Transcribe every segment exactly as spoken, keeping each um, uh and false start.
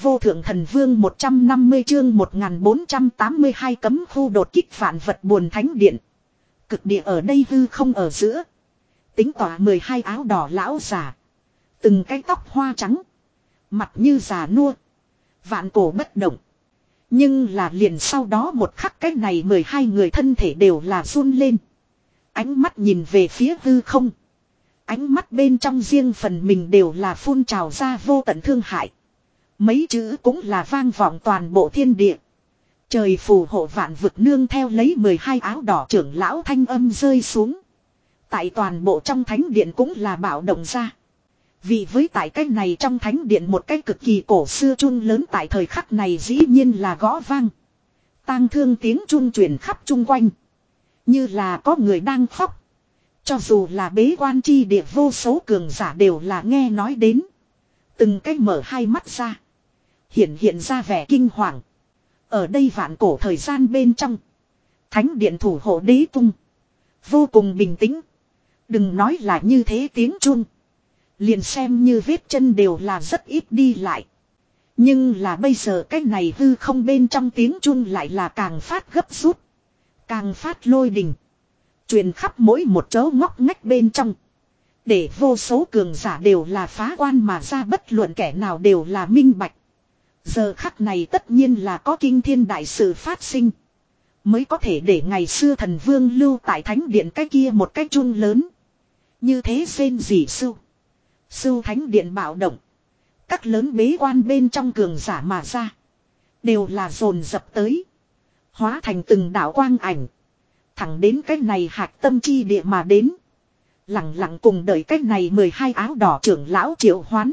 vô thượng thần vương một trăm năm mươi chương một nghìn bốn trăm tám mươi hai cấm khu đột kích vạn vật buồn thánh điện. Cực địa ở đây hư không ở giữa. Tính tỏa mười hai áo đỏ lão giả. Từng cái tóc hoa trắng. Mặt như già nua. Vạn cổ bất động. Nhưng là liền sau đó một khắc cái này mười hai người thân thể đều là run lên. Ánh mắt nhìn về phía hư không. Ánh mắt bên trong riêng phần mình đều là phun trào ra vô tận thương hại. Mấy chữ cũng là vang vọng toàn bộ thiên địa. Trời phù hộ vạn vực nương theo lấy mười hai áo đỏ trưởng lão thanh âm rơi xuống. Tại toàn bộ trong thánh điện cũng là bạo động ra. Vì với tại cái này trong thánh điện một cái cực kỳ cổ xưa chuông lớn tại thời khắc này dĩ nhiên là gõ vang. Tang thương tiếng chuông truyền khắp chung quanh. Như là có người đang khóc. Cho dù là bế quan chi địa vô số cường giả đều là nghe nói đến. Từng cái mở hai mắt ra. Hiện hiện ra vẻ kinh hoàng. Ở đây vạn cổ thời gian bên trong. Thánh điện thủ hộ đế tung. Vô cùng bình tĩnh. Đừng nói là như thế tiếng chuông. Liền xem như vết chân đều là rất ít đi lại. Nhưng là bây giờ cái này hư không bên trong tiếng chuông lại là càng phát gấp rút. Càng phát lôi đình. Truyền khắp mỗi một chỗ ngóc ngách bên trong. Để vô số cường giả đều là phá quan mà ra, bất luận kẻ nào đều là minh bạch. Giờ khắc này tất nhiên là có kinh thiên đại sự phát sinh. Mới có thể để ngày xưa thần vương lưu tại thánh điện cái kia một cái chuông lớn. Như thế rên rỉ sưu. Sưu thánh điện bạo động. Các lớn bế quan bên trong cường giả mà ra. Đều là dồn dập tới. Hóa thành từng đạo quang ảnh. Thẳng đến cái này hạc tâm chi địa mà đến. Lặng lặng cùng đợi cái này mười hai áo đỏ trưởng lão triệu hoán.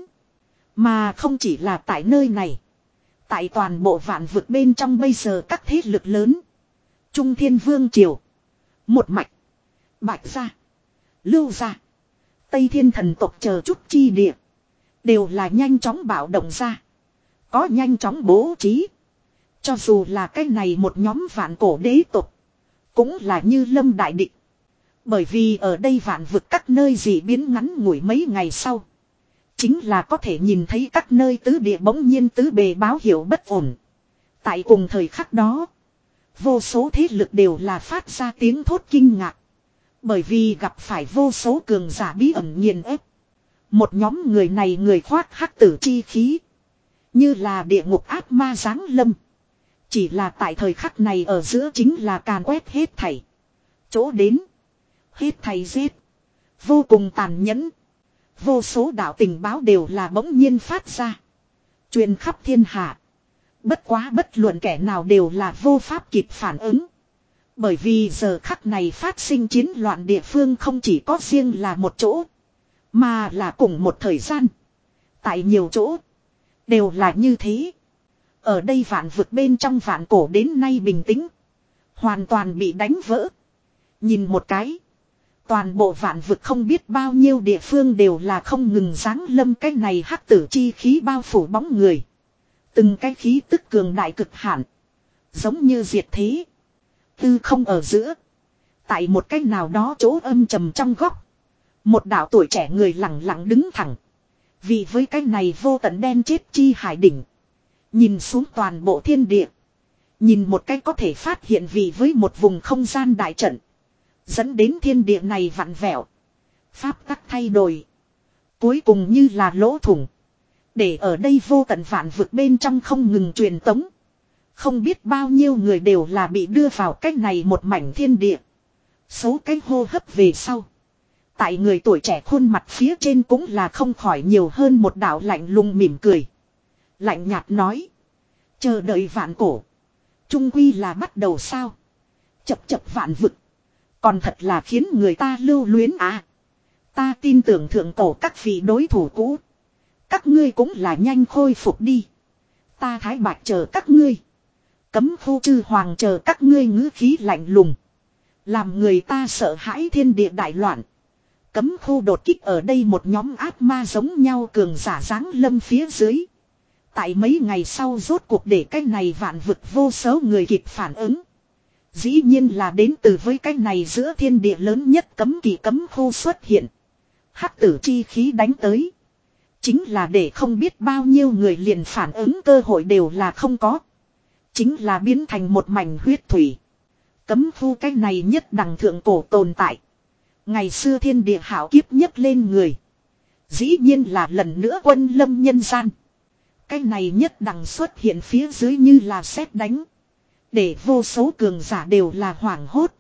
Mà không chỉ là tại nơi này. Tại toàn bộ vạn vực bên trong bây giờ các thế lực lớn. Trung Thiên Vương Triều. Một mạch. Bạch gia. Lưu gia. Tây Thiên thần tộc chờ chút chi địa. Đều là nhanh chóng bạo động ra. Có nhanh chóng bố trí. Cho dù là cái này một nhóm vạn cổ đế tộc. Cũng là như lâm đại địch. Bởi vì ở đây vạn vực các nơi dị biến ngắn ngủi mấy ngày sau. Chính là có thể nhìn thấy các nơi tứ địa bỗng nhiên tứ bề báo hiệu bất ổn. Tại cùng thời khắc đó. Vô số thế lực đều là phát ra tiếng thốt kinh ngạc. Bởi vì gặp phải vô số cường giả bí ẩn nghiền ép. Một nhóm người này người khoác hắc tử chi khí. Như là địa ngục ác ma giáng lâm. Chỉ là tại thời khắc này ở giữa chính là càn quét hết thảy. Chỗ đến. Hết thảy giết. Vô cùng tàn nhẫn. Vô số đạo tình báo đều là bỗng nhiên phát ra. Truyền khắp thiên hạ. Bất quá bất luận kẻ nào đều là vô pháp kịp phản ứng. Bởi vì giờ khắc này phát sinh chiến loạn địa phương không chỉ có riêng là một chỗ. Mà là cùng một thời gian. Tại nhiều chỗ. Đều là như thế. Ở đây vạn vực bên trong vạn cổ đến nay bình tĩnh. Hoàn toàn bị đánh vỡ. Nhìn một cái. Toàn bộ vạn vực không biết bao nhiêu địa phương đều là không ngừng giáng lâm cái này hắc tử chi khí bao phủ bóng người. Từng cái khí tức cường đại cực hạn. Giống như diệt thế. Tư không ở giữa. Tại một cái nào đó chỗ âm trầm trong góc. Một đạo tuổi trẻ người lặng lặng đứng thẳng. Vì với cái này vô tận đen chết chi hải đỉnh. Nhìn xuống toàn bộ thiên địa. Nhìn một cái có thể phát hiện vì với một vùng không gian đại trận. Dẫn đến thiên địa này vặn vẹo. Pháp tắc thay đổi. Cuối cùng như là lỗ thủng. Để ở đây vô tận vạn vực bên trong không ngừng truyền tống. Không biết bao nhiêu người đều là bị đưa vào cách này một mảnh thiên địa. Số cái hô hấp về sau. Tại người tuổi trẻ khuôn mặt phía trên cũng là không khỏi nhiều hơn một đạo lạnh lùng mỉm cười. Lạnh nhạt nói. Chờ đợi vạn cổ. Trung quy là bắt đầu sao. Chập chập vạn vực. Còn thật là khiến người ta lưu luyến à. Ta tin tưởng thượng cổ các vị đối thủ cũ. Các ngươi cũng là nhanh khôi phục đi. Ta Thái Bạch chờ các ngươi. Cấm khu chư hoàng chờ các ngươi ngữ khí lạnh lùng. Làm người ta sợ hãi thiên địa đại loạn. Cấm khu đột kích ở đây một nhóm ác ma giống nhau cường giả giáng lâm phía dưới. Tại mấy ngày sau rốt cuộc để cái này vạn vực vô số người kịp phản ứng. Dĩ nhiên là đến từ với cái này giữa thiên địa lớn nhất cấm kỳ cấm khu xuất hiện. Hắc tử chi khí đánh tới. Chính là để không biết bao nhiêu người liền phản ứng cơ hội đều là không có. Chính là biến thành một mảnh huyết thủy. Cấm khu cái này nhất đẳng thượng cổ tồn tại. Ngày xưa thiên địa hảo kiếp nhất lên người. Dĩ nhiên là lần nữa quân lâm nhân gian. Cái này nhất đẳng xuất hiện phía dưới như là sét đánh. Để vô số cường giả đều là hoảng hốt.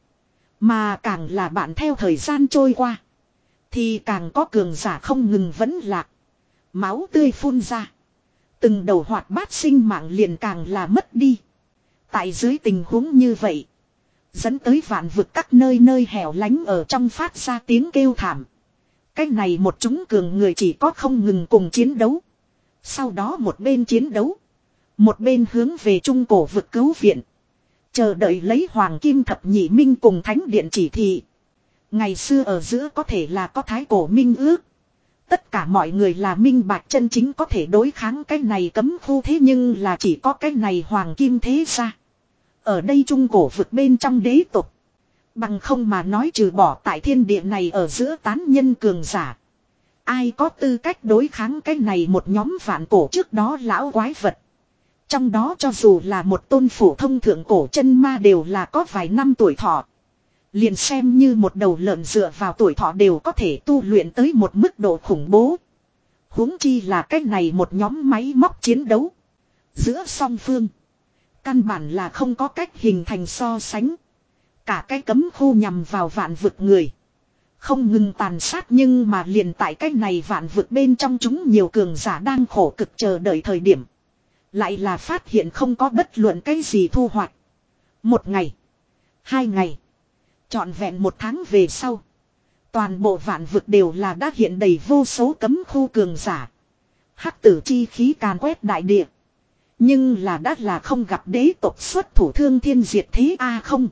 Mà càng là bạn theo thời gian trôi qua. Thì càng có cường giả không ngừng vẫn lạc. Máu tươi phun ra. Từng đầu hoạt bát sinh mạng liền càng là mất đi. Tại dưới tình huống như vậy. Dẫn tới vạn vực các nơi nơi hẻo lánh ở trong phát ra tiếng kêu thảm. Cái này một chúng cường người chỉ có không ngừng cùng chiến đấu. Sau đó một bên chiến đấu. Một bên hướng về trung cổ vực cứu viện. Chờ đợi lấy Hoàng Kim Thập Nhị Minh cùng Thánh Điện chỉ thị. Ngày xưa ở giữa có thể là có thái cổ minh ước. Tất cả mọi người là minh bạch chân chính có thể đối kháng cái này cấm khu, thế nhưng là chỉ có cái này Hoàng Kim thế ra. Ở đây trung cổ vực bên trong đế tộc. Bằng không mà nói trừ bỏ tại thiên địa này ở giữa tán nhân cường giả. Ai có tư cách đối kháng cái này một nhóm vạn cổ trước đó lão quái vật. Trong đó cho dù là một tôn phổ thông thượng cổ chân ma đều là có vài năm tuổi thọ. Liền xem như một đầu lợn dựa vào tuổi thọ đều có thể tu luyện tới một mức độ khủng bố. Huống chi là cái này một nhóm máy móc chiến đấu. Giữa song phương. Căn bản là không có cách hình thành so sánh. Cả cái cấm khu nhằm vào vạn vực người. Không ngừng tàn sát nhưng mà liền tại cái này vạn vực bên trong chúng nhiều cường giả đang khổ cực chờ đợi thời điểm. Lại là phát hiện không có bất luận cái gì thu hoạch. Một ngày. Hai ngày. Trọn vẹn một tháng về sau. Toàn bộ vạn vực đều là đã hiện đầy vô số cấm khu cường giả. Hắc tử chi khí càn quét đại địa. Nhưng là đã là không gặp đế tộc xuất thủ thương thiên diệt thế a à không.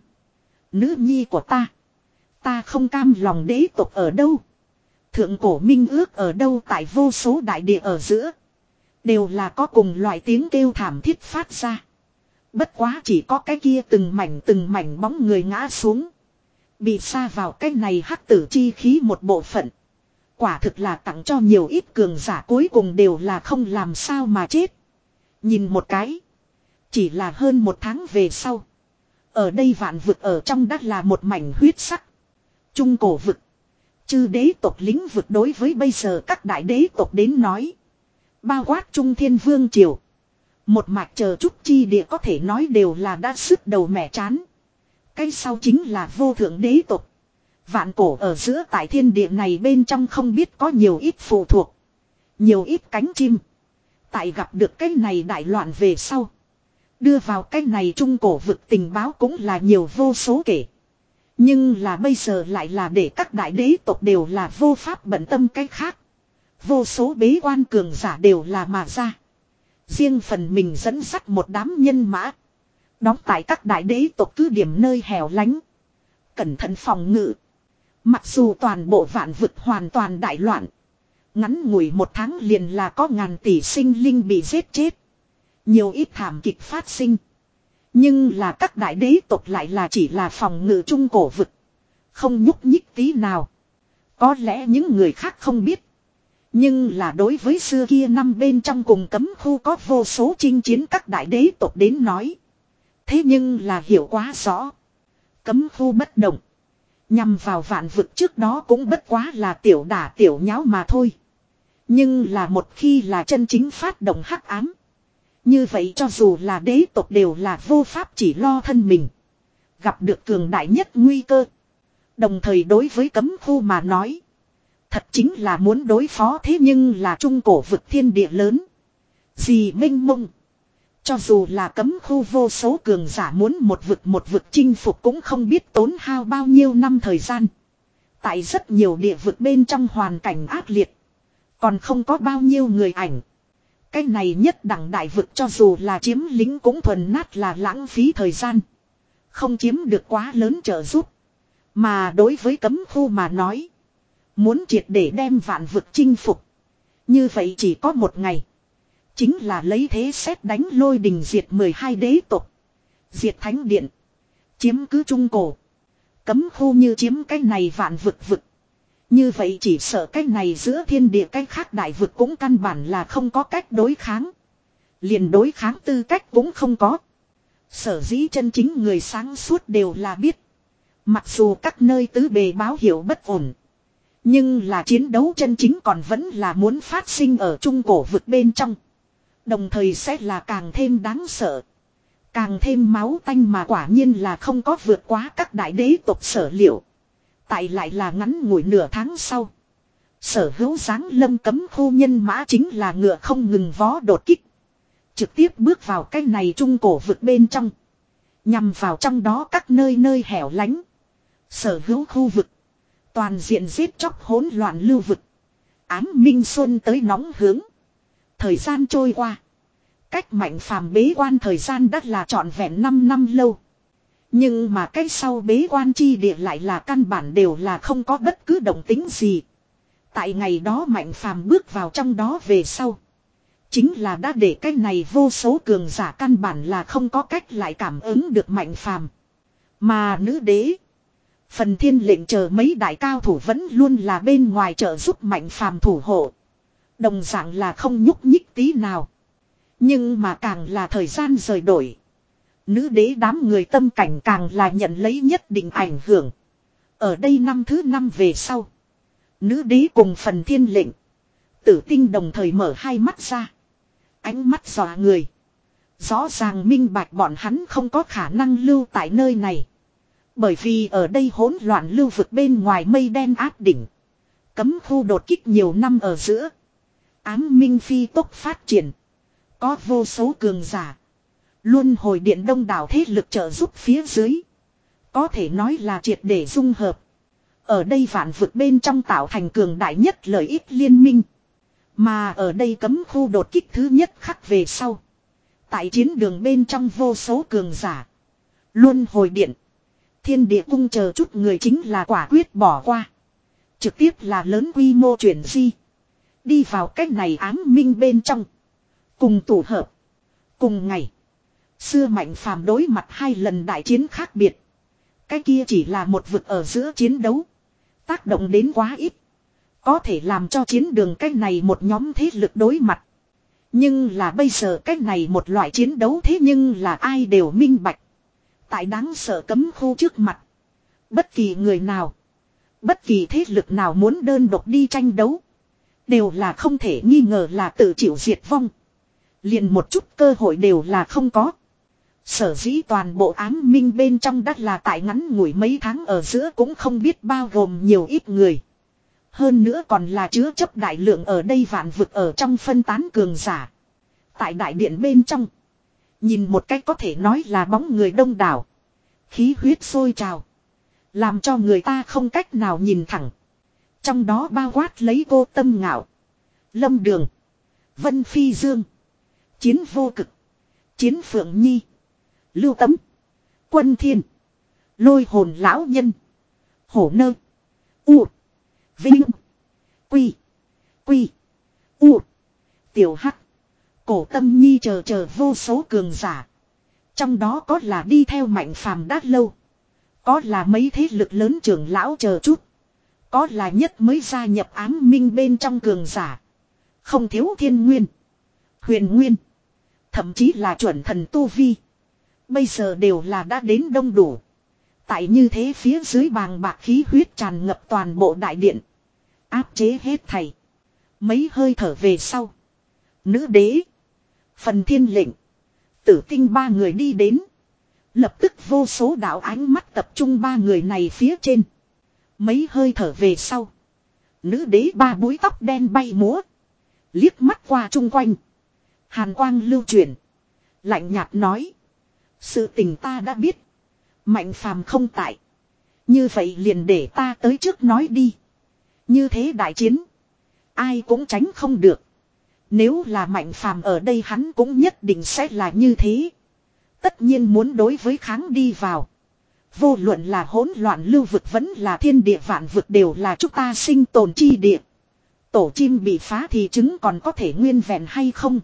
Nữ nhi của ta. Ta không cam lòng đế tộc ở đâu. Thượng cổ minh ước ở đâu tại vô số đại địa ở giữa. Đều là có cùng loại tiếng kêu thảm thiết phát ra. Bất quá chỉ có cái kia từng mảnh từng mảnh bóng người ngã xuống. Bị sa vào cái này hắc tử chi khí một bộ phận. Quả thực là tặng cho nhiều ít cường giả cuối cùng đều là không làm sao mà chết. Nhìn một cái. Chỉ là hơn một tháng về sau. Ở đây vạn vực ở trong đất là một mảnh huyết sắc. Trung cổ vực. Chư đế tộc lĩnh vực đối với bây giờ các đại đế tộc đến nói. Bao quát Trung Thiên Vương Triều. Một mạch chờ chút chi địa có thể nói đều là đã sứt đầu mẻ chán. Cái sau chính là vô thượng đế tộc. Vạn cổ ở giữa tại thiên địa này bên trong không biết có nhiều ít phụ thuộc. Nhiều ít cánh chim. Tại gặp được cái này đại loạn về sau. Đưa vào cái này trung cổ vực tình báo cũng là nhiều vô số kể. Nhưng là bây giờ lại là để các đại đế tộc đều là vô pháp bận tâm cái khác. Vô số bế quan cường giả đều là mà ra. Riêng phần mình dẫn dắt một đám nhân mã. Đóng tại các đại đế tộc cứ điểm nơi hẻo lánh. Cẩn thận phòng ngự. Mặc dù toàn bộ vạn vực hoàn toàn đại loạn. Ngắn ngủi một tháng liền là có ngàn tỷ sinh linh bị giết chết. Nhiều ít thảm kịch phát sinh. Nhưng là các đại đế tộc lại là chỉ là phòng ngự trung cổ vực. Không nhúc nhích tí nào. Có lẽ những người khác không biết. Nhưng là đối với xưa kia năm bên trong cùng cấm khu có vô số chinh chiến các đại đế tộc đến nói. Thế nhưng là hiểu quá rõ. Cấm khu bất động. Nhằm vào vạn vực trước đó cũng bất quá là tiểu đả tiểu nháo mà thôi. Nhưng là một khi là chân chính phát động hắc ám. Như vậy cho dù là đế tộc đều là vô pháp chỉ lo thân mình. Gặp được cường đại nhất nguy cơ. Đồng thời đối với cấm khu mà nói. Thật chính là muốn đối phó thế nhưng là trung cổ vực thiên địa lớn. Gì mênh mông. Cho dù là cấm khu vô số cường giả muốn một vực một vực chinh phục cũng không biết tốn hao bao nhiêu năm thời gian. Tại rất nhiều địa vực bên trong hoàn cảnh ác liệt. Còn không có bao nhiêu người ảnh. Cái này nhất đẳng đại vực cho dù là chiếm lính cũng thuần nát là lãng phí thời gian. Không chiếm được quá lớn trợ giúp. Mà đối với cấm khu mà nói. Muốn triệt để đem vạn vực chinh phục. Như vậy chỉ có một ngày. Chính là lấy thế xét đánh lôi đình diệt mười hai đế tộc. Diệt thánh điện. Chiếm cứ trung cổ. Cấm khu như chiếm cái này vạn vực vực. Như vậy chỉ sợ cái này giữa thiên địa cái khác đại vực cũng căn bản là không có cách đối kháng. Liền đối kháng tư cách cũng không có. Sở dĩ chân chính người sáng suốt đều là biết. Mặc dù các nơi tứ bề báo hiệu bất ổn. Nhưng là chiến đấu chân chính còn vẫn là muốn phát sinh ở trung cổ vực bên trong. Đồng thời sẽ là càng thêm đáng sợ. Càng thêm máu tanh mà quả nhiên là không có vượt quá các đại đế tộc sở liệu. Tại lại là ngắn ngủi nửa tháng sau. Sở hữu giáng lâm cấm khu nhân mã chính là ngựa không ngừng vó đột kích. Trực tiếp bước vào cái này trung cổ vực bên trong. Nhằm vào trong đó các nơi nơi hẻo lánh. Sở hữu khu vực. Toàn diện giết chóc hỗn loạn lưu vực. Ám minh xuân tới nóng hướng. Thời gian trôi qua. Cách Mạnh Phàm bế quan thời gian đã là trọn vẹn năm năm lâu. Nhưng mà cái sau bế quan chi địa lại là căn bản đều là không có bất cứ động tính gì. Tại ngày đó Mạnh Phàm bước vào trong đó về sau. Chính là đã để cái này vô số cường giả căn bản là không có cách lại cảm ứng được Mạnh Phàm. Mà nữ đế. Phần Thiên lệnh chờ mấy đại cao thủ vẫn luôn là bên ngoài trợ giúp Mạnh Phàm thủ hộ. Đồng dạng là không nhúc nhích tí nào. Nhưng mà càng là thời gian rời đổi. Nữ đế đám người tâm cảnh càng là nhận lấy nhất định ảnh hưởng. Ở đây năm thứ năm về sau. Nữ đế cùng Phần Thiên lệnh. Tử tinh đồng thời mở hai mắt ra. Ánh mắt dọa người. Rõ ràng minh bạch bọn hắn không có khả năng lưu tại nơi này. Bởi vì ở đây hỗn loạn lưu vực bên ngoài mây đen áp đỉnh. Cấm khu đột kích nhiều năm ở giữa. Ám minh phi tốc phát triển. Có vô số cường giả. Luôn hồi điện đông đảo thế lực trợ giúp phía dưới. Có thể nói là triệt để dung hợp. Ở đây vạn vực bên trong tạo thành cường đại nhất lợi ích liên minh. Mà ở đây cấm khu đột kích thứ nhất khắc về sau. Tại chiến đường bên trong vô số cường giả. Luôn hồi điện. Thiên địa cung chờ chút người chính là quả quyết bỏ qua. Trực tiếp là lớn quy mô chuyển di. Đi vào cách này ám minh bên trong. Cùng tụ hợp. Cùng ngày. Xưa Mạnh Phàm đối mặt hai lần đại chiến khác biệt. Cái kia chỉ là một vực ở giữa chiến đấu. Tác động đến quá ít. Có thể làm cho chiến đường cách này một nhóm thế lực đối mặt. Nhưng là bây giờ cách này một loại chiến đấu thế nhưng là ai đều minh bạch. Tại đáng sợ cấm khu trước mặt. Bất kỳ người nào. Bất kỳ thế lực nào muốn đơn độc đi tranh đấu. Đều là không thể nghi ngờ là tự chịu diệt vong. Liền một chút cơ hội đều là không có. Sở dĩ toàn bộ ám minh bên trong đất là tại ngắn ngủi mấy tháng ở giữa cũng không biết bao gồm nhiều ít người. Hơn nữa còn là chứa chấp đại lượng ở đây vạn vực ở trong phân tán cường giả. Tại đại điện bên trong. Nhìn một cách có thể nói là bóng người đông đảo. Khí huyết sôi trào. Làm cho người ta không cách nào nhìn thẳng. Trong đó bao quát lấy cô Tâm Ngạo. Lâm Đường. Vân Phi Dương. Chiến Vô Cực. Chiến Phượng Nhi. Lưu Tấm. Quân Thiên. Lôi Hồn Lão Nhân. Hổ Nơ. U. Vinh. Quy. Quy. U. Tiểu Hắc. Cổ Tâm Nhi chờ chờ vô số cường giả. Trong đó có là đi theo Mạnh Phàm đã lâu. Có là mấy thế lực lớn trưởng lão chờ chút. Có là nhất mới gia nhập ám minh bên trong cường giả. Không thiếu thiên nguyên. Huyền nguyên. Thậm chí là chuẩn thần tu vi. Bây giờ đều là đã đến đông đủ. Tại như thế phía dưới bàng bạc khí huyết tràn ngập toàn bộ đại điện. Áp chế hết thảy. Mấy hơi thở về sau. Nữ đế. Phần Thiên lệnh. Tử tinh ba người đi đến. Lập tức vô số đạo ánh mắt tập trung ba người này phía trên. Mấy hơi thở về sau. Nữ đế ba búi tóc đen bay múa. Liếc mắt qua chung quanh. Hàn quang lưu chuyển. Lạnh nhạt nói. Sự tình ta đã biết. Mạnh Phàm không tại. Như vậy liền để ta tới trước nói đi. Như thế đại chiến. Ai cũng tránh không được. Nếu là Mạnh Phàm ở đây hắn cũng nhất định sẽ là như thế. Tất nhiên muốn đối với kháng đi vào. Vô luận là hỗn loạn lưu vực vẫn là thiên địa vạn vực đều là chúng ta sinh tồn chi địa. Tổ chim bị phá thì trứng còn có thể nguyên vẹn hay không?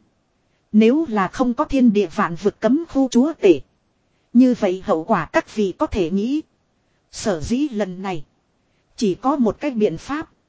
Nếu là không có thiên địa vạn vực cấm khu chúa tể. Như vậy hậu quả các vị có thể nghĩ. Sở dĩ lần này. Chỉ có một cách biện pháp.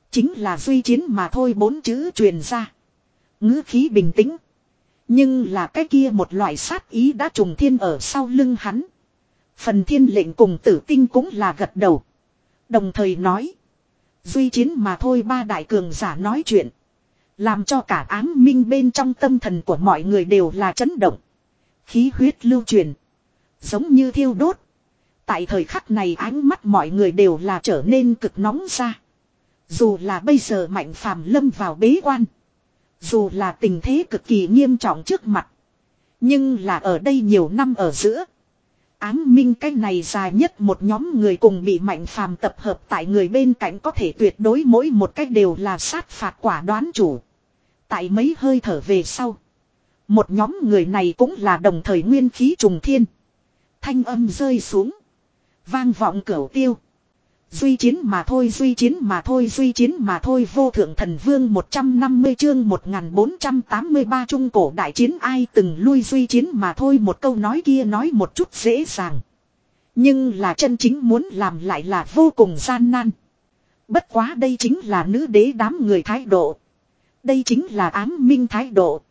Chính là duy chiến mà thôi, bốn chữ truyền ra. Ngữ khí bình tĩnh. Nhưng là cái kia một loại sát ý đã trùng thiên ở sau lưng hắn. Phần thiên lệnh cùng tử tinh cũng là gật đầu. Đồng thời nói. Duy chiến mà thôi, ba đại cường giả nói chuyện. Làm cho cả ám minh bên trong tâm thần của mọi người đều là chấn động. Khí huyết lưu truyền. Giống như thiêu đốt. Tại thời khắc này ánh mắt mọi người đều là trở nên cực nóng ra. Dù là bây giờ Mạnh Phàm lâm vào bế quan. Dù là tình thế cực kỳ nghiêm trọng trước mặt. Nhưng là ở đây nhiều năm ở giữa. Ám minh cái này dài nhất một nhóm người cùng bị Mạnh Phàm tập hợp tại người bên cạnh, có thể tuyệt đối mỗi một cách đều là sát phạt quả đoán chủ. Tại mấy hơi thở về sau. Một nhóm người này cũng là đồng thời nguyên khí trùng thiên. Thanh âm rơi xuống. Vang vọng cửu tiêu. Duy chiến mà thôi, duy chiến mà thôi, duy chiến mà thôi. Vô thượng thần vương một trăm năm mươi chương một nghìn bốn trăm tám mươi ba trung cổ đại chiến ai từng lui, duy chiến mà thôi. Một câu nói kia nói một chút dễ dàng. Nhưng là chân chính muốn làm lại là vô cùng gian nan. Bất quá đây chính là nữ đế đám người thái độ. Đây chính là ám minh thái độ.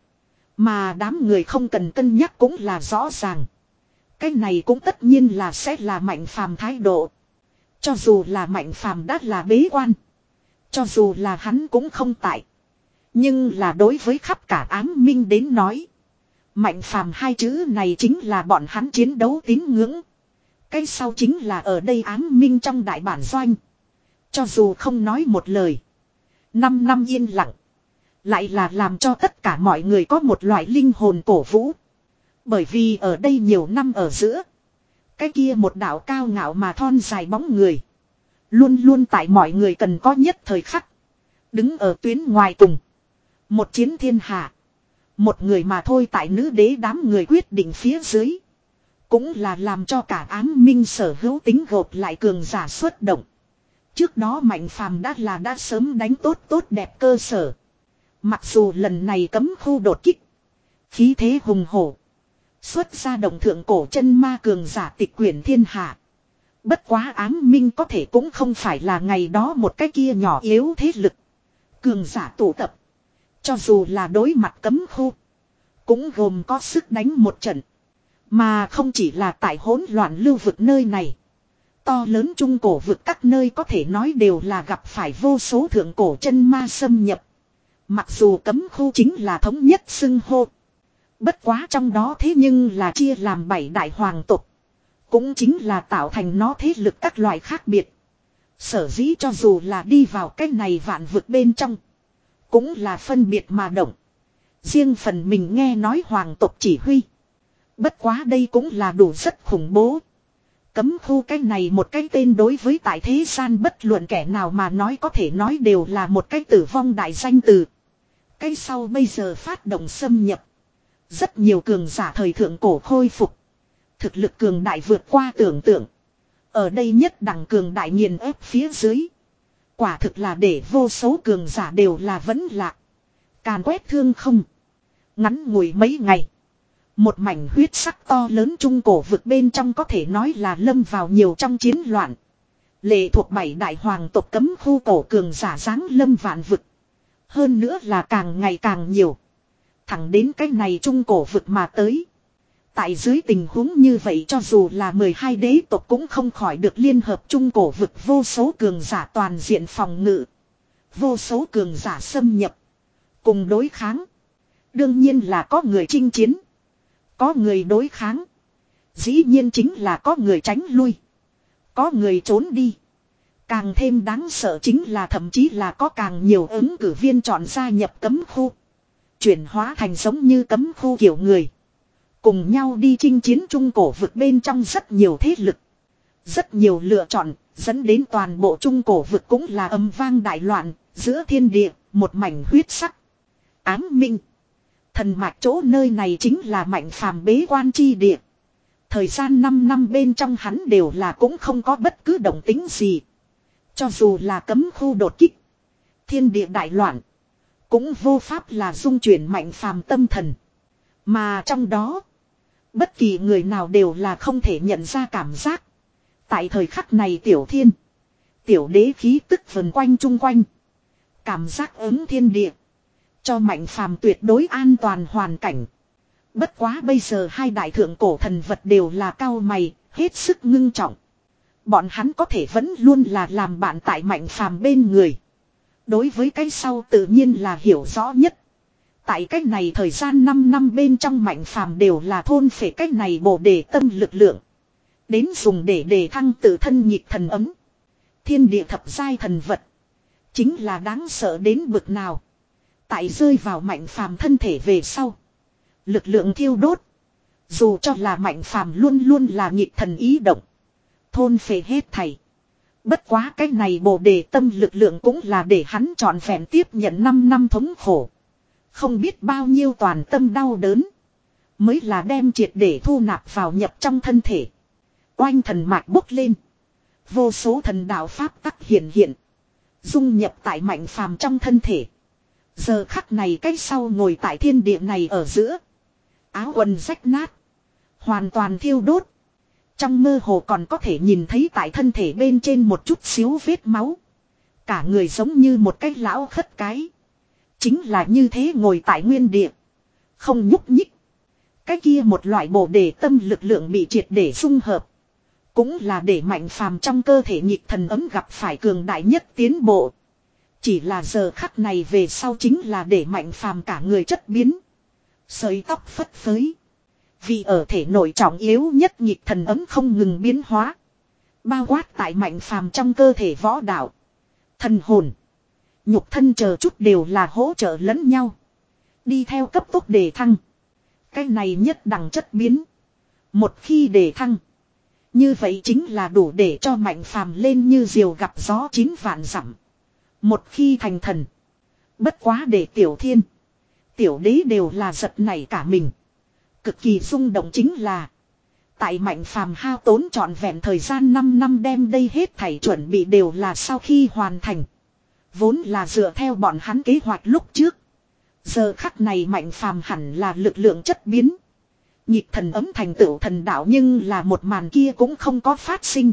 Mà đám người không cần cân nhắc cũng là rõ ràng. Cái này cũng tất nhiên là sẽ là Mạnh Phàm thái độ. Cho dù là Mạnh Phàm đã là bế quan. Cho dù là hắn cũng không tại. Nhưng là đối với khắp cả ám minh đến nói. Mạnh Phàm hai chữ này chính là bọn hắn chiến đấu tín ngưỡng. Cái sau chính là ở đây ám minh trong đại bản doanh. Cho dù không nói một lời. Năm năm yên lặng. Lại là làm cho tất cả mọi người có một loại linh hồn cổ vũ. Bởi vì ở đây nhiều năm ở giữa. Cái kia một đạo cao ngạo mà thon dài bóng người. Luôn luôn tại mọi người cần có nhất thời khắc. Đứng ở tuyến ngoài cùng. Một chiến thiên hạ. Một người mà thôi, tại nữ đế đám người quyết định phía dưới. Cũng là làm cho cả ám minh sở hữu tính gộp lại cường giả xuất động. Trước đó Mạnh Phàm đã là đã sớm đánh tốt tốt đẹp cơ sở. Mặc dù lần này cấm khu đột kích. Khí thế hùng hổ. Xuất ra động thượng cổ chân ma cường giả tịch quyển thiên hạ. Bất quá ám minh có thể cũng không phải là ngày đó một cái kia nhỏ yếu thế lực. Cường giả tụ tập. Cho dù là đối mặt cấm khu. Cũng gồm có sức đánh một trận. Mà không chỉ là tại hỗn loạn lưu vực nơi này. To lớn trung cổ vực các nơi có thể nói đều là gặp phải vô số thượng cổ chân ma xâm nhập. Mặc dù cấm khu chính là thống nhất xưng hô. Bất quá trong đó thế nhưng là chia làm bảy đại hoàng tộc. Cũng chính là tạo thành nó thế lực các loại khác biệt. Sở dĩ cho dù là đi vào cái này vạn vực bên trong. Cũng là phân biệt mà động. Riêng phần mình nghe nói hoàng tộc chỉ huy. Bất quá đây cũng là đủ rất khủng bố. Cấm khu cái này một cái tên đối với tại thế gian bất luận kẻ nào mà nói có thể nói đều là một cái tử vong đại danh từ. Cái sau bây giờ phát động xâm nhập. Rất nhiều cường giả thời thượng cổ khôi phục. Thực lực cường đại vượt qua tưởng tượng. Ở đây nhất đẳng cường đại nghiền ép phía dưới. Quả thực là để vô số cường giả đều là vẫn lạc. Càn quét thương không. Ngắn ngủi mấy ngày. Một mảnh huyết sắc to lớn trung cổ vực bên trong có thể nói là lâm vào nhiều trong chiến loạn. Lệ thuộc bảy đại hoàng tộc cấm khu cổ cường giả giáng lâm vạn vực. Hơn nữa là càng ngày càng nhiều. Thẳng đến cái này trung cổ vực mà tới. Tại dưới tình huống như vậy cho dù là mười hai đế tộc cũng không khỏi được liên hợp trung cổ vực vô số cường giả toàn diện phòng ngự. Vô số cường giả xâm nhập. Cùng đối kháng. Đương nhiên là có người chinh chiến. Có người đối kháng. Dĩ nhiên chính là có người tránh lui. Có người trốn đi. Càng thêm đáng sợ chính là thậm chí là có càng nhiều ứng cử viên chọn gia nhập cấm khu. Chuyển hóa thành giống như cấm khu kiểu người. Cùng nhau đi chinh chiến trung cổ vực bên trong rất nhiều thế lực. Rất nhiều lựa chọn, dẫn đến toàn bộ trung cổ vực cũng là âm vang đại loạn, giữa thiên địa, một mảnh huyết sắc. Ám minh. Thần mạch chỗ nơi này chính là Mạnh Phàm bế quan chi địa. Thời gian năm năm bên trong hắn đều là cũng không có bất cứ động tính gì. Cho dù là cấm khu đột kích. Thiên địa đại loạn. Cũng vô pháp là dung chuyển Mạnh Phàm tâm thần. Mà trong đó. Bất kỳ người nào đều là không thể nhận ra cảm giác. Tại thời khắc này tiểu thiên. Tiểu đế khí tức vần quanh chung quanh. cảm giác ứng thiên địa. Cho Mạnh Phàm tuyệt đối an toàn hoàn cảnh. Bất quá bây giờ hai đại thượng cổ thần vật đều là cao mày, hết sức ngưng trọng. Bọn hắn có thể vẫn luôn là làm bạn tại Mạnh Phàm bên người. Đối với cái sau tự nhiên là hiểu rõ nhất. Tại cách này thời gian năm năm bên trong Mạnh Phàm đều là thôn phệ cách này bổ đề tâm lực lượng. Đến dùng để đề thăng tự thân nhịp thần ấm. Thiên địa thập giai thần vật. Chính là đáng sợ đến bực nào. Tại rơi vào Mạnh Phàm thân thể về sau. Lực lượng thiêu đốt. Dù cho là Mạnh Phàm luôn luôn là nhịp thần ý động. Thôn phệ hết thảy. Bất quá cái này bồ đề tâm lực lượng cũng là để hắn trọn vẹn tiếp nhận năm năm thống khổ. Không biết bao nhiêu toàn tâm đau đớn. Mới là đem triệt để thu nạp vào nhập trong thân thể. Oanh thần mạch bốc lên. Vô số thần đạo pháp tắc hiện hiện. Dung nhập tại Mạnh Phàm trong thân thể. Giờ khắc này cái sau ngồi tại thiên địa này ở giữa. Áo quần rách nát. Hoàn toàn thiêu đốt. Trong mơ hồ còn có thể nhìn thấy tại thân thể bên trên một chút xíu vết máu. Cả người giống như một cái lão khất cái. Chính là như thế ngồi tại nguyên địa. Không nhúc nhích. Cái kia một loại bổ đề tâm lực lượng bị triệt để dung hợp. Cũng là để Mạnh Phàm trong cơ thể nhịp thần ấm gặp phải cường đại nhất tiến bộ. Chỉ là giờ khắc này về sau chính là để Mạnh Phàm cả người chất biến. Sợi tóc phất phới. Vì ở thể nội trọng yếu nhất nhịp thần ấm không ngừng biến hóa. Bao quát tại Mạnh Phàm trong cơ thể võ đạo. Thần hồn. Nhục thân chờ chút đều là hỗ trợ lẫn nhau. Đi theo cấp tốc đề thăng. Cái này nhất đẳng chất biến. Một khi đề thăng. Như vậy chính là đủ để cho Mạnh Phàm lên như diều gặp gió chín vạn dặm. Một khi thành thần. Bất quá để Tiểu Thiên. Tiểu Đế đều là giật nảy cả mình. Cực kỳ rung động chính là. Tại Mạnh Phàm hao tốn trọn vẹn thời gian năm năm đem đây hết thảy chuẩn bị đều là sau khi hoàn thành. Vốn là dựa theo bọn hắn kế hoạch lúc trước. Giờ khắc này Mạnh Phàm hẳn là lực lượng chất biến. Nhịp thần ấm thành tựu thần đạo nhưng là một màn kia cũng không có phát sinh.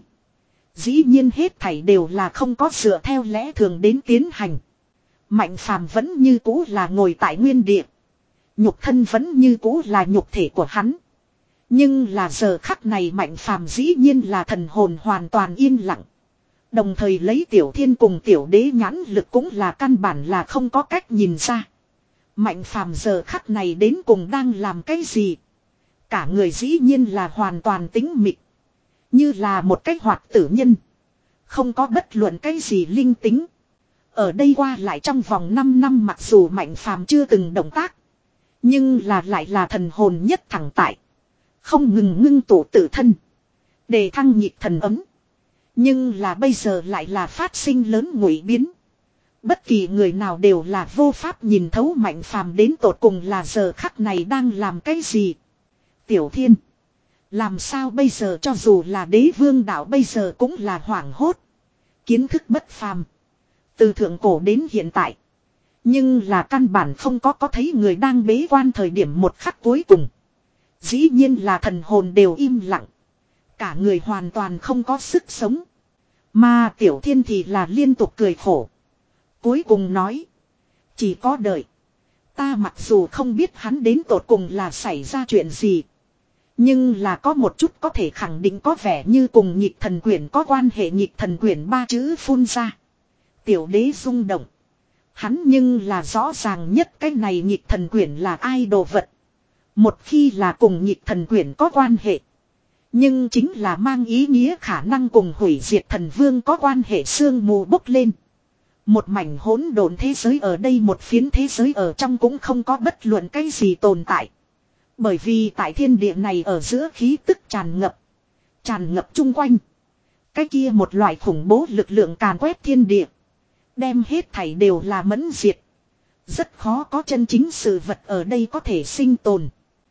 Dĩ nhiên hết thảy đều là không có dựa theo lẽ thường đến tiến hành. Mạnh Phàm vẫn như cũ là ngồi tại nguyên địa. Nhục thân vẫn như cũ là nhục thể của hắn. Nhưng là giờ khắc này Mạnh Phàm dĩ nhiên là thần hồn hoàn toàn yên lặng. Đồng thời lấy Tiểu Thiên cùng Tiểu Đế nhãn lực cũng là căn bản là không có cách nhìn ra. Mạnh Phàm giờ khắc này đến cùng đang làm cái gì? Cả người dĩ nhiên là hoàn toàn tĩnh mịch. Như là một cái hoạt tử nhân. Không có bất luận cái gì linh tính. Ở đây qua lại trong vòng năm năm mặc dù Mạnh Phàm chưa từng động tác. Nhưng là lại là thần hồn nhất thẳng tại. Không ngừng ngưng tụ tự thân. Để thăng nhịp thần ấm. Nhưng là bây giờ lại là phát sinh lớn ngụy biến. Bất kỳ người nào đều là vô pháp nhìn thấu Mạnh Phàm đến tột cùng là giờ khắc này đang làm cái gì. Tiểu Thiên. Làm sao bây giờ cho dù là đế vương đạo bây giờ cũng là hoảng hốt. Kiến thức bất phàm. Từ thượng cổ đến hiện tại. Nhưng là căn bản không có có thấy người đang bế quan thời điểm một khắc cuối cùng. Dĩ nhiên là thần hồn đều im lặng. Cả người hoàn toàn không có sức sống. Mà Tiểu Thiên thì là liên tục cười khổ. Cuối cùng nói. Chỉ có đợi. Ta mặc dù không biết hắn đến tột cùng là xảy ra chuyện gì. Nhưng là có một chút có thể khẳng định có vẻ như cùng nhịp thần quyển có quan hệ nhịp thần quyển ba chữ phun ra. Tiểu Đế rung động. Hắn nhưng là rõ ràng nhất cái này nhịp thần quyển là ai đồ vật. Một khi là cùng nhịp thần quyển có quan hệ. Nhưng chính là mang ý nghĩa khả năng cùng hủy diệt thần vương có quan hệ sương mù bốc lên. Một mảnh hỗn độn thế giới ở đây một phiến thế giới ở trong cũng không có bất luận cái gì tồn tại. Bởi vì tại thiên địa này ở giữa khí tức tràn ngập. Tràn ngập chung quanh. Cái kia một loại khủng bố lực lượng càn quét thiên địa. Đem hết thảy đều là mẫn diệt. Rất khó có chân chính sự vật ở đây có thể sinh tồn.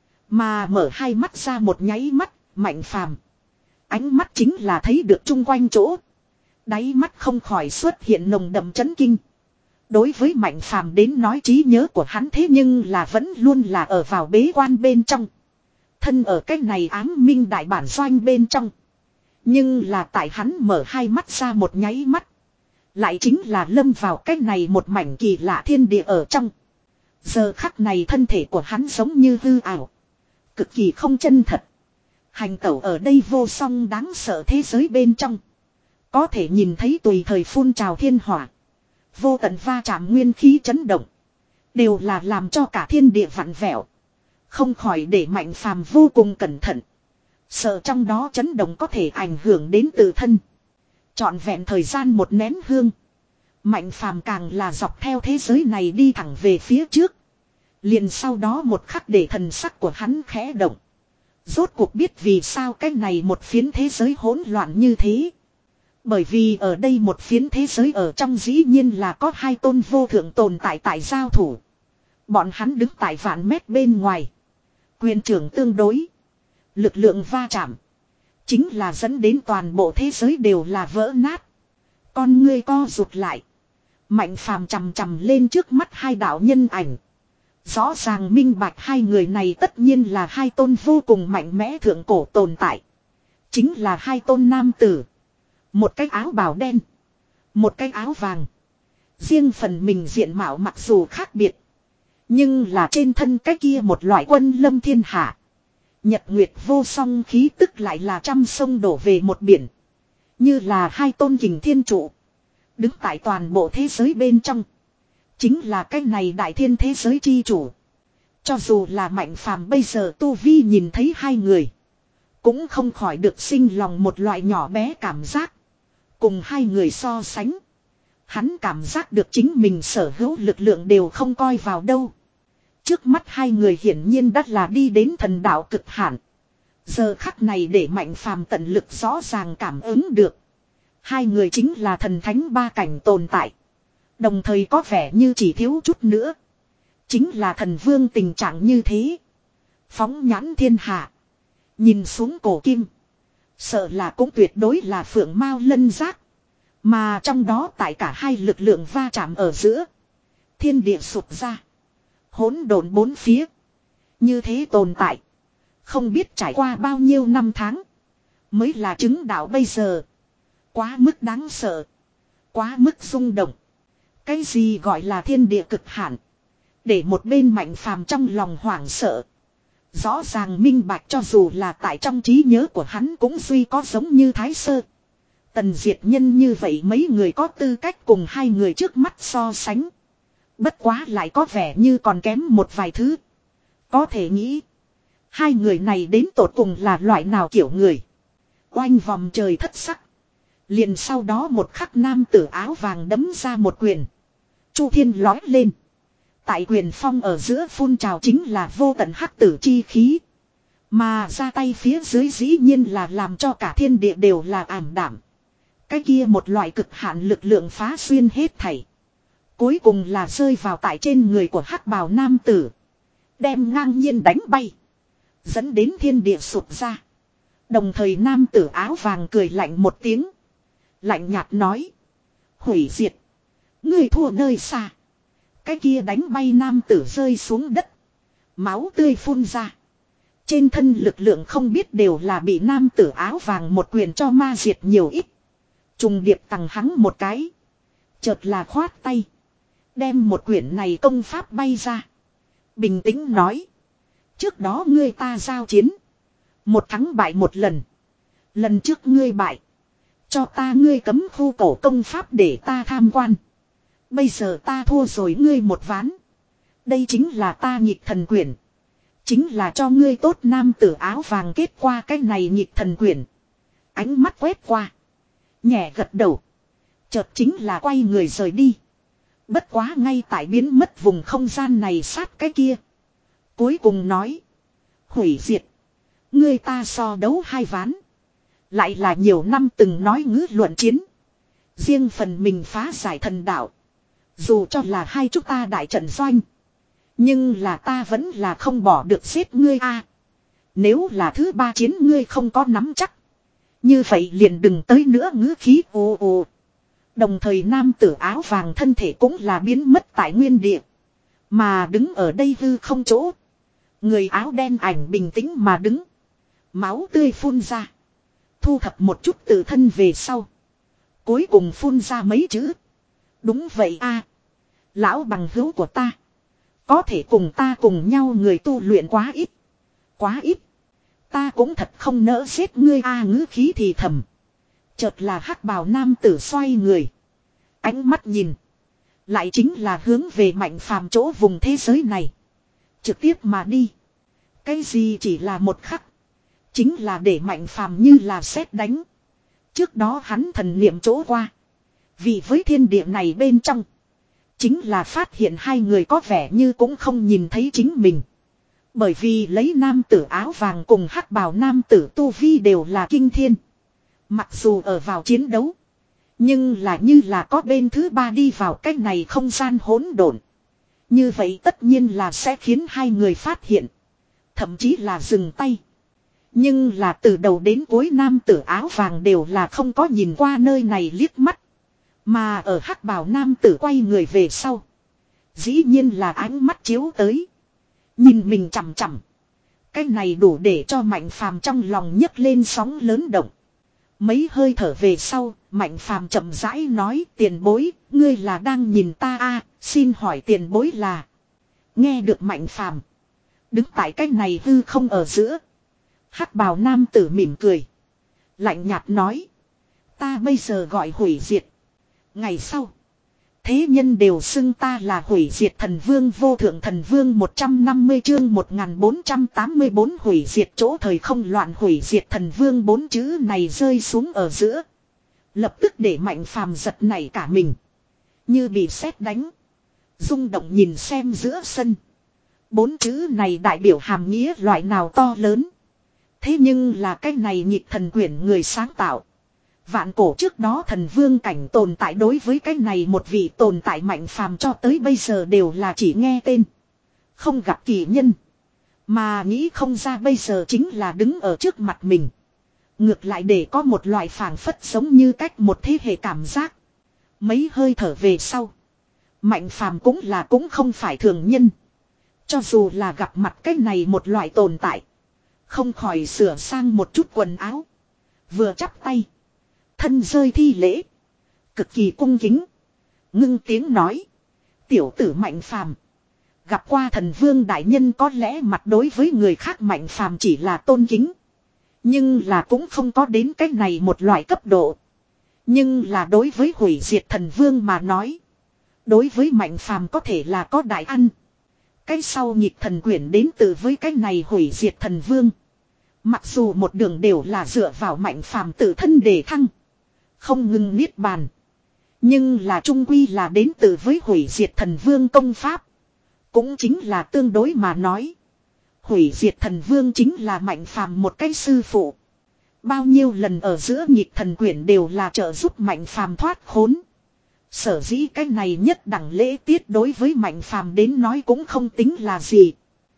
Mà mở hai mắt ra một nháy mắt, Mạnh Phàm. Ánh mắt chính là thấy được chung quanh chỗ. Đáy mắt không khỏi xuất hiện nồng đậm chấn kinh. Đối với Mạnh Phàm đến nói trí nhớ của hắn thế nhưng là vẫn luôn là ở vào bế quan bên trong. Thân ở cách này ám minh đại bản doanh bên trong. Nhưng là tại hắn mở hai mắt ra một nháy mắt. Lại chính là lâm vào cách này một mảnh kỳ lạ thiên địa ở trong. Giờ khắc này thân thể của hắn giống như hư ảo. Cực kỳ không chân thật. Hành tẩu ở đây vô song đáng sợ thế giới bên trong. Có thể nhìn thấy tùy thời phun trào thiên hỏa. Vô tận va chạm nguyên khí chấn động. Đều là làm cho cả thiên địa vặn vẹo. Không khỏi để Mạnh Phàm vô cùng cẩn thận. Sợ trong đó chấn động có thể ảnh hưởng đến tự thân. Trọn vẹn thời gian một nén hương. Mạnh Phàm càng là dọc theo thế giới này đi thẳng về phía trước. Liền sau đó một khắc để thần sắc của hắn khẽ động. Rốt cuộc biết vì sao cái này một phiến thế giới hỗn loạn như thế. Bởi vì ở đây một phiến thế giới ở trong dĩ nhiên là có hai tôn vô thượng tồn tại tại giao thủ. Bọn hắn đứng tại vạn mét bên ngoài. Quyền trưởng tương đối. Lực lượng va chạm. Chính là dẫn đến toàn bộ thế giới đều là vỡ nát. Con ngươi co rụt lại. Mạnh Phàm chằm chằm lên trước mắt hai đạo nhân ảnh. Rõ ràng minh bạch hai người này tất nhiên là hai tôn vô cùng mạnh mẽ thượng cổ tồn tại. Chính là hai tôn nam tử. Một cái áo bào đen. Một cái áo vàng. Riêng phần mình diện mạo mặc dù khác biệt. Nhưng là trên thân cái kia một loại quân lâm thiên hạ. Nhật nguyệt vô song khí tức lại là trăm sông đổ về một biển. Như là hai tôn kình thiên trụ. Đứng tại toàn bộ thế giới bên trong. Chính là cái này đại thiên thế giới chi chủ. Cho dù là Mạnh Phàm bây giờ tu vi nhìn thấy hai người. Cũng không khỏi được sinh lòng một loại nhỏ bé cảm giác. Cùng hai người so sánh. Hắn cảm giác được chính mình sở hữu lực lượng đều không coi vào đâu. Trước mắt hai người hiển nhiên đã là đi đến thần đạo cực hạn. Giờ khắc này để Mạnh Phàm tận lực rõ ràng cảm ứng được. Hai người chính là thần thánh ba cảnh tồn tại. Đồng thời có vẻ như chỉ thiếu chút nữa. Chính là thần vương tình trạng như thế. Phóng nhãn thiên hạ. Nhìn xuống cổ kim. Sợ là cũng tuyệt đối là phượng mao lân giác. Mà trong đó tại cả hai lực lượng va chạm ở giữa. Thiên địa sụp ra. Hỗn độn bốn phía. Như thế tồn tại. Không biết trải qua bao nhiêu năm tháng. Mới là chứng đạo bây giờ. Quá mức đáng sợ. Quá mức rung động. Cái gì gọi là thiên địa cực hạn. Để một bên Mạnh Phàm trong lòng hoảng sợ. Rõ ràng minh bạch cho dù là tại trong trí nhớ của hắn cũng duy có giống như Thái Sơ. Tần Diệt Nhân như vậy mấy người có tư cách cùng hai người trước mắt so sánh. Bất quá lại có vẻ như còn kém một vài thứ. Có thể nghĩ. Hai người này đến tột cùng là loại nào kiểu người. Oanh vòng trời thất sắc. Liền sau đó một khắc nam tử áo vàng đấm ra một quyền. Chu thiên lói lên. Tại quyền phong ở giữa phun trào chính là vô tận hắc tử chi khí. Mà ra tay phía dưới dĩ nhiên là làm cho cả thiên địa đều là ảm đảm. Cái kia một loại cực hạn lực lượng phá xuyên hết thảy. Cuối cùng là rơi vào tại trên người của hắc bào nam tử. Đem ngang nhiên đánh bay. Dẫn đến thiên địa sụp ra. Đồng thời nam tử áo vàng cười lạnh một tiếng. Lạnh nhạt nói. Hủy diệt. Người thua nơi xa. Cái kia đánh bay nam tử rơi xuống đất. Máu tươi phun ra. Trên thân lực lượng không biết đều là bị nam tử áo vàng một quyền cho ma diệt nhiều ít. Trùng điệp tằng hắn một cái. Chợt là khoát tay. Đem một quyển này công pháp bay ra. Bình tĩnh nói. Trước đó ngươi ta giao chiến. Một thắng bại một lần. Lần trước ngươi bại. Cho ta ngươi cấm khu cổ công pháp để ta tham quan. Bây giờ ta thua rồi ngươi một ván. Đây chính là ta nhịp thần quyển. Chính là cho ngươi tốt nam tử áo vàng kết qua cái này nhịp thần quyển. Ánh mắt quét qua. Nhẹ gật đầu. Chợt chính là quay người rời đi. Bất quá ngay tại biến mất vùng không gian này sát cái kia. Cuối cùng nói. Hủy diệt. Ngươi ta so đấu hai ván. Lại là nhiều năm từng nói ngữ luận chiến. Riêng phần mình phá giải thần đạo. Dù cho là hai chúng ta đại trận doanh. Nhưng là ta vẫn là không bỏ được giết ngươi a. Nếu là thứ ba chiến ngươi không có nắm chắc. Như vậy liền đừng tới nữa ngữ khí ồ ồ. Đồng thời nam tử áo vàng thân thể cũng là biến mất tại nguyên địa. Mà đứng ở đây hư không chỗ. Người áo đen ảnh bình tĩnh mà đứng. Máu tươi phun ra. Thu thập một chút tự thân về sau. Cuối cùng phun ra mấy chữ. Đúng vậy a, lão bằng hữu của ta. Có thể cùng ta cùng nhau người tu luyện quá ít. Quá ít. Ta cũng thật không nỡ giết ngươi a, ngữ khí thì thầm. Chợt là hắc bào nam tử xoay người. Ánh mắt nhìn. Lại chính là hướng về Mạnh Phàm chỗ vùng thế giới này. Trực tiếp mà đi. Cái gì chỉ là một khắc. Chính là để Mạnh Phàm như là sét đánh. Trước đó hắn thần niệm chỗ qua. Vì với thiên địa này bên trong. Chính là phát hiện hai người có vẻ như cũng không nhìn thấy chính mình. Bởi vì lấy nam tử áo vàng cùng hắc bào nam tử tu vi đều là kinh thiên. Mặc dù ở vào chiến đấu. Nhưng là như là có bên thứ ba đi vào cách này không gian hỗn độn. Như vậy tất nhiên là sẽ khiến hai người phát hiện. Thậm chí là dừng tay. Nhưng là từ đầu đến cuối nam tử áo vàng đều là không có nhìn qua nơi này liếc mắt. Mà ở hắc bào nam tử quay người về sau. Dĩ nhiên là ánh mắt chiếu tới. Nhìn mình chằm chằm. Cái này đủ để cho Mạnh Phàm trong lòng nhấc lên sóng lớn động. Mấy hơi thở về sau, Mạnh Phàm chậm rãi nói, tiền bối, ngươi là đang nhìn ta a, xin hỏi tiền bối là. Nghe được Mạnh Phàm, đứng tại cái này hư không ở giữa. Hắc bào nam tử mỉm cười, lạnh nhạt nói, ta bây giờ gọi hủy diệt. Ngày sau, thế nhân đều xưng ta là hủy diệt thần vương, vô thượng thần vương. Một trăm năm mươi chương một nghìn bốn trăm tám mươi bốn hủy diệt chỗ thời không loạn, hủy diệt thần vương bốn chữ này rơi xuống ở giữa. Lập tức để Mạnh Phàm giật nảy cả mình. Như bị sét đánh. Rung động nhìn xem giữa sân. Bốn chữ này đại biểu hàm nghĩa loại nào to lớn. Thế nhưng là cái này nhịp thần quyển người sáng tạo. Vạn cổ trước đó thần vương cảnh tồn tại, đối với cái này một vị tồn tại Mạnh Phàm cho tới bây giờ đều là chỉ nghe tên. Không gặp kỳ nhân. Mà nghĩ không ra bây giờ chính là đứng ở trước mặt mình. Ngược lại để có một loại phảng phất giống như cách một thế hệ cảm giác. Mấy hơi thở về sau. Mạnh Phàm cũng là cũng không phải thường nhân. Cho dù là gặp mặt cái này một loại tồn tại. Không khỏi sửa sang một chút quần áo. Vừa chắp tay. Thân rơi thi lễ. Cực kỳ cung kính. Ngưng tiếng nói. Tiểu tử Mạnh Phàm. Gặp qua thần vương đại nhân, có lẽ mặt đối với người khác Mạnh Phàm chỉ là tôn kính. Nhưng là cũng không có đến cái này một loại cấp độ. Nhưng là đối với hủy diệt thần vương mà nói. Đối với Mạnh Phàm có thể là có đại ăn. Cái sau nhịp thần quyển đến từ với cái này hủy diệt thần vương. Mặc dù một đường đều là dựa vào Mạnh Phàm tự thân để thăng. Không ngừng niết bàn. Nhưng là trung quy là đến từ với hủy diệt thần vương công pháp. Cũng chính là tương đối mà nói. Hủy diệt thần vương chính là Mạnh Phàm một cái sư phụ. Bao nhiêu lần ở giữa nhịp thần quyển đều là trợ giúp Mạnh Phàm thoát khốn. Sở dĩ cái này nhất đẳng lễ tiết đối với Mạnh Phàm đến nói cũng không tính là gì.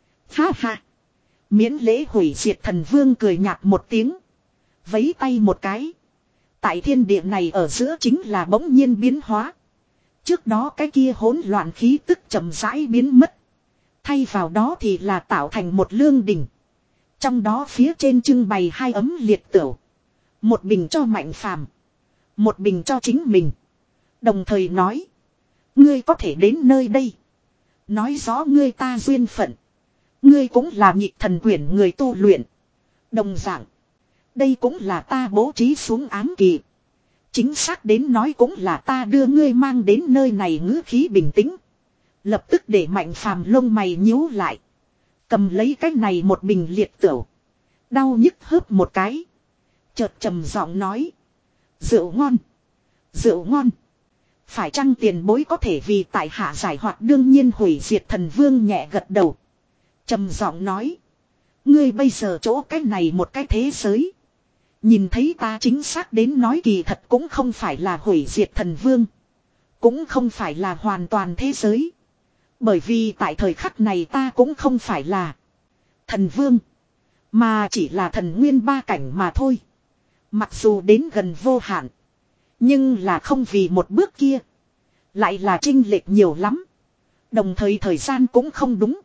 Ha ha. Miễn lễ hủy diệt thần vương cười nhạt một tiếng. Vấy tay một cái. Tại thiên địa này ở giữa chính là bỗng nhiên biến hóa. Trước đó cái kia hỗn loạn khí tức chậm rãi biến mất. Thay vào đó thì là tạo thành một lương đỉnh. Trong đó phía trên trưng bày hai ấm liệt tửu. Một bình cho Mạnh Phàm, một bình cho chính mình. Đồng thời nói. Ngươi có thể đến nơi đây. Nói rõ ngươi ta duyên phận. Ngươi cũng là nhịp thần quyển người tu luyện. Đồng dạng. Đây cũng là ta bố trí xuống ám kỳ. Chính xác đến nói cũng là ta đưa ngươi mang đến nơi này, ngữ khí bình tĩnh. Lập tức để Mạnh Phàm lông mày nhíu lại. Cầm lấy cái này một bình liệt tửu. Đau nhức hớp một cái. Chợt trầm giọng nói. Rượu ngon. Rượu ngon. Phải chăng tiền bối có thể vì tại hạ giải hoạt? Đương nhiên hủy diệt thần vương nhẹ gật đầu. Trầm giọng nói. Ngươi bây giờ chỗ cái này một cái thế giới. Nhìn thấy ta chính xác đến nói kỳ thật cũng không phải là hủy diệt thần vương. Cũng không phải là hoàn toàn thế giới. Bởi vì tại thời khắc này ta cũng không phải là thần vương. Mà chỉ là thần nguyên ba cảnh mà thôi. Mặc dù đến gần vô hạn. Nhưng là không vì một bước kia. Lại là chênh lệch nhiều lắm. Đồng thời thời gian cũng không đúng.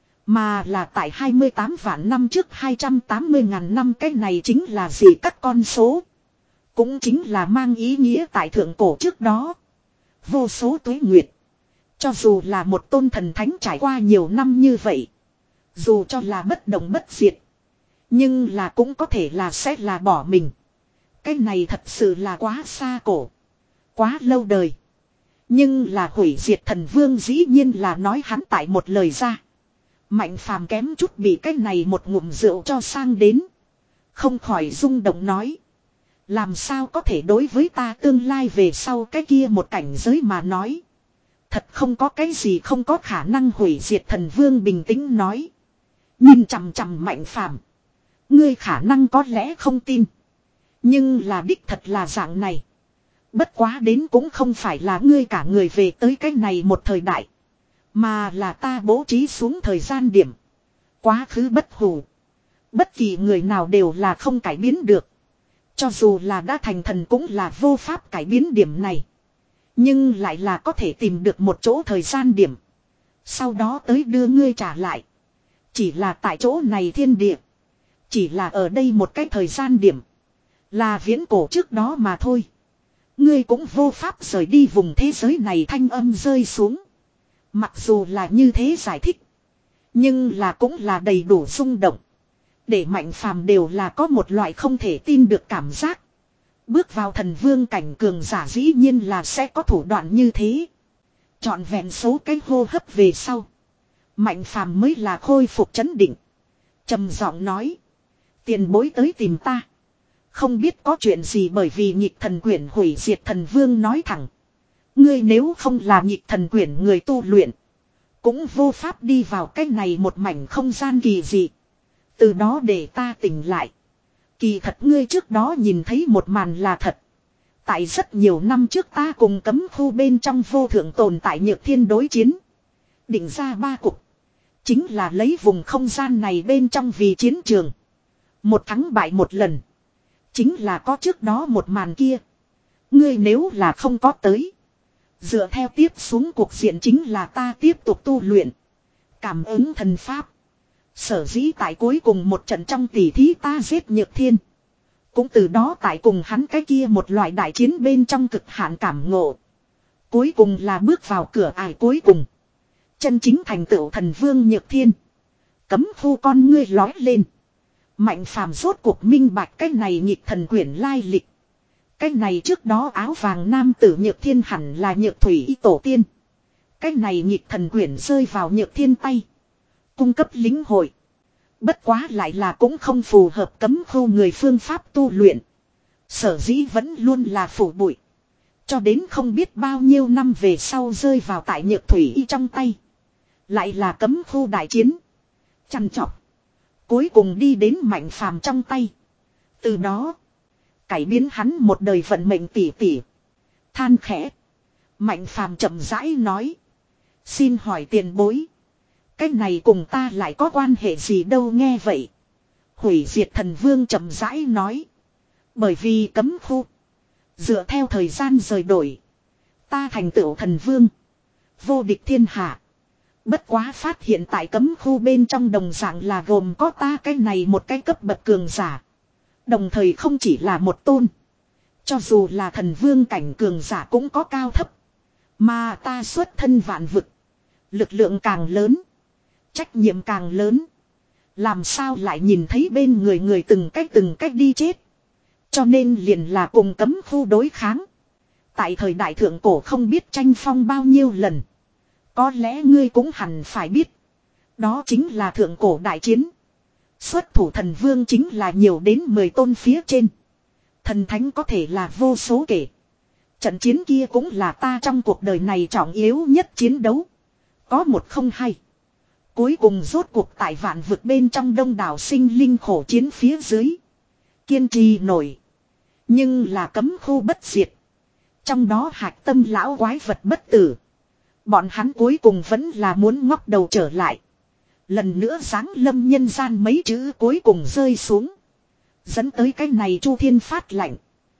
Mà là tại hai mươi tám vạn năm trước, hai trăm tám mươi ngàn năm, cái này chính là gì các con số. Cũng chính là mang ý nghĩa tại thượng cổ trước đó. Vô số tuế nguyệt. Cho dù là một tôn thần thánh trải qua nhiều năm như vậy. Dù cho là bất động bất diệt. Nhưng là cũng có thể là sẽ là bỏ mình. Cái này thật sự là quá xa cổ. Quá lâu đời. Nhưng là hủy diệt thần vương dĩ nhiên là nói hắn tại một lời ra. Mạnh phàm kém chút bị cái này một ngụm rượu cho sang đến. Không khỏi rung động nói. Làm sao có thể đối với ta tương lai về sau cái kia một cảnh giới mà nói. Thật không có cái gì không có khả năng hủy diệt thần vương bình tĩnh nói. Nhìn chằm chằm mạnh phàm. Ngươi khả năng có lẽ không tin. Nhưng là đích thật là dạng này. Bất quá đến cũng không phải là ngươi cả người về tới cái này một thời đại. Mà là ta bố trí xuống thời gian điểm. Quá khứ bất hủ. Bất kỳ người nào đều là không cải biến được. Cho dù là đã thành thần cũng là vô pháp cải biến điểm này. Nhưng lại là có thể tìm được một chỗ thời gian điểm. Sau đó tới đưa ngươi trả lại. Chỉ là tại chỗ này thiên địa. Chỉ là ở đây một cái thời gian điểm. Là viễn cổ trước đó mà thôi. Ngươi cũng vô pháp rời đi vùng thế giới này thanh âm rơi xuống. Mặc dù là như thế giải thích. Nhưng là cũng là đầy đủ rung động. Để mạnh phàm đều là có một loại không thể tin được cảm giác. Bước vào thần vương cảnh cường giả dĩ nhiên là sẽ có thủ đoạn như thế. Chọn vẹn số cái hô hấp về sau. Mạnh phàm mới là khôi phục chấn định. Trầm giọng nói. Tiền bối tới tìm ta. Không biết có chuyện gì bởi vì nhịp thần quyển hủy diệt thần vương nói thẳng. Ngươi nếu không là nhịp thần quyển người tu luyện. Cũng vô pháp đi vào cái này một mảnh không gian kỳ dị. Từ đó để ta tỉnh lại. Kỳ thật ngươi trước đó nhìn thấy một màn là thật. Tại rất nhiều năm trước ta cùng cấm khu bên trong vô thượng tồn tại nhược thiên đối chiến. Định ra ba cục. Chính là lấy vùng không gian này bên trong vì chiến trường. Một thắng bại một lần. Chính là có trước đó một màn kia. Ngươi nếu là không có tới. Dựa theo tiếp xuống cuộc diện chính là ta tiếp tục tu luyện. Cảm ứng thần pháp. Sở dĩ tại cuối cùng một trận trong tỷ thí ta giết nhược thiên. Cũng từ đó tại cùng hắn cái kia một loại đại chiến bên trong cực hạn cảm ngộ. Cuối cùng là bước vào cửa ải cuối cùng. Chân chính thành tựu thần vương nhược thiên. Cấm khu con ngươi lói lên. Mạnh phàm rốt cuộc minh bạch cái này nhịp thần quyển lai lịch. Cái này trước đó áo vàng nam tử nhược thiên hẳn là nhược thủy y tổ tiên. Cái này nhịp thần quyển rơi vào nhược thiên tay. Cung cấp lính hội. Bất quá lại là cũng không phù hợp cấm khu người phương pháp tu luyện. Sở dĩ vẫn luôn là phủ bụi. Cho đến không biết bao nhiêu năm về sau rơi vào tại nhược thủy y trong tay. Lại là cấm khu đại chiến. Chăn chọc. Cuối cùng đi đến mạnh phàm trong tay. Từ đó. Cải biến hắn một đời vận mệnh tỉ tỉ. Than khẽ. Mạnh phàm chậm rãi nói. Xin hỏi tiền bối. Cái này cùng ta lại có quan hệ gì đâu nghe vậy. Hủy diệt thần vương chậm rãi nói. Bởi vì cấm khu. Dựa theo thời gian rời đổi. Ta thành tựu thần vương. Vô địch thiên hạ. Bất quá phát hiện tại cấm khu bên trong đồng dạng là gồm có ta cái này một cái cấp bậc cường giả. Đồng thời không chỉ là một tôn. Cho dù là thần vương cảnh cường giả cũng có cao thấp. Mà ta xuất thân vạn vực. Lực lượng càng lớn. Trách nhiệm càng lớn. Làm sao lại nhìn thấy bên người người từng cách từng cách đi chết. Cho nên liền là cùng cấm khu đối kháng. Tại thời đại thượng cổ không biết tranh phong bao nhiêu lần. Có lẽ ngươi cũng hẳn phải biết. Đó chính là thượng cổ đại chiến. Xuất thủ thần vương chính là nhiều đến mười tôn phía trên. Thần thánh có thể là vô số kể. Trận chiến kia cũng là ta trong cuộc đời này trọng yếu nhất chiến đấu. Có một không hai. Cuối cùng rốt cuộc tại vạn vực bên trong đông đảo sinh linh khổ chiến phía dưới. Kiên trì nổi. Nhưng là cấm khu bất diệt. Trong đó hạch tâm lão quái vật bất tử. Bọn hắn cuối cùng vẫn là muốn ngóc đầu trở lại. Lần nữa giáng lâm nhân gian mấy chữ cuối cùng rơi xuống. Dẫn tới cái này Chu Thiên phát lạnh.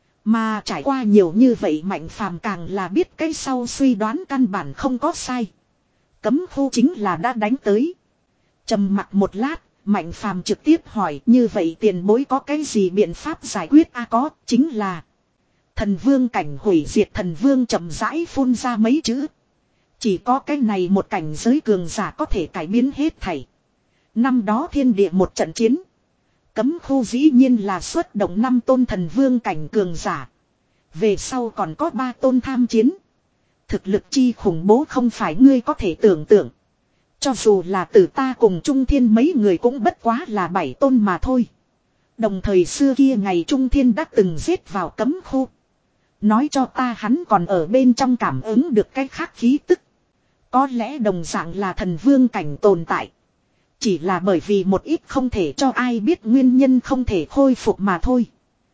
Mà trải qua nhiều như vậy mạnh phàm càng là biết cái sau suy đoán căn bản không có sai. Cấm khu chính là đã đánh tới. Trầm mặc một lát, mạnh phàm trực tiếp hỏi như vậy tiền bối có cái gì biện pháp giải quyết a à có, chính là. Thần vương cảnh hủy diệt thần vương chậm rãi phun ra mấy chữ. Chỉ có cái này một cảnh giới cường giả có thể cải biến hết thảy. Năm đó thiên địa một trận chiến. Cấm khu dĩ nhiên là xuất động năm tôn thần vương cảnh cường giả. Về sau còn có ba tôn tham chiến. Thực lực chi khủng bố không phải ngươi có thể tưởng tượng. Cho dù là từ ta cùng Trung Thiên mấy người cũng bất quá là bảy tôn mà thôi. Đồng thời xưa kia ngày Trung Thiên đã từng giết vào cấm khu. Nói cho ta hắn còn ở bên trong cảm ứng được cái khác khí tức. Có lẽ đồng dạng là thần vương cảnh tồn tại. Chỉ là bởi vì một ít không thể cho ai biết nguyên nhân không thể khôi phục mà thôi.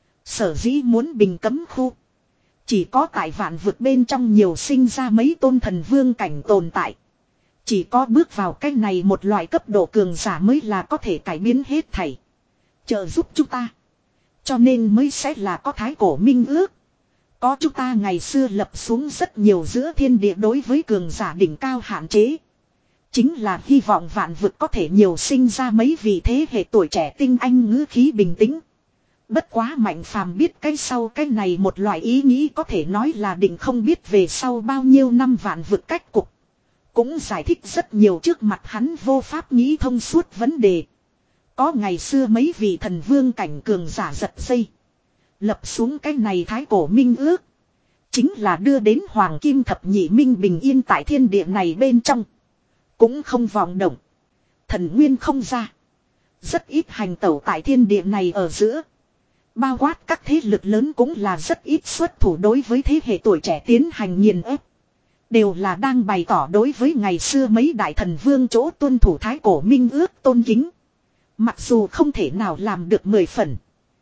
Sở dĩ muốn bình cấm khu. Chỉ có tại vạn vực bên trong nhiều sinh ra mấy tôn thần vương cảnh tồn tại. Chỉ có bước vào cái này một loại cấp độ cường giả mới là có thể cải biến hết thảy. Trợ giúp chúng ta. Cho nên mới sẽ là có thái cổ minh ước. Có chúng ta ngày xưa lập xuống rất nhiều giữa thiên địa đối với cường giả đỉnh cao hạn chế. Chính là hy vọng vạn vực có thể nhiều sinh ra mấy vị thế hệ tuổi trẻ tinh anh ngữ khí bình tĩnh. Bất quá Mạnh Phàm biết cái sau cái này một loại ý nghĩ có thể nói là định không biết về sau bao nhiêu năm vạn vực cách cục. Cũng giải thích rất nhiều trước mặt hắn vô pháp nghĩ thông suốt vấn đề. Có ngày xưa mấy vị thần vương cảnh cường giả giật dây. Lập xuống cái này thái cổ minh ước. Chính là đưa đến Hoàng Kim Thập Nhị Minh bình yên tại thiên địa này bên trong. Cũng không vọng động. Thần nguyên không ra. Rất ít hành tẩu tại thiên địa này ở giữa. Bao quát các thế lực lớn cũng là rất ít xuất thủ đối với thế hệ tuổi trẻ tiến hành nghiền ép. Đều là đang bày tỏ đối với ngày xưa mấy đại thần vương chỗ tuân thủ thái cổ minh ước tôn kính. Mặc dù không thể nào làm được mười phần.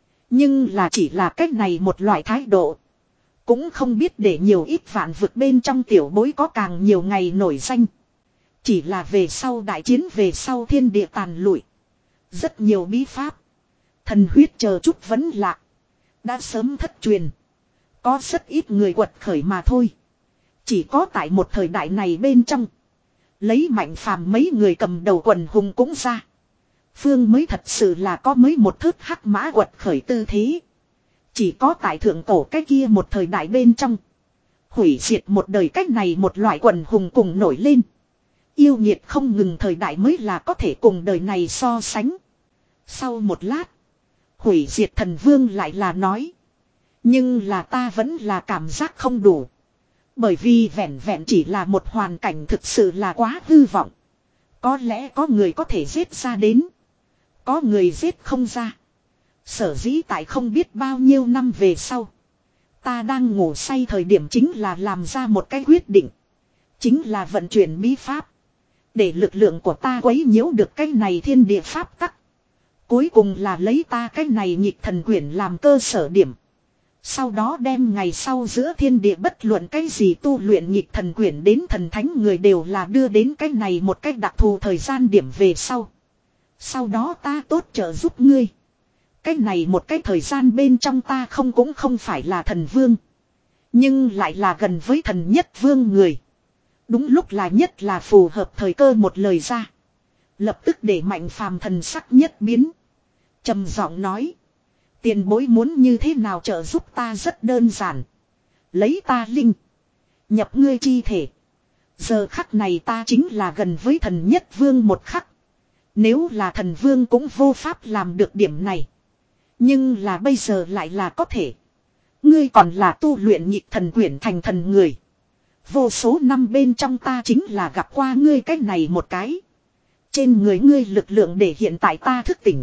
Nhưng là chỉ là cách này một loại thái độ. Cũng không biết để nhiều ít vạn vực bên trong tiểu bối có càng nhiều ngày nổi danh. Chỉ là về sau đại chiến về sau thiên địa tàn lụi. Rất nhiều bí pháp. Thần huyết chờ chút vẫn lạ. Đã sớm thất truyền. Có rất ít người quật khởi mà thôi. Chỉ có tại một thời đại này bên trong. Lấy Mạnh Phàm mấy người cầm đầu quần hùng cũng ra. Phương mới thật sự là có mới một thước hắc mã quật khởi tư thế. Chỉ có tại thượng cổ cái kia một thời đại bên trong. Hủy diệt một đời cách này một loại quần hùng cùng nổi lên. Yêu nghiệt không ngừng thời đại mới là có thể cùng đời này so sánh. Sau một lát. Hủy diệt thần vương lại là nói. Nhưng là ta vẫn là cảm giác không đủ. Bởi vì vẹn vẹn chỉ là một hoàn cảnh thực sự là quá hư vọng. Có lẽ có người có thể giết ra đến. Có người giết không ra. Sở dĩ tại không biết bao nhiêu năm về sau. Ta đang ngủ say thời điểm chính là làm ra một cái quyết định. Chính là vận chuyển bí pháp. Để lực lượng của ta quấy nhiễu được cái này thiên địa pháp tắc. Cuối cùng là lấy ta cái này nhịp thần quyển làm cơ sở điểm. Sau đó đem ngày sau giữa thiên địa bất luận cái gì tu luyện nhịp thần quyển đến thần thánh người đều là đưa đến cái này một cách đặc thù thời gian điểm về sau. Sau đó ta tốt trợ giúp ngươi. Cái này một cái thời gian bên trong ta không cũng không phải là thần vương. Nhưng lại là gần với thần nhất vương người. Đúng lúc là nhất là phù hợp thời cơ một lời ra. Lập tức để Mạnh Phàm thần sắc nhất biến. Trầm giọng nói. Tiền bối muốn như thế nào trợ giúp ta rất đơn giản. Lấy ta linh. Nhập ngươi chi thể. Giờ khắc này ta chính là gần với thần nhất vương một khắc. Nếu là thần vương cũng vô pháp làm được điểm này. Nhưng là bây giờ lại là có thể. Ngươi còn là tu luyện nhịp thần quyển thành thần người. Vô số năm bên trong ta chính là gặp qua ngươi cái này một cái. Trên người ngươi lực lượng để hiện tại ta thức tỉnh.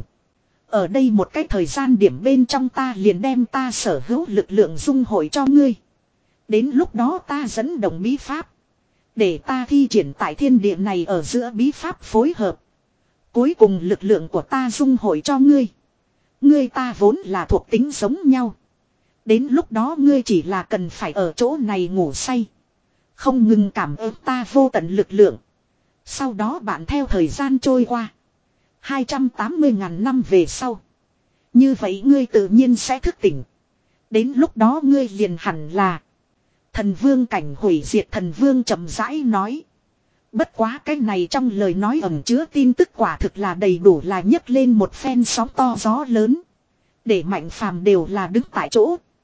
Ở đây một cái thời gian điểm bên trong ta liền đem ta sở hữu lực lượng dung hội cho ngươi. Đến lúc đó ta dẫn động bí pháp. Để ta thi triển tại thiên địa này ở giữa bí pháp phối hợp. Cuối cùng lực lượng của ta dung hội cho ngươi. Ngươi ta vốn là thuộc tính giống nhau. Đến lúc đó ngươi chỉ là cần phải ở chỗ này ngủ say. Không ngừng cảm ơn ta vô tận lực lượng. Sau đó bạn theo thời gian trôi qua. hai trăm tám mươi ngàn năm về sau. Như vậy ngươi tự nhiên sẽ thức tỉnh. Đến lúc đó ngươi liền hẳn là. Thần vương cảnh hủy diệt thần vương chậm rãi nói. Bất quá cái này trong lời nói ẩn chứa tin tức quả thực là đầy đủ là nhấc lên một phen sóng to gió lớn. Để Mạnh Phàm đều là đứng tại chỗ.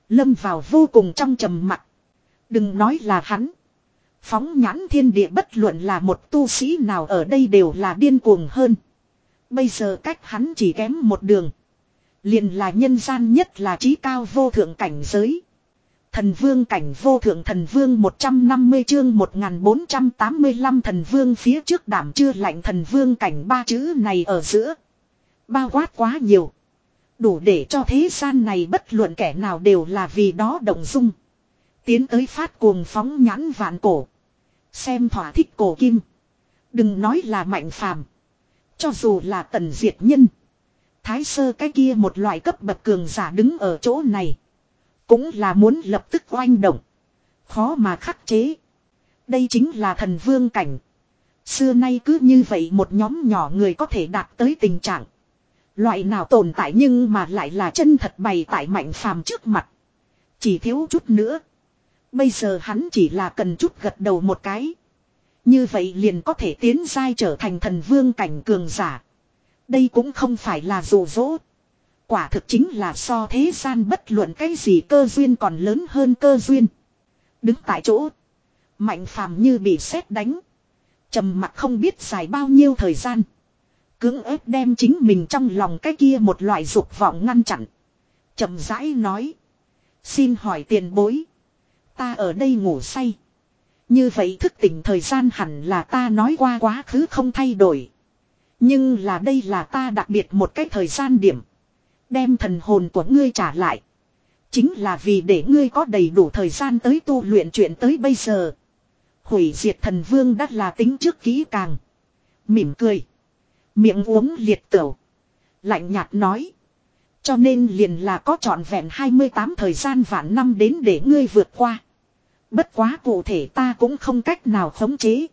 Lâm vào vô cùng trong trầm mặc. Đừng nói là hắn. Phóng nhãn thiên địa bất luận là một tu sĩ nào ở đây đều là điên cuồng hơn. Bây giờ cách hắn chỉ kém một đường. Liền là nhân gian nhất là trí cao vô thượng cảnh giới. Thần vương cảnh vô thượng thần vương một trăm năm mươi chương một nghìn bốn trăm tám mươi lăm thần vương phía trước đảm chưa lạnh thần vương cảnh ba chữ này ở giữa. Bao quát quá nhiều. Đủ để cho thế gian này bất luận kẻ nào đều là vì đó động dung. Tiến tới phát cuồng phóng nhãn vạn cổ. Xem thỏa thích cổ kim. Đừng nói là Mạnh Phàm, cho dù là Tần Diệt Nhân, Thái Sơ cái kia một loại cấp bậc cường giả đứng ở chỗ này, cũng là muốn lập tức oanh động. Khó mà khắc chế. Đây chính là thần vương cảnh. Xưa nay cứ như vậy một nhóm nhỏ người có thể đạt tới tình trạng. Loại nào tồn tại nhưng mà lại là chân thật bày tại Mạnh Phàm trước mặt. Chỉ thiếu chút nữa. Bây giờ hắn chỉ là cần chút gật đầu một cái. Như vậy liền có thể tiến giai trở thành thần vương cảnh cường giả. Đây cũng không phải là dụ dỗ. Quả thực chính là so thế gian bất luận cái gì cơ duyên còn lớn hơn cơ duyên. Đứng tại chỗ. Mạnh Phàm như bị sét đánh. Trầm mặc không biết dài bao nhiêu thời gian. Cưỡng ép đem chính mình trong lòng cái kia một loại dục vọng ngăn chặn. Chậm rãi nói. Xin hỏi tiền bối. Ta ở đây ngủ say. Như vậy thức tỉnh thời gian hẳn là ta nói qua quá khứ không thay đổi. Nhưng là đây là ta đặc biệt một cái thời gian điểm. Đem thần hồn của ngươi trả lại. Chính là vì để ngươi có đầy đủ thời gian tới tu luyện chuyện tới bây giờ. Hủy diệt thần vương đã là tính trước kỹ càng. Mỉm cười. Miệng uống liệt tửu. Lạnh nhạt nói. Cho nên liền là có trọn vẹn hai mươi tám thời gian vạn năm đến để ngươi vượt qua. Bất quá cụ thể ta cũng không cách nào khống chế.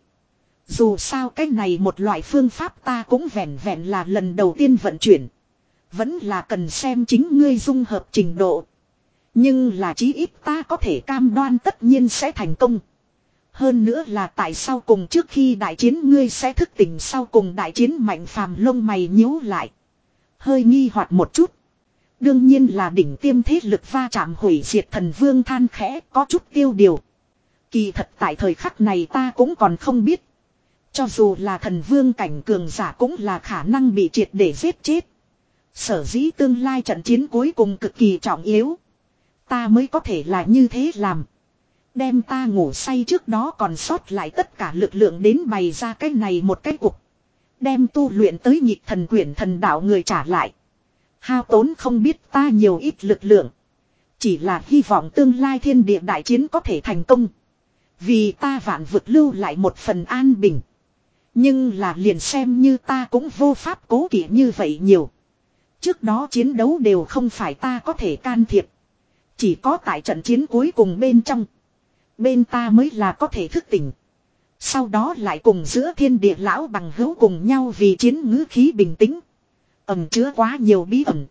Dù sao cái này một loại phương pháp ta cũng vẹn vẹn là lần đầu tiên vận chuyển. Vẫn là cần xem chính ngươi dung hợp trình độ. Nhưng là chí ít ta có thể cam đoan tất nhiên sẽ thành công. Hơn nữa là tại sao cùng trước khi đại chiến ngươi sẽ thức tỉnh sau cùng đại chiến Mạnh Phàm lông mày nhíu lại. Hơi nghi hoặc một chút. Đương nhiên là đỉnh tiêm thế lực va chạm hủy diệt thần vương than khẽ có chút tiêu điều. Kỳ thật tại thời khắc này ta cũng còn không biết. Cho dù là thần vương cảnh cường giả cũng là khả năng bị triệt để giết chết. Sở dĩ tương lai trận chiến cuối cùng cực kỳ trọng yếu. Ta mới có thể là như thế làm. Đem ta ngủ say trước đó còn sót lại tất cả lực lượng đến bày ra cái này một cái cục. Đem tu luyện tới nhịp thần quyển thần đạo người trả lại. Hao tốn không biết ta nhiều ít lực lượng. Chỉ là hy vọng tương lai thiên địa đại chiến có thể thành công. Vì ta vạn vực lưu lại một phần an bình. Nhưng là liền xem như ta cũng vô pháp cố kỵ như vậy nhiều. Trước đó chiến đấu đều không phải ta có thể can thiệp. Chỉ có tại trận chiến cuối cùng bên trong. Bên ta mới là có thể thức tỉnh. Sau đó lại cùng giữa thiên địa lão bằng hữu cùng nhau vì chiến ngữ khí bình tĩnh. Ẩm chứa quá nhiều bí ẩn.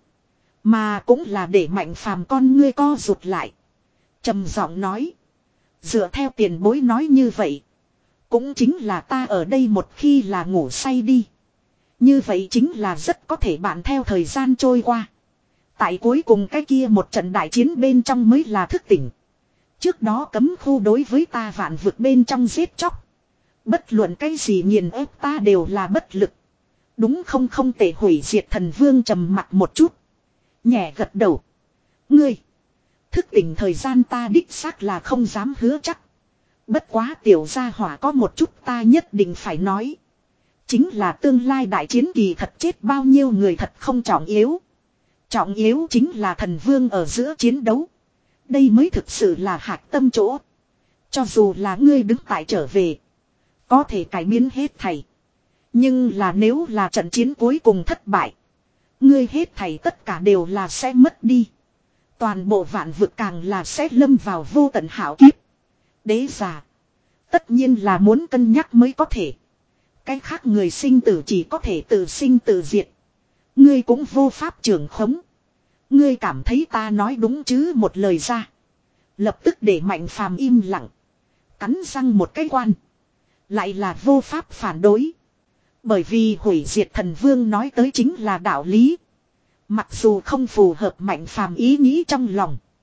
Mà cũng là để Mạnh Phàm con ngươi co rụt lại. Trầm giọng nói. Dựa theo tiền bối nói như vậy. Cũng chính là ta ở đây một khi là ngủ say đi. Như vậy chính là rất có thể bạn theo thời gian trôi qua. Tại cuối cùng cái kia một trận đại chiến bên trong mới là thức tỉnh. Trước đó cấm khu đối với ta vạn vực bên trong giết chóc. Bất luận cái gì nghiền ép ta đều là bất lực. Đúng không không tệ hủy diệt thần vương trầm mặt một chút. Nhẹ gật đầu. Ngươi. Thức tỉnh thời gian ta đích xác là không dám hứa chắc. Bất quá tiểu gia hỏa có một chút ta nhất định phải nói. Chính là tương lai đại chiến kỳ thật chết bao nhiêu người thật không trọng yếu. Trọng yếu chính là thần vương ở giữa chiến đấu. Đây mới thực sự là hạch tâm chỗ. Cho dù là ngươi đứng tại trở về. Có thể cải biến hết thảy. Nhưng là nếu là trận chiến cuối cùng thất bại. Ngươi hết thảy tất cả đều là sẽ mất đi. Toàn bộ vạn vực càng là sẽ lâm vào vô tận hảo kiếp. Đế giả. Tất nhiên là muốn cân nhắc mới có thể. Cái khác người sinh tử chỉ có thể tự sinh tự diệt. Ngươi cũng vô pháp trưởng khống. Ngươi cảm thấy ta nói đúng chứ một lời ra. Lập tức để Mạnh Phàm im lặng. Cắn răng một cái quan. Lại là vô pháp phản đối. Bởi vì hủy diệt thần vương nói tới chính là đạo lý. Mặc dù không phù hợp Mạnh Phàm ý nghĩ trong lòng.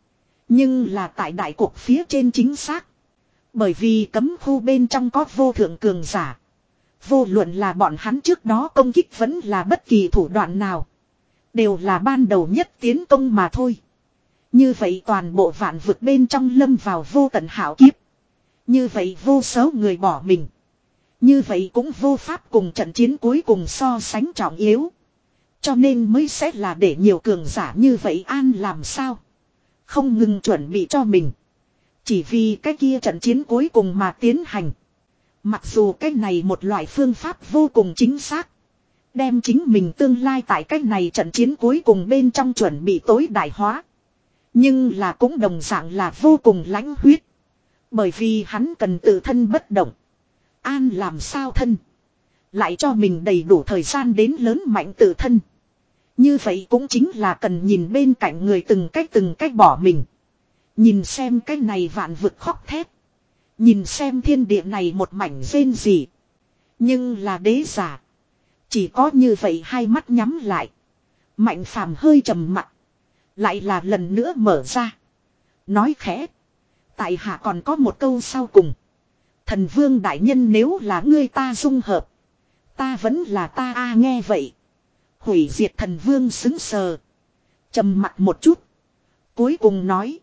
Nhưng là tại đại cuộc phía trên chính xác. Bởi vì cấm khu bên trong có vô thượng cường giả. Vô luận là bọn hắn trước đó công kích vẫn là bất kỳ thủ đoạn nào. Đều là ban đầu nhất tiến công mà thôi. Như vậy toàn bộ vạn vực bên trong lâm vào vô tận hảo kiếp. Như vậy vô số người bỏ mình. Như vậy cũng vô pháp cùng trận chiến cuối cùng so sánh trọng yếu. Cho nên mới sẽ là để nhiều cường giả như vậy an làm sao. Không ngừng chuẩn bị cho mình. Chỉ vì cái kia trận chiến cuối cùng mà tiến hành. Mặc dù cái này một loại phương pháp vô cùng chính xác. Đem chính mình tương lai tại cái này trận chiến cuối cùng bên trong chuẩn bị tối đại hóa. Nhưng là cũng đồng dạng là vô cùng lãnh huyết. Bởi vì hắn cần tự thân bất động. An làm sao thân. Lại cho mình đầy đủ thời gian đến lớn mạnh tự thân. Như vậy cũng chính là cần nhìn bên cạnh người từng cách từng cách bỏ mình. Nhìn xem cái này vạn vực khóc thét. Nhìn xem thiên địa này một mảnh rên rỉ. Nhưng là đế giả. Chỉ có như vậy hai mắt nhắm lại. Mạnh phàm hơi trầm mặt. Lại là lần nữa mở ra. Nói khẽ. Tại hạ còn có một câu sau cùng. Thần vương đại nhân nếu là ngươi ta dung hợp. Ta vẫn là ta a nghe vậy. Hủy diệt thần vương xứng sờ. Trầm mặt một chút. Cuối cùng nói.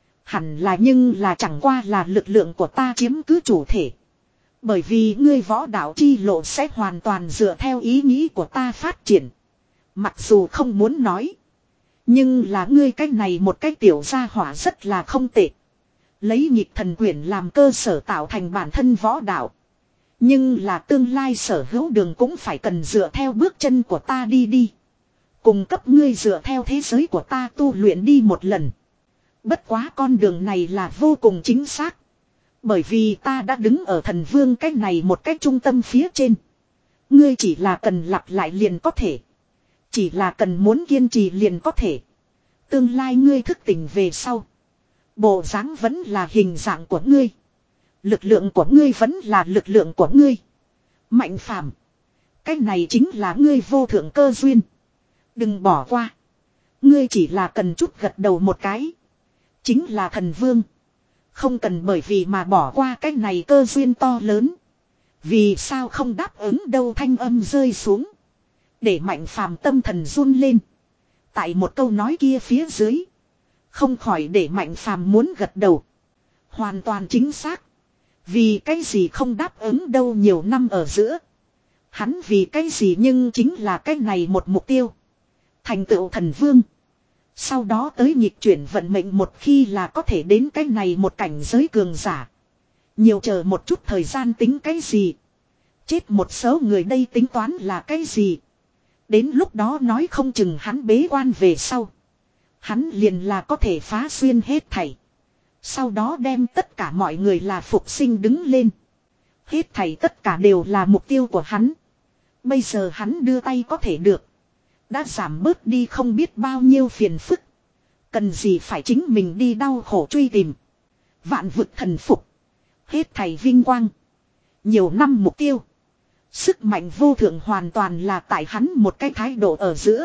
Hẳn là nhưng là chẳng qua là lực lượng của ta chiếm cứ chủ thể. Bởi vì ngươi võ đạo chi lộ sẽ hoàn toàn dựa theo ý nghĩ của ta phát triển. Mặc dù không muốn nói. Nhưng là ngươi cách này một cách tiểu gia hỏa rất là không tệ. Lấy nhịp thần quyển làm cơ sở tạo thành bản thân võ đạo. Nhưng là tương lai sở hữu đường cũng phải cần dựa theo bước chân của ta đi đi. Cùng cấp ngươi dựa theo thế giới của ta tu luyện đi một lần. Bất quá con đường này là vô cùng chính xác. Bởi vì ta đã đứng ở thần vương cách này một cách trung tâm phía trên. Ngươi chỉ là cần lặp lại liền có thể. Chỉ là cần muốn kiên trì liền có thể. Tương lai ngươi thức tỉnh về sau. Bộ dáng vẫn là hình dạng của ngươi. Lực lượng của ngươi vẫn là lực lượng của ngươi. Mạnh phàm. Cái này chính là ngươi vô thượng cơ duyên. Đừng bỏ qua. Ngươi chỉ là cần chút gật đầu một cái. Chính là thần vương. Không cần bởi vì mà bỏ qua cái này cơ duyên to lớn. Vì sao không đáp ứng đâu thanh âm rơi xuống. Để mạnh phàm tâm thần run lên. Tại một câu nói kia phía dưới. Không khỏi để mạnh phàm muốn gật đầu. Hoàn toàn chính xác. Vì cái gì không đáp ứng đâu nhiều năm ở giữa. Hắn vì cái gì nhưng chính là cái này một mục tiêu. Thành tựu thần vương. Sau đó tới nhịp chuyển vận mệnh một khi là có thể đến cái này một cảnh giới cường giả. Nhiều chờ một chút thời gian tính cái gì. Chết một số người đây tính toán là cái gì. Đến lúc đó nói không chừng hắn bế quan về sau. Hắn liền là có thể phá xuyên hết thảy. Sau đó đem tất cả mọi người là phục sinh đứng lên. Hết thảy tất cả đều là mục tiêu của hắn. Bây giờ hắn đưa tay có thể được. Đã giảm bớt đi không biết bao nhiêu phiền phức. Cần gì phải chính mình đi đau khổ truy tìm. Vạn vực thần phục. Hết thảy vinh quang. Nhiều năm mục tiêu. Sức mạnh vô thượng hoàn toàn là tại hắn một cái thái độ ở giữa.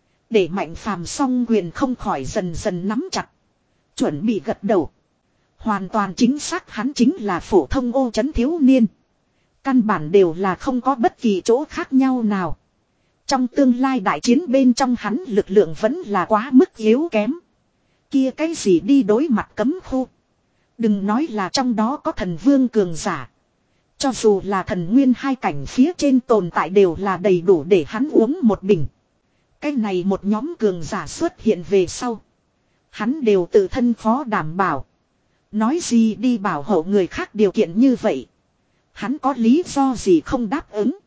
Để mạnh phàm song quyền không khỏi dần dần nắm chặt. Chuẩn bị gật đầu. Hoàn toàn chính xác hắn chính là phổ thông ô trấn thiếu niên. Căn bản đều là không có bất kỳ chỗ khác nhau nào. Trong tương lai đại chiến bên trong hắn lực lượng vẫn là quá mức yếu kém. Kia cái gì đi đối mặt cấm khu. Đừng nói là trong đó có thần vương cường giả. Cho dù là thần nguyên hai cảnh phía trên tồn tại đều là đầy đủ để hắn uống một bình. Cái này một nhóm cường giả xuất hiện về sau. Hắn đều tự thân khó đảm bảo. Nói gì đi bảo hộ người khác điều kiện như vậy. Hắn có lý do gì không đáp ứng.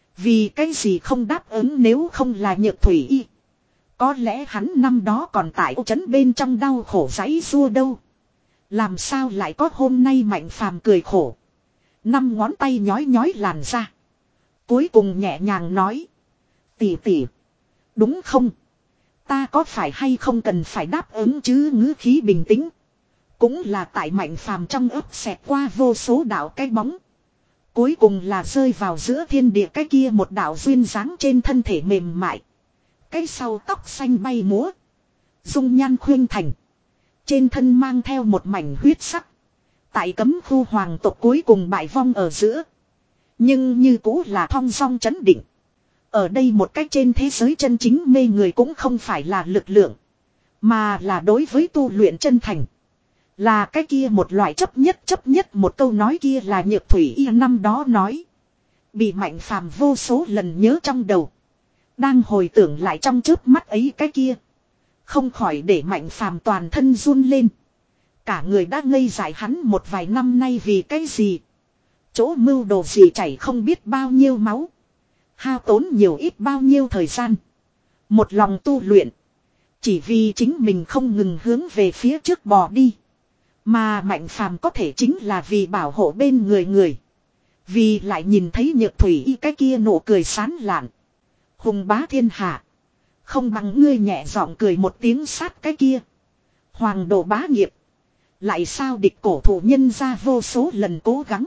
Vì cái gì không đáp ứng nếu không là nhược thủy y. Có lẽ hắn năm đó còn tại ô trấn bên trong đau khổ giãy giụa đâu. Làm sao lại có hôm nay mạnh phàm cười khổ. Năm ngón tay nhói nhói làn ra. Cuối cùng nhẹ nhàng nói. Tỷ tỷ. Đúng không? Ta có phải hay không cần phải đáp ứng chứ ngữ khí bình tĩnh. Cũng là tại mạnh phàm trong ấp xẹt qua vô số đạo cái bóng. Cuối cùng là rơi vào giữa thiên địa cái kia một đạo duyên dáng trên thân thể mềm mại. Cái sau tóc xanh bay múa. Dung nhan khuyên thành. Trên thân mang theo một mảnh huyết sắc. Tại cấm khu hoàng tộc cuối cùng bại vong ở giữa. Nhưng như cũ là thong dong chấn định. Ở đây một cách trên thế giới chân chính mê người cũng không phải là lực lượng. Mà là đối với tu luyện chân thành. Là cái kia một loại chấp nhất chấp nhất một câu nói kia là Nhược Thủy Y năm đó nói. Bị Mạnh Phàm vô số lần nhớ trong đầu. Đang hồi tưởng lại trong chớp mắt ấy cái kia. Không khỏi để Mạnh Phàm toàn thân run lên. Cả người đã ngây dại hắn một vài năm nay vì cái gì. Chỗ mưu đồ gì chảy không biết bao nhiêu máu. Hao tốn nhiều ít bao nhiêu thời gian. Một lòng tu luyện. Chỉ vì chính mình không ngừng hướng về phía trước bò đi. Mà Mạnh Phàm có thể chính là vì bảo hộ bên người người. Vì lại nhìn thấy Nhược Thủy Y cái kia nụ cười sán lạn. Hùng bá thiên hạ. Không bằng ngươi nhẹ giọng cười một tiếng sát cái kia. Hoàng độ bá nghiệp. Lại sao địch cổ thủ nhân ra vô số lần cố gắng.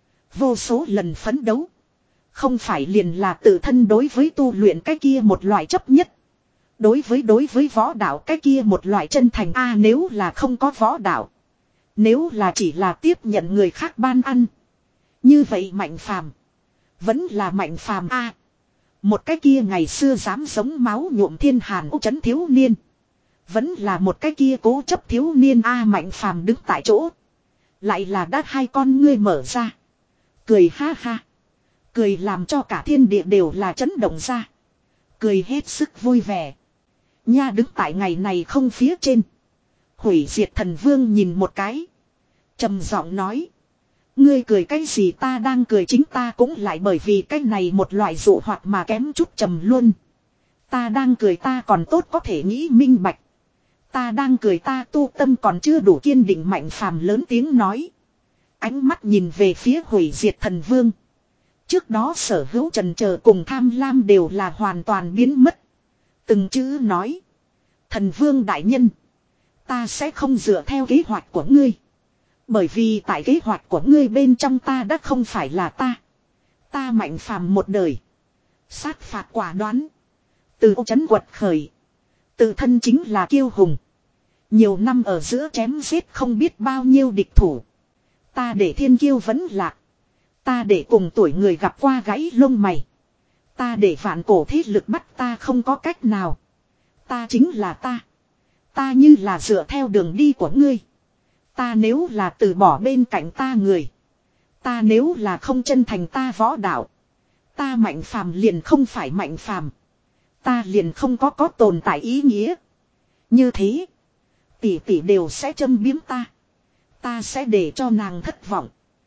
Vô số lần phấn đấu. Không phải liền là tự thân đối với tu luyện cái kia một loại chấp nhất. Đối với đối với võ đạo cái kia một loại chân thành a nếu là không có võ đạo. Nếu là chỉ là tiếp nhận người khác ban ăn. Như vậy Mạnh Phàm vẫn là Mạnh Phàm a. Một cái kia ngày xưa dám sống máu nhuộm thiên hàn ốc trấn thiếu niên. Vẫn là một cái kia cố chấp thiếu niên a Mạnh Phàm đứng tại chỗ. Lại là đã hai con ngươi mở ra. Cười ha ha. Cười làm cho cả thiên địa đều là chấn động ra. Cười hết sức vui vẻ. Nha đứng tại ngày này không phía trên. Hủy diệt thần vương nhìn một cái. Trầm giọng nói. Ngươi cười cái gì ta đang cười chính ta cũng lại bởi vì cái này một loại dụ hoạt mà kém chút trầm luôn. Ta đang cười ta còn tốt có thể nghĩ minh bạch. Ta đang cười ta tu tâm còn chưa đủ kiên định Mạnh Phàm lớn tiếng nói. Ánh mắt nhìn về phía hủy diệt thần vương. Trước đó sở hữu trần chờ cùng tham lam đều là hoàn toàn biến mất. Từng chữ nói. Thần vương đại nhân. Ta sẽ không dựa theo kế hoạch của ngươi. Bởi vì tại kế hoạch của ngươi bên trong ta đã không phải là ta. Ta Mạnh Phàm một đời. Sát phạt quả đoán. Từ ô chấn quật khởi. Tự thân chính là kiêu hùng. Nhiều năm ở giữa chém giết không biết bao nhiêu địch thủ. Ta để thiên kiêu vẫn lạc. Ta để cùng tuổi người gặp qua gãy lông mày. Ta để vạn cổ thế lực bắt ta không có cách nào. Ta chính là ta. Ta như là dựa theo đường đi của ngươi. Ta nếu là từ bỏ bên cạnh ta người. Ta nếu là không chân thành ta võ đạo. Ta Mạnh Phàm liền không phải Mạnh Phàm. Ta liền không có có tồn tại ý nghĩa. Như thế. Tỷ tỷ đều sẽ châm biếm ta. Ta sẽ để cho nàng thất vọng.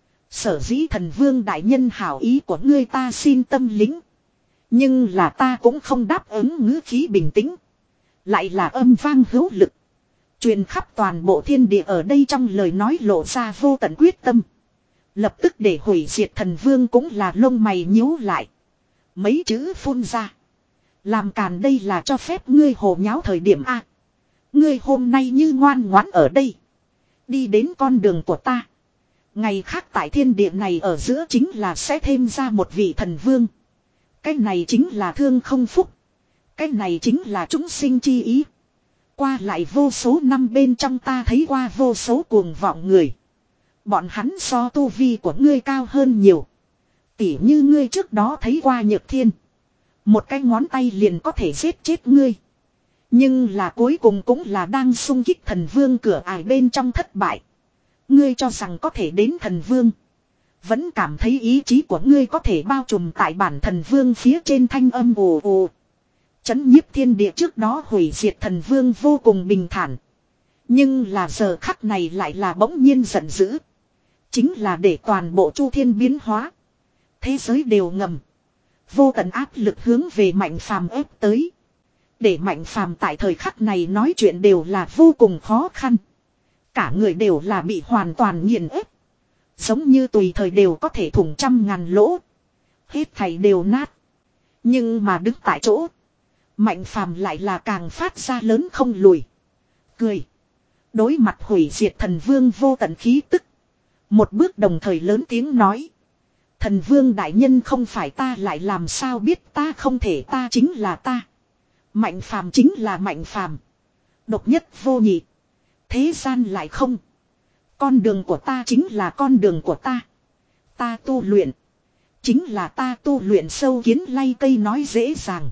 Sở dĩ thần vương đại nhân hảo ý của ngươi ta xin tâm lính. Nhưng là ta cũng không đáp ứng ngữ khí bình tĩnh. Lại là âm vang hữu lực. Truyền khắp toàn bộ thiên địa ở đây trong lời nói lộ ra vô tận quyết tâm. Lập tức để hủy diệt thần vương cũng là lông mày nhíu lại. Mấy chữ phun ra. Làm càn đây là cho phép ngươi hồ nháo thời điểm A. Ngươi hôm nay như ngoan ngoãn ở đây. Đi đến con đường của ta. Ngày khác tại thiên địa này ở giữa chính là sẽ thêm ra một vị thần vương. Cái này chính là thương không phúc. Cái này chính là chúng sinh chi ý. Qua lại vô số năm bên trong ta thấy qua vô số cuồng vọng người. Bọn hắn so tu vi của ngươi cao hơn nhiều. Tỉ như ngươi trước đó thấy qua Nhược Thiên. Một cái ngón tay liền có thể giết chết ngươi. Nhưng là cuối cùng cũng là đang xung kích thần vương cửa ải bên trong thất bại. Ngươi cho rằng có thể đến thần vương. Vẫn cảm thấy ý chí của ngươi có thể bao trùm tại bản thần vương phía trên thanh âm ồ ồ. Chấn nhiếp thiên địa trước đó hủy diệt thần vương vô cùng bình thản. Nhưng là giờ khắc này lại là bỗng nhiên giận dữ. Chính là để toàn bộ chu thiên biến hóa. Thế giới đều ngầm. Vô tận áp lực hướng về Mạnh Phàm ép tới. Để Mạnh Phàm tại thời khắc này nói chuyện đều là vô cùng khó khăn. Cả người đều là bị hoàn toàn nghiền ép. Giống như tùy thời đều có thể thủng trăm ngàn lỗ. Hết thảy đều nát. Nhưng mà đứng tại chỗ. Mạnh Phàm lại là càng phát ra lớn không lùi. Cười. Đối mặt hủy diệt thần vương vô tận khí tức. Một bước đồng thời lớn tiếng nói. Thần vương đại nhân không phải ta lại làm sao biết ta không thể ta chính là ta. Mạnh Phàm chính là Mạnh Phàm. Độc nhất vô nhị. Thế gian lại không. Con đường của ta chính là con đường của ta. Ta tu luyện. Chính là ta tu luyện sâu kiến lay cây nói dễ dàng.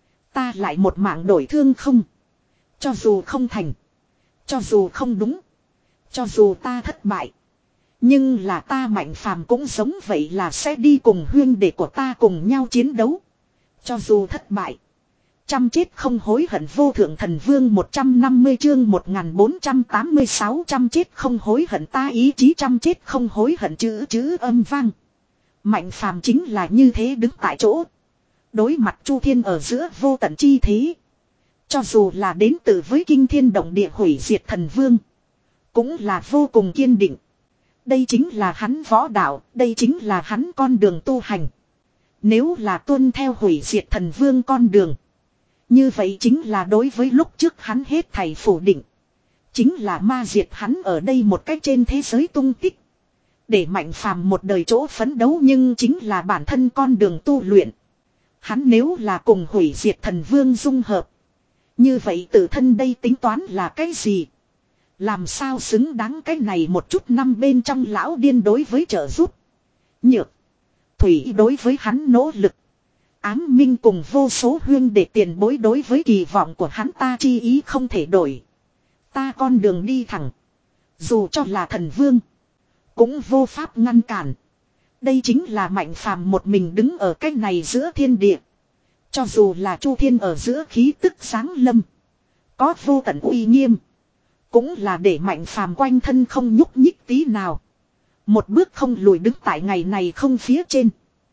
Ta lại một mạng đổi thương không. Cho dù không thành. Cho dù không đúng. Cho dù ta thất bại. Nhưng là ta Mạnh Phàm cũng giống vậy là sẽ đi cùng huyên đệ của ta cùng nhau chiến đấu. Cho dù thất bại. Trăm chết không hối hận vô thượng thần vương một trăm năm mươi chương một nghìn bốn trăm tám mươi sáu trăm chết không hối hận ta ý chí trăm chết không hối hận chữ chữ âm vang. Mạnh Phàm chính là như thế đứng tại chỗ. Đối mặt Chu Thiên ở giữa vô tận chi thế. Cho dù là đến từ với kinh thiên động địa hủy diệt thần vương. Cũng là vô cùng kiên định. Đây chính là hắn võ đạo, đây chính là hắn con đường tu hành. Nếu là tuân theo hủy diệt thần vương con đường. Như vậy chính là đối với lúc trước hắn hết thảy phủ định. Chính là ma diệt hắn ở đây một cách trên thế giới tung tích. Để Mạnh Phàm một đời chỗ phấn đấu nhưng chính là bản thân con đường tu luyện. Hắn nếu là cùng hủy diệt thần vương dung hợp. Như vậy tự thân đây tính toán là cái gì? Làm sao xứng đáng cái này một chút năm bên trong lão điên đối với trợ giúp. Nhược. Thủy đối với hắn nỗ lực. Ám minh cùng vô số huyên để tiền bối đối với kỳ vọng của hắn ta chi ý không thể đổi. Ta con đường đi thẳng. Dù cho là thần vương. Cũng vô pháp ngăn cản. Đây chính là Mạnh Phàm một mình đứng ở cái này giữa thiên địa. Cho dù là Chu Thiên ở giữa khí tức sáng lâm. Có vô tận uy nghiêm. Cũng là để Mạnh Phàm quanh thân không nhúc nhích tí nào. Một bước không lùi đứng tại ngày này không phía trên.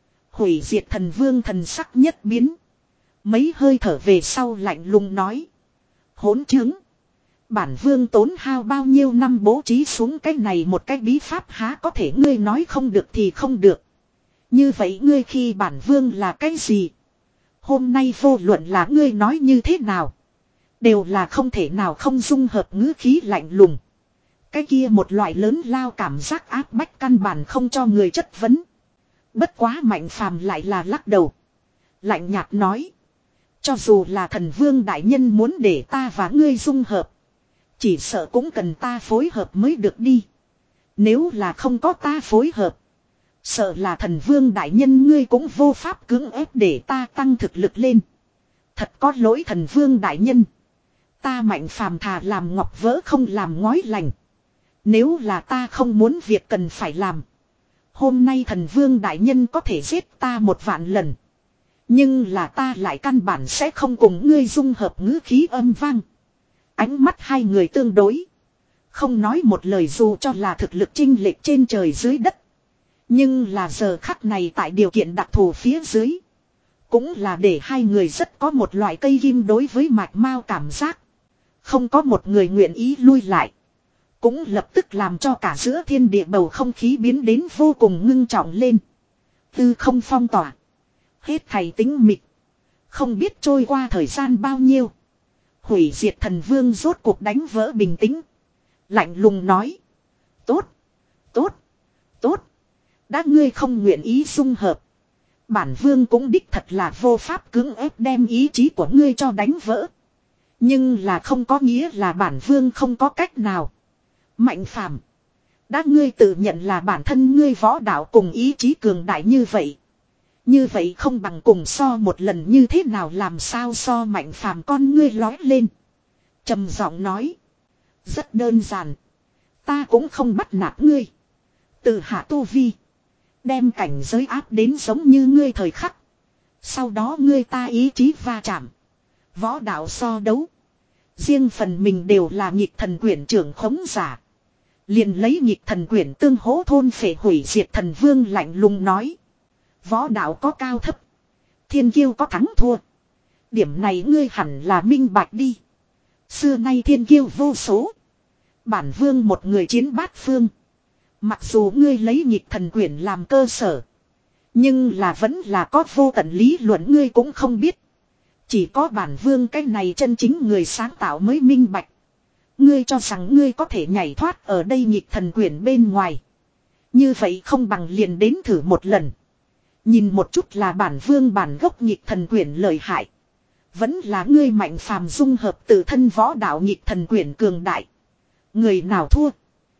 Hủy diệt thần vương thần sắc nhất biến. Mấy hơi thở về sau lạnh lùng nói. Hỗn chứng. Bản vương tốn hao bao nhiêu năm bố trí xuống cái này một cái bí pháp há có thể ngươi nói không được thì không được. Như vậy ngươi khi bản vương là cái gì? Hôm nay vô luận là ngươi nói như thế nào. Đều là không thể nào không dung hợp ngữ khí lạnh lùng. Cái kia một loại lớn lao cảm giác áp bách căn bản không cho người chất vấn. Bất quá Mạnh Phàm lại là lắc đầu. Lạnh nhạt nói. Cho dù là thần vương đại nhân muốn để ta và ngươi dung hợp. Chỉ sợ cũng cần ta phối hợp mới được đi. Nếu là không có ta phối hợp. Sợ là thần vương đại nhân ngươi cũng vô pháp cưỡng ép để ta tăng thực lực lên. Thật có lỗi thần vương đại nhân. Ta Mạnh Phàm thà làm ngọc vỡ không làm ngói lành. Nếu là ta không muốn việc cần phải làm. Hôm nay thần vương đại nhân có thể giết ta một vạn lần. Nhưng là ta lại căn bản sẽ không cùng ngươi dung hợp ngữ khí âm vang. Ánh mắt hai người tương đối. Không nói một lời dù cho là thực lực chênh lệch trên trời dưới đất. Nhưng là giờ khắc này tại điều kiện đặc thù phía dưới. Cũng là để hai người rất có một loại cây kim đối với mạch mao cảm giác. Không có một người nguyện ý lui lại. Cũng lập tức làm cho cả giữa thiên địa bầu không khí biến đến vô cùng ngưng trọng lên. Tư không phong tỏa. Hết thầy tính mịt. Không biết trôi qua thời gian bao nhiêu. Hủy diệt thần vương rốt cuộc đánh vỡ bình tĩnh. Lạnh lùng nói. Tốt. Tốt. Tốt. Đã ngươi không nguyện ý dung hợp. Bản vương cũng đích thật là vô pháp cưỡng ép đem ý chí của ngươi cho đánh vỡ. Nhưng là không có nghĩa là bản vương không có cách nào. Mạnh Phàm, đã ngươi tự nhận là bản thân ngươi võ đạo cùng ý chí cường đại như vậy. Như vậy không bằng cùng so một lần như thế nào làm sao so Mạnh Phàm con ngươi lói lên. Trầm giọng nói. Rất đơn giản. Ta cũng không bắt nạt ngươi. Tự hạ tu vi. Đem cảnh giới áp đến giống như ngươi thời khắc. Sau đó ngươi ta ý chí va chạm. Võ đạo so đấu. Riêng phần mình đều là nhịp thần quyển trưởng khống giả. Liền lấy nhịp thần quyển tương hỗ thôn phệ hủy diệt thần vương lạnh lùng nói. Võ đạo có cao thấp. Thiên kiêu có thắng thua. Điểm này ngươi hẳn là minh bạch đi. Xưa nay thiên kiêu vô số. Bản vương một người chiến bát phương. Mặc dù ngươi lấy nhịp thần quyển làm cơ sở. Nhưng là vẫn là có vô tận lý luận ngươi cũng không biết. Chỉ có bản vương cái này chân chính người sáng tạo mới minh bạch. Ngươi cho rằng ngươi có thể nhảy thoát ở đây nhịp thần quyển bên ngoài. Như vậy không bằng liền đến thử một lần. Nhìn một chút là bản vương bản gốc nhịp thần quyển lợi hại. Vẫn là ngươi Mạnh Phàm dung hợp tự thân võ đạo nhịp thần quyển cường đại. Người nào thua,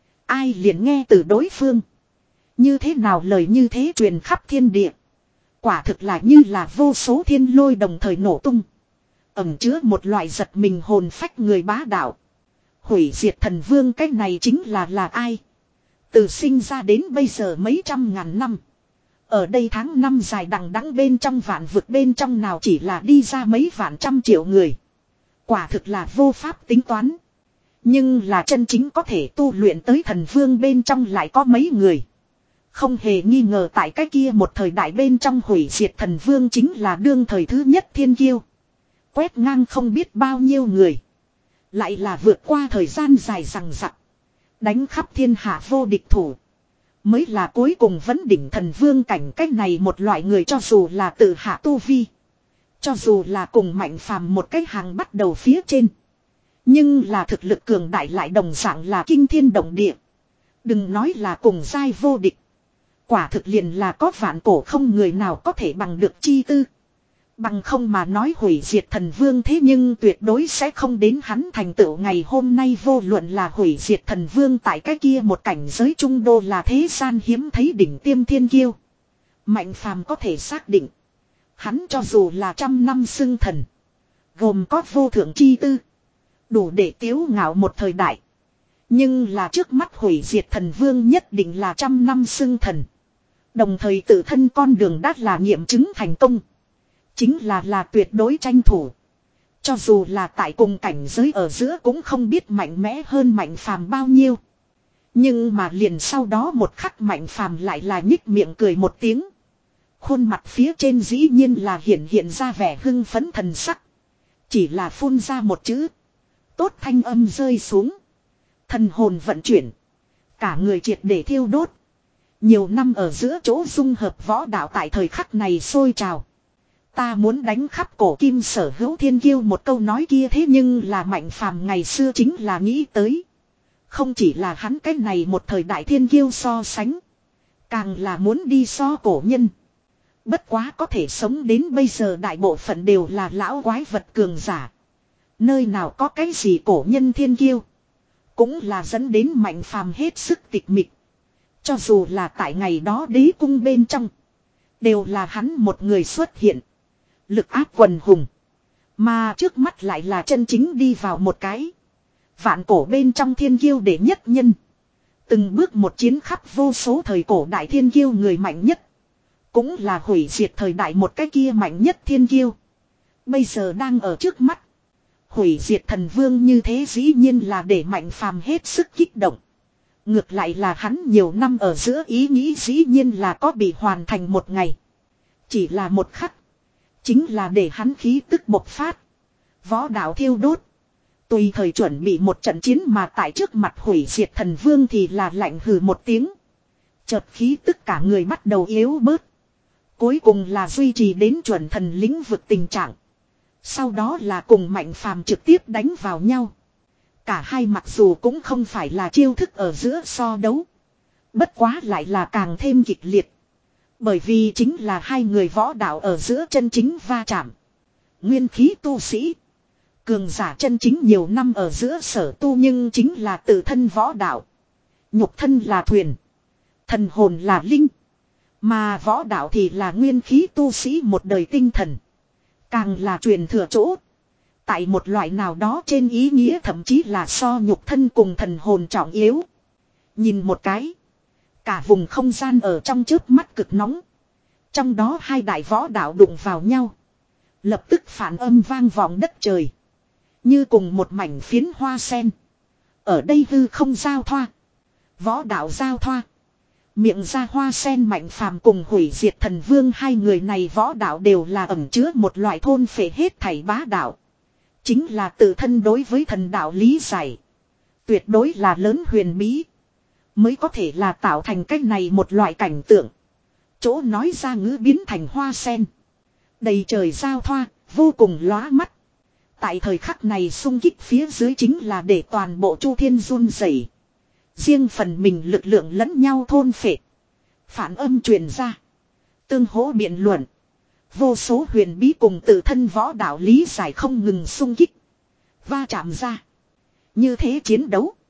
ai liền nghe từ đối phương. Như thế nào lời như thế truyền khắp thiên địa. Quả thực là như là vô số thiên lôi đồng thời nổ tung. Ẩm chứa một loại giật mình hồn phách người bá đạo. Hủy diệt thần vương cái này chính là là ai? Từ sinh ra đến bây giờ mấy trăm ngàn năm. Ở đây tháng năm dài đằng đẵng bên trong vạn vực bên trong nào chỉ là đi ra mấy vạn trăm triệu người. Quả thực là vô pháp tính toán. Nhưng là chân chính có thể tu luyện tới thần vương bên trong lại có mấy người. Không hề nghi ngờ tại cái kia một thời đại bên trong hủy diệt thần vương chính là đương thời thứ nhất thiên kiêu. Quét ngang không biết bao nhiêu người. Lại là vượt qua thời gian dài rằng rặc. Đánh khắp thiên hạ vô địch thủ. Mới là cuối cùng vấn đỉnh thần vương cảnh cách này một loại người cho dù là tự hạ tu vi. Cho dù là cùng mạnh phàm một cái hàng bắt đầu phía trên. Nhưng là thực lực cường đại lại đồng dạng là kinh thiên động địa. Đừng nói là cùng giai vô địch. Quả thực liền là có vạn cổ không người nào có thể bằng được chi tư. Bằng không mà nói hủy diệt thần vương thế nhưng tuyệt đối sẽ không đến hắn thành tựu ngày hôm nay vô luận là hủy diệt thần vương tại cái kia một cảnh giới trung đô là thế gian hiếm thấy đỉnh tiêm thiên kiêu. Mạnh phàm có thể xác định. Hắn cho dù là trăm năm xưng thần. Gồm có vô thượng chi tư. Đủ để tiếu ngạo một thời đại. Nhưng là trước mắt hủy diệt thần vương nhất định là trăm năm xưng thần. Đồng thời tự thân con đường đã là nghiệm chứng thành công. Chính là là tuyệt đối tranh thủ. Cho dù là tại cùng cảnh giới ở giữa cũng không biết mạnh mẽ hơn mạnh phàm bao nhiêu. Nhưng mà liền sau đó một khắc mạnh phàm lại là nhích miệng cười một tiếng. Khuôn mặt phía trên dĩ nhiên là hiện hiện ra vẻ hưng phấn thần sắc. Chỉ là phun ra một chữ. Tốt thanh âm rơi xuống. Thần hồn vận chuyển. Cả người triệt để thiêu đốt. Nhiều năm ở giữa chỗ dung hợp võ đạo tại thời khắc này sôi trào. Ta muốn đánh khắp cổ kim sở hữu thiên kiêu một câu nói kia thế nhưng là mạnh phàm ngày xưa chính là nghĩ tới. Không chỉ là hắn cái này một thời đại thiên kiêu so sánh. Càng là muốn đi so cổ nhân. Bất quá có thể sống đến bây giờ đại bộ phận đều là lão quái vật cường giả. Nơi nào có cái gì cổ nhân thiên kiêu. Cũng là dẫn đến mạnh phàm hết sức tịch mịch. Cho dù là tại ngày đó đế cung bên trong. Đều là hắn một người xuất hiện. Lực áp quần hùng. Mà trước mắt lại là chân chính đi vào một cái. Vạn cổ bên trong thiên kiêu đệ nhất nhân. Từng bước một chiến khắp vô số thời cổ đại thiên kiêu người mạnh nhất. Cũng là hủy diệt thời đại một cái kia mạnh nhất thiên kiêu. Bây giờ đang ở trước mắt. Hủy diệt thần vương như thế dĩ nhiên là để mạnh phàm hết sức kích động. Ngược lại là hắn nhiều năm ở giữa ý nghĩ dĩ nhiên là có bị hoàn thành một ngày. Chỉ là một khắc. Chính là để hắn khí tức bộc phát. Võ đạo thiêu đốt. Tùy thời chuẩn bị một trận chiến mà tại trước mặt hủy diệt thần vương thì là lạnh hừ một tiếng. Chợt khí tức cả người bắt đầu yếu bớt. Cuối cùng là duy trì đến chuẩn thần lĩnh vực tình trạng. Sau đó là cùng mạnh phàm trực tiếp đánh vào nhau. Cả hai mặc dù cũng không phải là chiêu thức ở giữa so đấu. Bất quá lại là càng thêm kịch liệt. Bởi vì chính là hai người võ đạo ở giữa chân chính va chạm. Nguyên khí tu sĩ. Cường giả chân chính nhiều năm ở giữa sở tu nhưng chính là tự thân võ đạo. Nhục thân là thuyền. Thần hồn là linh. Mà võ đạo thì là nguyên khí tu sĩ một đời tinh thần. Càng là truyền thừa chỗ. Tại một loại nào đó trên ý nghĩa thậm chí là so nhục thân cùng thần hồn trọng yếu. Nhìn một cái. Cả vùng không gian ở trong chớp mắt cực nóng. Trong đó hai đại võ đạo đụng vào nhau. Lập tức phản âm vang vọng đất trời. Như cùng một mảnh phiến hoa sen. Ở đây hư không giao thoa. Võ đạo giao thoa. Miệng ra hoa sen mạnh phàm cùng hủy diệt thần vương hai người này võ đạo đều là ẩn chứa một loại thôn phệ hết thảy bá đạo. Chính là tự thân đối với thần đạo lý giải. Tuyệt đối là lớn huyền bí. Mới có thể là tạo thành cách này một loại cảnh tượng. Chỗ nói ra ngữ biến thành hoa sen. Đầy trời giao thoa, vô cùng lóa mắt. Tại thời khắc này xung kích phía dưới chính là để toàn bộ chu thiên run rẩy. Riêng phần mình lực lượng lẫn nhau thôn phệ. Phản âm truyền ra. Tương hỗ biện luận. Vô số huyền bí cùng tự thân võ đạo lý giải không ngừng xung kích. Va chạm ra. Như thế chiến đấu.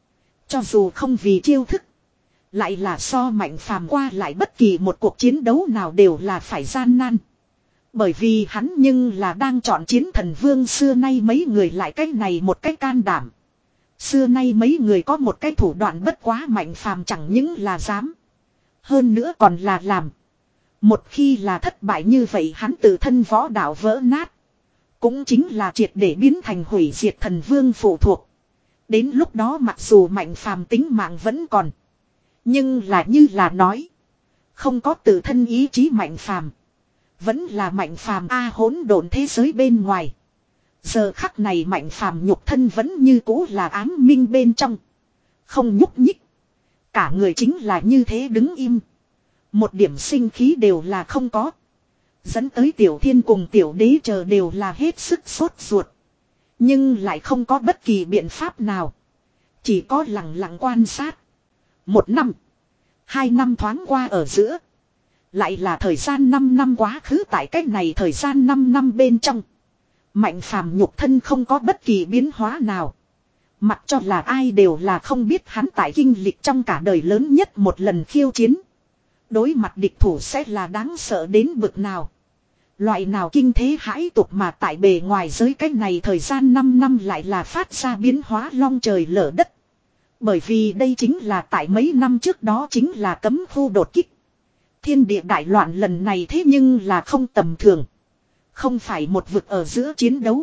Cho dù không vì chiêu thức. Lại là so Mạnh Phàm qua lại bất kỳ một cuộc chiến đấu nào đều là phải gian nan. Bởi vì hắn nhưng là đang chọn chiến thần vương, xưa nay mấy người lại cái này một cái can đảm. Xưa nay mấy người có một cái thủ đoạn, bất quá Mạnh Phàm chẳng những là dám. Hơn nữa còn là làm. Một khi là thất bại như vậy, hắn tự thân võ đạo vỡ nát. Cũng chính là triệt để biến thành hủy diệt thần vương phụ thuộc. Đến lúc đó mặc dù Mạnh Phàm tính mạng vẫn còn. Nhưng là như là nói. Không có tự thân ý chí Mạnh Phàm. Vẫn là Mạnh Phàm a hỗn độn thế giới bên ngoài. Giờ khắc này Mạnh Phàm nhục thân vẫn như cũ là ám minh bên trong. Không nhúc nhích. Cả người chính là như thế đứng im. Một điểm sinh khí đều là không có. Dẫn tới Tiểu Thiên cùng Tiểu Đế chờ đều là hết sức sốt ruột. Nhưng lại không có bất kỳ biện pháp nào. Chỉ có lặng lặng quan sát. Một năm. Hai năm thoáng qua ở giữa. Lại là thời gian năm năm quá khứ, tại cách này thời gian năm năm bên trong. Mạnh Phàm nhục thân không có bất kỳ biến hóa nào. Mặc cho là ai đều là không biết hắn tại kinh lịch trong cả đời lớn nhất một lần khiêu chiến. Đối mặt địch thủ sẽ là đáng sợ đến bực nào. Loại nào kinh thế hãi tục mà tại bề ngoài giới cách này thời gian năm năm lại là phát ra biến hóa long trời lở đất. Bởi vì đây chính là tại mấy năm trước đó chính là cấm khu đột kích. Thiên địa đại loạn lần này thế nhưng là không tầm thường. Không phải một vực ở giữa chiến đấu.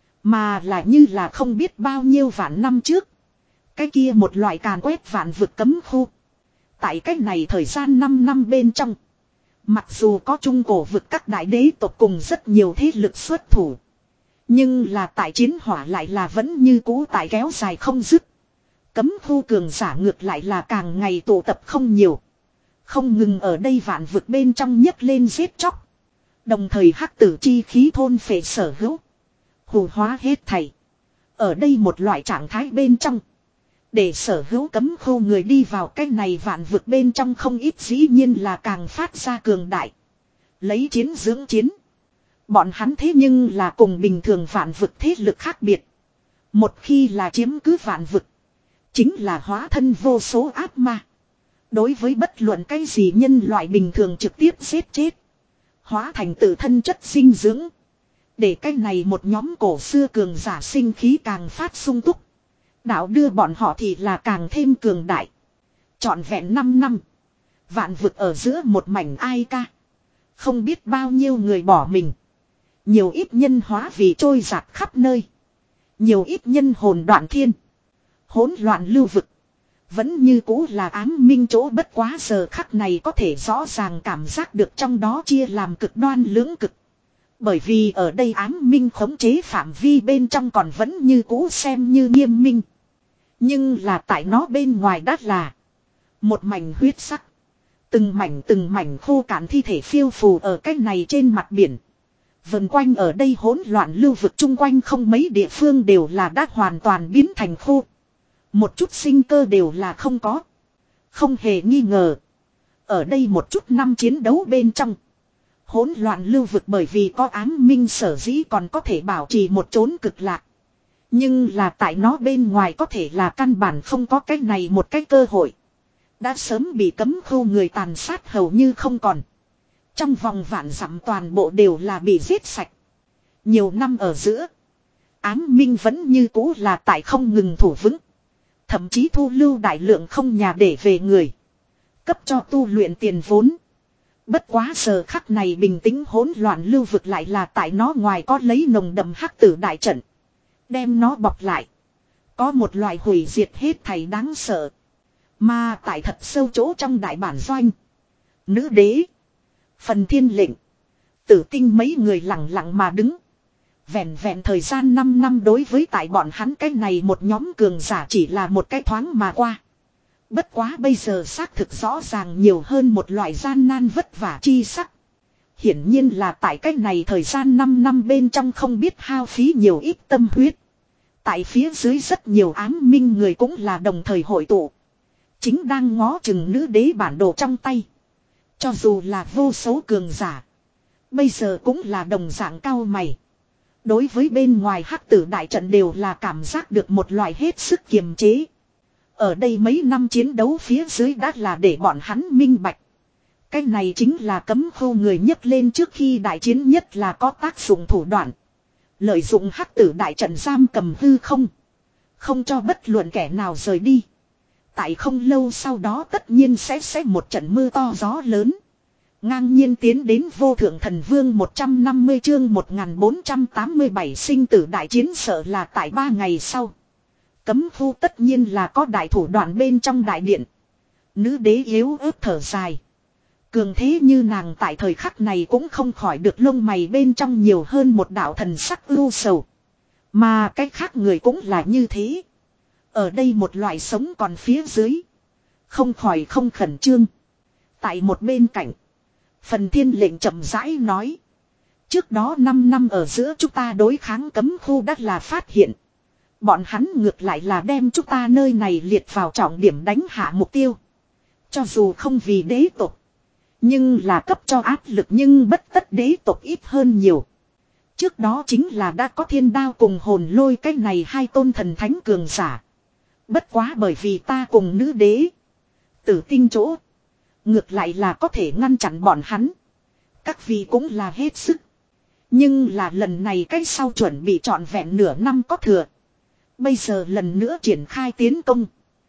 Mà là như là không biết bao nhiêu vạn năm trước. Cái kia một loại càn quét vạn vực cấm khu. Tại cách này thời gian năm năm bên trong. Mặc dù có trung cổ vực các đại đế tộc cùng rất nhiều thế lực xuất thủ. Nhưng là tại chiến hỏa lại là vẫn như cũ tại kéo dài không dứt. Cấm khu cường giả ngược lại là càng ngày tụ tập không nhiều. Không ngừng ở đây vạn vực bên trong nhấc lên giết chóc. Đồng thời hắc tử chi khí thôn phệ sở hữu. Hù hóa hết thảy. Ở đây một loại trạng thái bên trong. Để sở hữu cấm khu người đi vào cái này vạn vực bên trong không ít, dĩ nhiên là càng phát ra cường đại. Lấy chiến dưỡng chiến. Bọn hắn thế nhưng là cùng bình thường vạn vực thế lực khác biệt. Một khi là chiếm cứ vạn vực. Chính là hóa thân vô số ác ma. Đối với bất luận cái gì nhân loại bình thường trực tiếp giết chết. Hóa thành tự thân chất sinh dưỡng. Để cái này một nhóm cổ xưa cường giả sinh khí càng phát sung túc. Đạo đưa bọn họ thì là càng thêm cường đại. Trọn vẹn năm năm. Vạn vực ở giữa một mảnh ai ca. Không biết bao nhiêu người bỏ mình. Nhiều ít nhân hóa vì trôi giạt khắp nơi. Nhiều ít nhân hồn đoạn thiên. Hỗn loạn lưu vực. Vẫn như cũ là ám minh chỗ, bất quá giờ khắc này có thể rõ ràng cảm giác được trong đó chia làm cực đoan lưỡng cực. Bởi vì ở đây ám minh khống chế phạm vi bên trong còn vẫn như cũ xem như nghiêm minh. Nhưng là tại nó bên ngoài đắt là một mảnh huyết sắc. Từng mảnh từng mảnh khô cạn thi thể phiêu phù ở cái này trên mặt biển. Vần quanh ở đây hỗn loạn lưu vực chung quanh không mấy địa phương đều là đã hoàn toàn biến thành khô. Một chút sinh cơ đều là không có. Không hề nghi ngờ. Ở đây một chút năm chiến đấu bên trong. Hỗn loạn lưu vực bởi vì có ám minh sở dĩ còn có thể bảo trì một chốn cực lạc. Nhưng là tại nó bên ngoài có thể là căn bản không có cái này một cái cơ hội. Đã sớm bị cấm khu người tàn sát hầu như không còn. Trong vòng vạn dặm toàn bộ đều là bị giết sạch. Nhiều năm ở giữa. Ám minh vẫn như cũ là tại không ngừng thủ vững. Thậm chí thu lưu đại lượng không nhà để về người. Cấp cho tu luyện tiền vốn. Bất quá giờ khắc này bình tĩnh hỗn loạn lưu vực lại là tại nó ngoài có lấy nồng đậm hắc tử đại trận. Đem nó bọc lại. Có một loại hủy diệt hết thảy đáng sợ. Mà tại thật sâu chỗ trong đại bản doanh. Nữ đế. Phần thiên lệnh. Tử tinh mấy người lặng lặng mà đứng. Vẹn vẹn thời gian năm năm đối với tại bọn hắn cái này một nhóm cường giả chỉ là một cái thoáng mà qua. Bất quá bây giờ xác thực rõ ràng nhiều hơn một loại gian nan vất vả chi sắc. Hiển nhiên là tại cái này thời gian năm năm bên trong không biết hao phí nhiều ít tâm huyết. Tại phía dưới rất nhiều ám minh người cũng là đồng thời hội tụ. Chính đang ngó chừng nữ đế bản đồ trong tay. Cho dù là vô số cường giả. Bây giờ cũng là đồng dạng cao mày. Đối với bên ngoài hắc tử đại trận đều là cảm giác được một loại hết sức kiềm chế. Ở đây mấy năm chiến đấu phía dưới đã là để bọn hắn minh bạch. Cái này chính là cấm khu người nhấc lên trước khi đại chiến nhất là có tác dụng thủ đoạn. Lợi dụng hắc tử đại trận giam cầm hư không. Không cho bất luận kẻ nào rời đi. Tại không lâu sau đó tất nhiên sẽ sẽ một trận mưa to gió lớn. Ngang nhiên tiến đến vô thượng thần vương một trăm năm mươi chương một nghìn bốn trăm tám mươi bảy sinh tử đại chiến sợ là tại ba ngày sau. Cấm khu tất nhiên là có đại thủ đoạn bên trong đại điện. Nữ đế yếu ớt thở dài. Cường thế như nàng tại thời khắc này cũng không khỏi được lông mày bên trong nhiều hơn một đạo thần sắc ưu sầu. Mà cách khác người cũng là như thế. Ở đây một loại sống còn phía dưới. Không khỏi không khẩn trương. Tại một bên cạnh. Phần thiên lệnh chậm rãi nói. Trước đó năm năm ở giữa chúng ta đối kháng cấm khu đã là phát hiện. Bọn hắn ngược lại là đem chúng ta nơi này liệt vào trọng điểm đánh hạ mục tiêu. Cho dù không vì đế tộc. Nhưng là cấp cho áp lực nhưng bất tất đế tộc ít hơn nhiều. Trước đó chính là đã có thiên đao cùng hồn lôi cái này hai tôn thần thánh cường giả. Bất quá bởi vì ta cùng nữ đế. Tử tinh chỗ. Ngược lại là có thể ngăn chặn bọn hắn. Các vị cũng là hết sức. Nhưng là lần này cái sau chuẩn bị trọn vẹn nửa năm có thừa. Bây giờ lần nữa triển khai tiến công.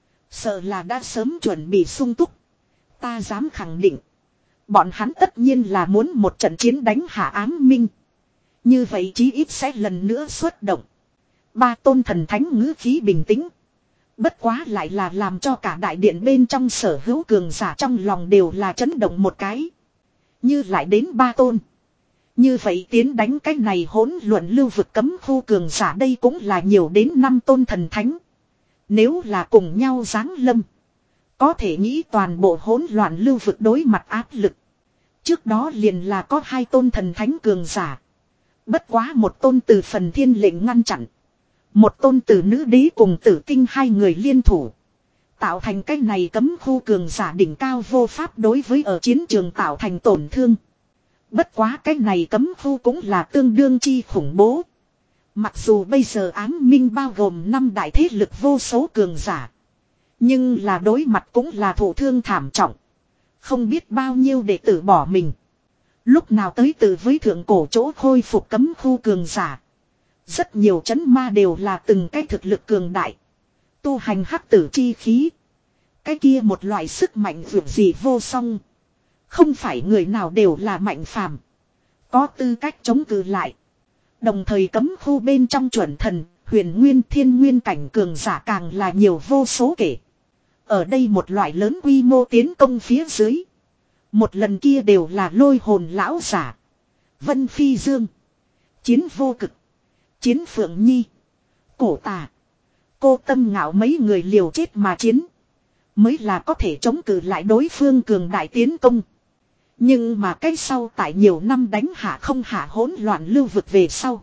Sợ là đã sớm chuẩn bị sung túc. Ta dám khẳng định. Bọn hắn tất nhiên là muốn một trận chiến đánh hạ ám minh. Như vậy chí ít sẽ lần nữa xuất động. Ba tôn thần thánh ngữ khí bình tĩnh. Bất quá lại là làm cho cả đại điện bên trong sở hữu cường giả trong lòng đều là chấn động một cái. Như lại đến ba tôn. Như vậy tiến đánh cái này hỗn luận lưu vực cấm khu cường giả đây cũng là nhiều đến năm tôn thần thánh. Nếu là cùng nhau giáng lâm. Có thể nghĩ toàn bộ hỗn loạn lưu vực đối mặt áp lực. Trước đó liền là có hai tôn thần thánh cường giả. Bất quá một tôn từ phần thiên lệnh ngăn chặn. Một tôn từ nữ đế cùng tử tinh hai người liên thủ. Tạo thành cái này cấm khu cường giả đỉnh cao vô pháp đối với ở chiến trường tạo thành tổn thương. Bất quá cái này cấm khu cũng là tương đương chi khủng bố. Mặc dù bây giờ ám minh bao gồm năm đại thế lực vô số cường giả. Nhưng là đối mặt cũng là thổ thương thảm trọng. Không biết bao nhiêu đệ tử bỏ mình. Lúc nào tới từ với thượng cổ chỗ khôi phục cấm khu cường giả. Rất nhiều chấn ma đều là từng cái thực lực cường đại. Tu hành hắc tử chi khí. Cái kia một loại sức mạnh vượt gì vô song. Không phải người nào đều là mạnh phàm. Có tư cách chống cự lại. Đồng thời cấm khu bên trong chuẩn thần, huyền nguyên thiên nguyên cảnh cường giả càng là nhiều vô số kể. Ở đây một loại lớn quy mô tiến công phía dưới. Một lần kia đều là lôi hồn lão giả. Vân Phi Dương. Chiến vô cực. Chiến Phượng Nhi. Cổ Tà. Cô Tâm Ngạo mấy người liều chết mà chiến. Mới là có thể chống cự lại đối phương cường đại tiến công. Nhưng mà cái sau tại nhiều năm đánh hạ không hạ hỗn loạn lưu vực về sau.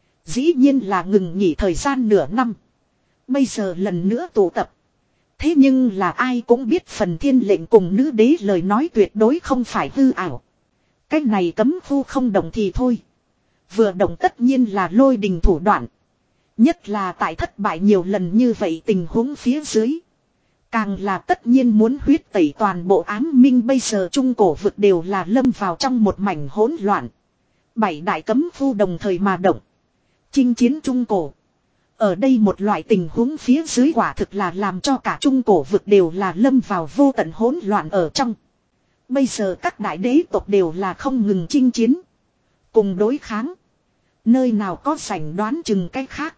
Dĩ nhiên là ngừng nghỉ thời gian nửa năm. Bây giờ lần nữa tụ tập. Thế nhưng là ai cũng biết phần thiên lệnh cùng nữ đế lời nói tuyệt đối không phải hư ảo. Cái này cấm khu không động thì thôi. Vừa động tất nhiên là lôi đình thủ đoạn. Nhất là tại thất bại nhiều lần như vậy tình huống phía dưới. Càng là tất nhiên muốn huyết tẩy toàn bộ ám minh bây giờ trung cổ vực đều là lâm vào trong một mảnh hỗn loạn. Bảy đại cấm khu đồng thời mà động. Chinh chiến trung cổ. Ở đây một loại tình huống phía dưới quả thực là làm cho cả trung cổ vực đều là lâm vào vô tận hỗn loạn ở trong. Bây giờ các đại đế tộc đều là không ngừng chinh chiến. Cùng đối kháng. Nơi nào có sảnh đoán chừng cách khác.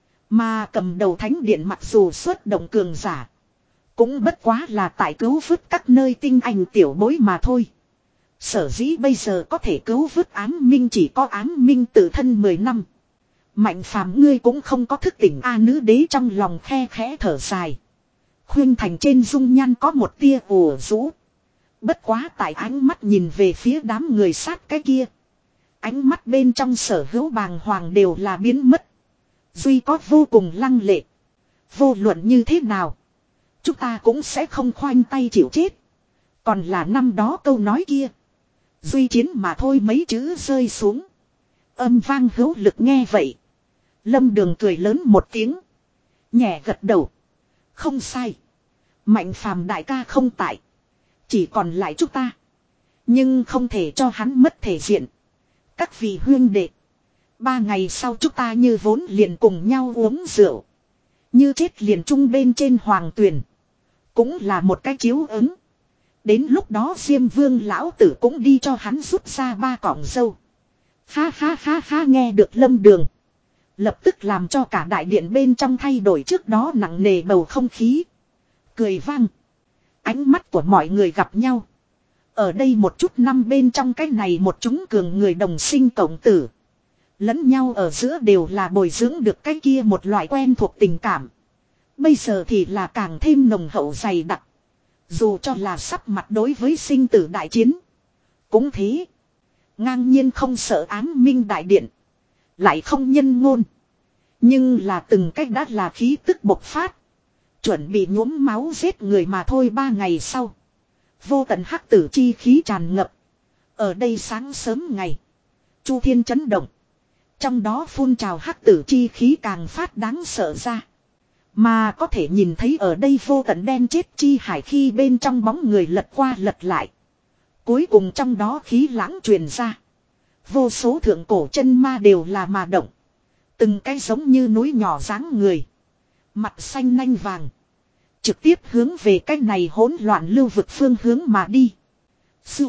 Mà cầm đầu thánh điện mặc dù xuất động cường giả. Cũng bất quá là tại cứu vớt các nơi tinh anh tiểu bối mà thôi. Sở dĩ bây giờ có thể cứu vớt ám minh chỉ có ám minh tự thân mười năm. Mạnh phàm ngươi cũng không có thức tỉnh a nữ đế trong lòng khe khẽ thở dài. Khuyên thành trên dung nhan có một tia ủ rũ. Bất quá tại ánh mắt nhìn về phía đám người sát cái kia. Ánh mắt bên trong sở hữu bàng hoàng đều là biến mất. Duy có vô cùng lăng lệ. Vô luận như thế nào. Chúng ta cũng sẽ không khoanh tay chịu chết. Còn là năm đó câu nói kia. Duy chiến mà thôi mấy chữ rơi xuống. Âm vang hữu lực nghe vậy. Lâm Đường cười lớn một tiếng. Nhẹ gật đầu. Không sai. Mạnh phàm đại ca không tại. Chỉ còn lại chúng ta. Nhưng không thể cho hắn mất thể diện. Các vị huyên đệ. Ba ngày sau chúng ta như vốn liền cùng nhau uống rượu. Như chết liền chung bên trên hoàng tuyền. Cũng là một cái chiếu ứng. Đến lúc đó Diêm Vương lão tử cũng đi cho hắn rút ra ba cọng dâu. Ha ha ha ha, nghe được Lâm Đường. Lập tức làm cho cả đại điện bên trong thay đổi trước đó nặng nề bầu không khí. Cười vang. Ánh mắt của mọi người gặp nhau. Ở đây một chút năm bên trong cái này một chúng cường người đồng sinh cộng tử. Lẫn nhau ở giữa đều là bồi dưỡng được cái kia một loại quen thuộc tình cảm. Bây giờ thì là càng thêm nồng hậu dày đặc. Dù cho là sắp mặt đối với sinh tử đại chiến. Cũng thế. Ngang nhiên không sợ ám minh đại điện. Lại không nhân ngôn. Nhưng là từng cách đã là khí tức bộc phát. Chuẩn bị nhuốm máu giết người mà thôi. Ba ngày sau. Vô tận hắc tử chi khí tràn ngập. Ở đây sáng sớm ngày. Chu thiên chấn động. Trong đó phun trào hắc tử chi khí càng phát đáng sợ ra. Mà có thể nhìn thấy ở đây vô tận đen chết chi hải khi bên trong bóng người lật qua lật lại. Cuối cùng trong đó khí lãng truyền ra. Vô số thượng cổ chân ma đều là mà động. Từng cái giống như núi nhỏ dáng người. Mặt xanh nanh vàng. Trực tiếp hướng về cái này hỗn loạn lưu vực phương hướng mà đi. Sư.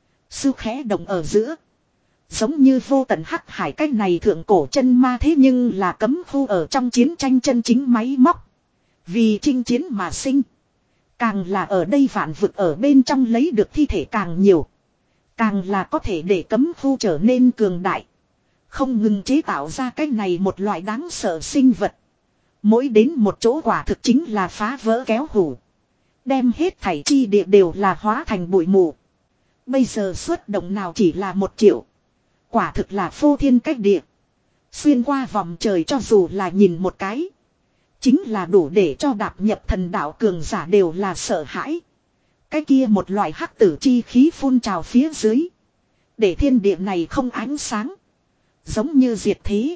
Sư khẽ động ở giữa. Giống như vô tận hắc hải cái này thượng cổ chân ma thế nhưng là cấm khu ở trong chiến tranh chân chính máy móc. Vì chinh chiến mà sinh. Càng là ở đây vạn vực ở bên trong lấy được thi thể càng nhiều. Càng là có thể để cấm khu trở nên cường đại. Không ngừng chế tạo ra cái này một loại đáng sợ sinh vật. Mỗi đến một chỗ quả thực chính là phá vỡ kéo hủ. Đem hết thảy chi địa đều là hóa thành bụi mù. Bây giờ xuất động nào chỉ là một triệu. Quả thực là phô thiên cách địa. Xuyên qua vòng trời cho dù là nhìn một cái. Chính là đủ để cho đạp nhập thần đạo cường giả đều là sợ hãi. Cái kia một loại hắc tử chi khí phun trào phía dưới. Để thiên địa này không ánh sáng. Giống như diệt thế.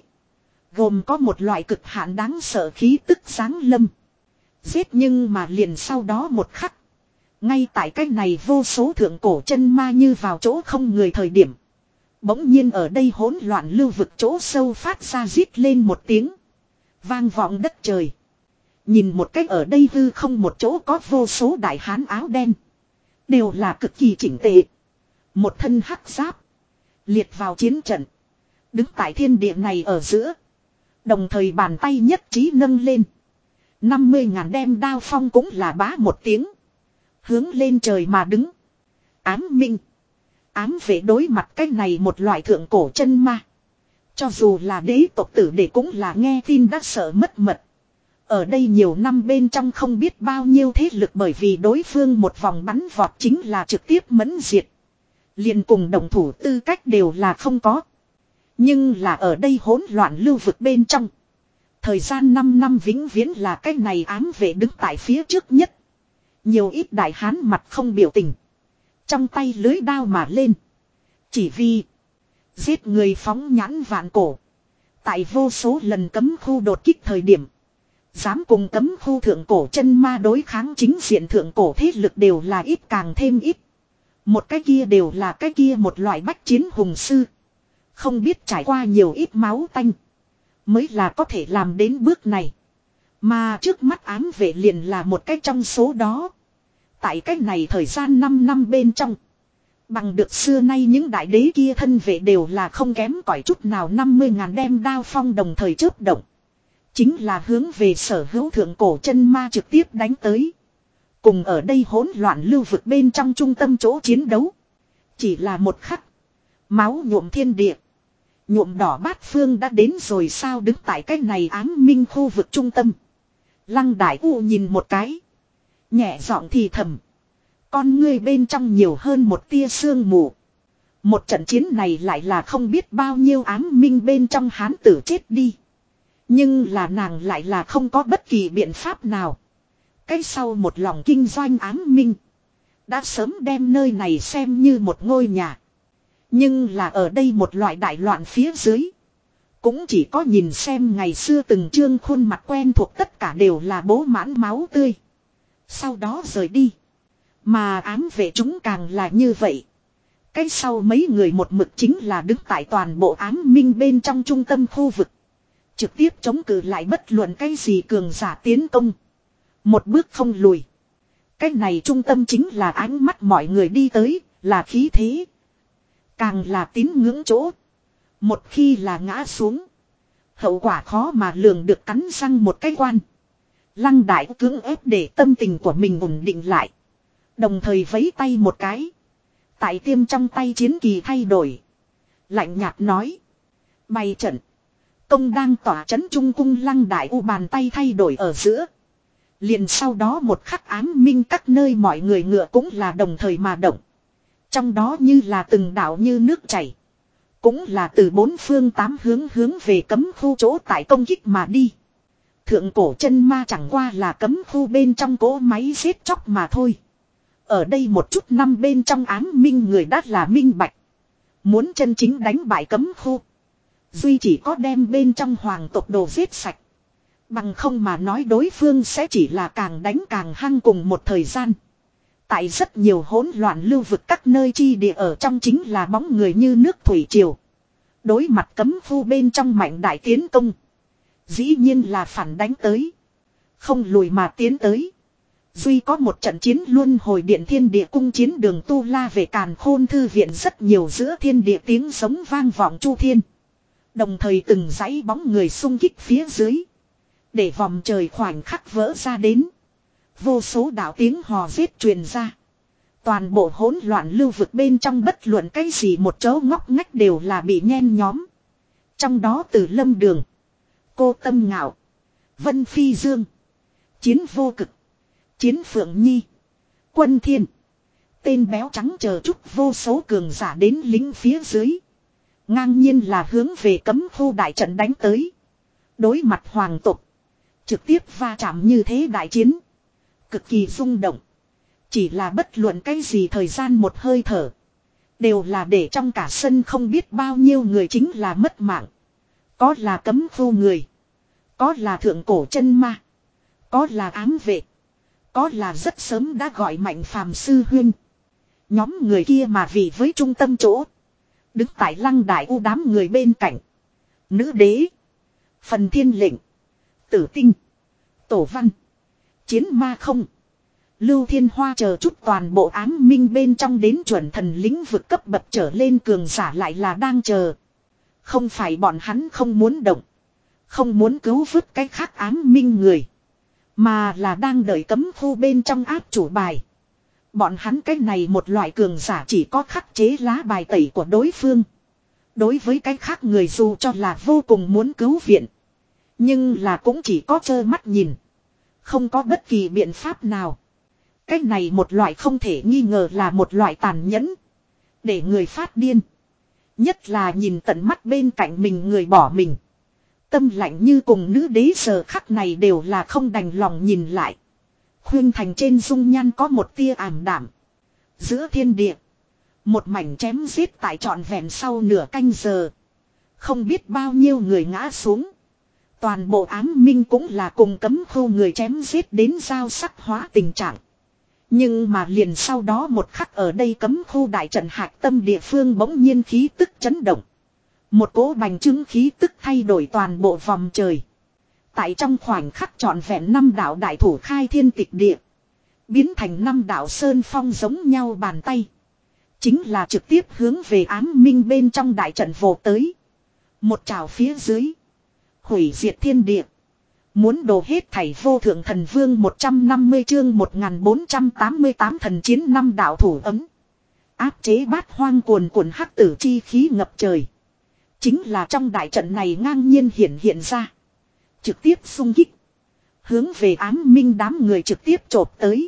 Gồm có một loại cực hạn đáng sợ khí tức sáng lâm. Giết nhưng mà liền sau đó một khắc. Ngay tại cái này vô số thượng cổ chân ma như vào chỗ không người thời điểm. Bỗng nhiên ở đây hỗn loạn lưu vực chỗ sâu phát ra rít lên một tiếng. Vang vọng đất trời. Nhìn một cách ở đây hư không một chỗ có vô số đại hán áo đen. Đều là cực kỳ chỉnh tề. Một thân hắc giáp. Liệt vào chiến trận. Đứng tại thiên địa này ở giữa. Đồng thời bàn tay nhất trí nâng lên. năm mươi ngàn đem đao phong cũng là bá một tiếng. Hướng lên trời mà đứng. Ám minh. Ám vệ đối mặt cái này một loại thượng cổ chân ma. Cho dù là đế tộc tử để cũng là nghe tin đã sợ mất mật. Ở đây nhiều năm bên trong không biết bao nhiêu thế lực bởi vì đối phương một vòng bắn vọt chính là trực tiếp mẫn diệt. Liền cùng đồng thủ tư cách đều là không có. Nhưng là ở đây hỗn loạn lưu vực bên trong. Thời gian năm năm vĩnh viễn là cái này ám vệ đứng tại phía trước nhất. Nhiều ít đại hán mặt không biểu tình. Trong tay lưới đao mà lên. Chỉ vì giết người phóng nhãn vạn cổ. Tại vô số lần cấm khu đột kích thời điểm. Dám cùng cấm khu thượng cổ chân ma đối kháng chính diện thượng cổ thế lực đều là ít càng thêm ít. Một cái kia đều là cái kia một loại bách chiến hùng sư. Không biết trải qua nhiều ít máu tanh. Mới là có thể làm đến bước này. Mà trước mắt ám vệ liền là một cái trong số đó. Tại cái này thời gian năm năm bên trong. Bằng được xưa nay những đại đế kia thân vệ đều là không kém cỏi chút nào năm mươi ngàn đem đao phong đồng thời chớp động. Chính là hướng về sở hữu thượng cổ chân ma trực tiếp đánh tới. Cùng ở đây hỗn loạn lưu vực bên trong trung tâm chỗ chiến đấu. Chỉ là một khắc. Máu nhuộm thiên địa. Nhuộm đỏ bát phương đã đến rồi sao đứng tại cái này ám minh khu vực trung tâm. Lăng Đại U nhìn một cái. Nhẹ giọng thì thầm. Con ngươi bên trong nhiều hơn một tia sương mù. Một trận chiến này lại là không biết bao nhiêu ám minh bên trong hán tử chết đi. Nhưng là nàng lại là không có bất kỳ biện pháp nào. Cái sau một lòng kinh doanh ám minh. Đã sớm đem nơi này xem như một ngôi nhà. Nhưng là ở đây một loại đại loạn phía dưới. Cũng chỉ có nhìn xem ngày xưa từng trương khuôn mặt quen thuộc tất cả đều là bố mãn máu tươi. Sau đó rời đi. Mà ám vệ chúng càng là như vậy. Cái sau mấy người một mực chính là đứng tại toàn bộ ám minh bên trong trung tâm khu vực. Trực tiếp chống cự lại bất luận cái gì cường giả tiến công. Một bước không lùi. Cái này trung tâm chính là ánh mắt mọi người đi tới, là khí thế. Càng là tín ngưỡng chỗ. Một khi là ngã xuống. Hậu quả khó mà lường được, cắn răng một cái quan. Lăng Đại cưỡng ép để tâm tình của mình ổn định lại. Đồng thời vẫy tay một cái. Tại tiêm trong tay chiến kỳ thay đổi. Lạnh nhạt nói. Bày trận. Công đang tỏa chấn trung cung. Lăng Đại U bàn tay thay đổi ở giữa. Liền sau đó một khắc ám minh các nơi mọi người ngựa cũng là đồng thời mà động. Trong đó như là từng đảo như nước chảy. Cũng là từ bốn phương tám hướng hướng về cấm khu chỗ tại công kích mà đi. Thượng cổ chân ma chẳng qua là cấm khu bên trong cỗ máy giết chóc mà thôi. Ở đây một chút năm bên trong ám minh người đã là minh bạch. Muốn chân chính đánh bại cấm khu. Duy chỉ có đem bên trong hoàng tộc đồ giết sạch. Bằng không mà nói đối phương sẽ chỉ là càng đánh càng hăng cùng một thời gian. Tại rất nhiều hỗn loạn lưu vực các nơi chi địa ở trong chính là bóng người như nước thủy triều. Đối mặt cấm khu bên trong mạnh đại tiến công. Dĩ nhiên là phản đánh tới. Không lùi mà tiến tới. Duy có một trận chiến luân hồi điện thiên địa cung chiến đường tu la về càn khôn thư viện rất nhiều giữa thiên địa tiếng sống vang vọng chu thiên. Đồng thời từng dãy bóng người xung kích phía dưới. Để vòng trời khoảnh khắc vỡ ra đến. Vô số đạo tiếng hò giết truyền ra. Toàn bộ hỗn loạn lưu vực bên trong bất luận cái gì một chỗ ngóc ngách đều là bị nhen nhóm. Trong đó từ Lâm Đường, Cô Tâm Ngạo, Vân Phi Dương, Chiến Vô Cực, Chiến Phượng Nhi, Quân Thiên, tên béo trắng chờ chút vô số cường giả đến lính phía dưới. Ngang nhiên là hướng về cấm khu đại trận đánh tới. Đối mặt hoàng tộc. Trực tiếp va chạm như thế đại chiến. Cực kỳ rung động. Chỉ là bất luận cái gì thời gian một hơi thở. Đều là để trong cả sân không biết bao nhiêu người chính là mất mạng. Có là cấm khu người. Có là thượng cổ chân ma. Có là ám vệ. Có là rất sớm đã gọi mạnh phàm sư huyên. Nhóm người kia mà vì với trung tâm chỗ. Đứng tại Lăng Đại U đám người bên cạnh. Nữ đế. Phần Thiên Lệnh. Tử Tinh. Tổ Văn. Chiến Ma Không. Lưu Thiên Hoa chờ chút toàn bộ ám minh bên trong đến chuẩn thần lĩnh vực cấp bậc trở lên cường giả lại là đang chờ. Không phải bọn hắn không muốn động. Không muốn cứu vớt cái khác ám minh người. Mà là đang đợi cấm khu bên trong áp chủ bài. Bọn hắn cái này một loại cường giả chỉ có khắc chế lá bài tẩy của đối phương. Đối với cái khác người dù cho là vô cùng muốn cứu viện. Nhưng là cũng chỉ có trơ mắt nhìn. Không có bất kỳ biện pháp nào. Cái này một loại không thể nghi ngờ là một loại tàn nhẫn. Để người phát điên. Nhất là nhìn tận mắt bên cạnh mình người bỏ mình. Tâm lạnh như cùng nữ đế giờ khắc này đều là không đành lòng nhìn lại. Khuyên thành trên dung nhan có một tia ảm đảm. Giữa thiên địa. Một mảnh chém giết tại trọn vẹn sau nửa canh giờ. Không biết bao nhiêu người ngã xuống. Toàn bộ ám minh cũng là cùng cấm khu người chém giết đến giao sắc hóa tình trạng. Nhưng mà liền sau đó một khắc ở đây cấm khu đại trận hạc tâm địa phương bỗng nhiên khí tức chấn động. Một cỗ bành trướng khí tức thay đổi toàn bộ vòng trời. Tại trong khoảnh khắc trọn vẹn năm đạo đại thủ khai thiên tịch địa. Biến thành năm đạo sơn phong giống nhau bàn tay. Chính là trực tiếp hướng về ám minh bên trong đại trận vồ tới. Một trào phía dưới. Hủy diệt thiên địa. Muốn đổ hết thảy vô thượng thần vương một trăm năm mươi chương một nghìn bốn trăm tám mươi tám thần chiến năm đạo thủ ấm. Áp chế bát hoang cuồn cuộn hắc tử chi khí ngập trời. Chính là trong đại trận này ngang nhiên hiện hiện ra. Trực tiếp xung kích. Hướng về ám minh đám người trực tiếp chộp tới.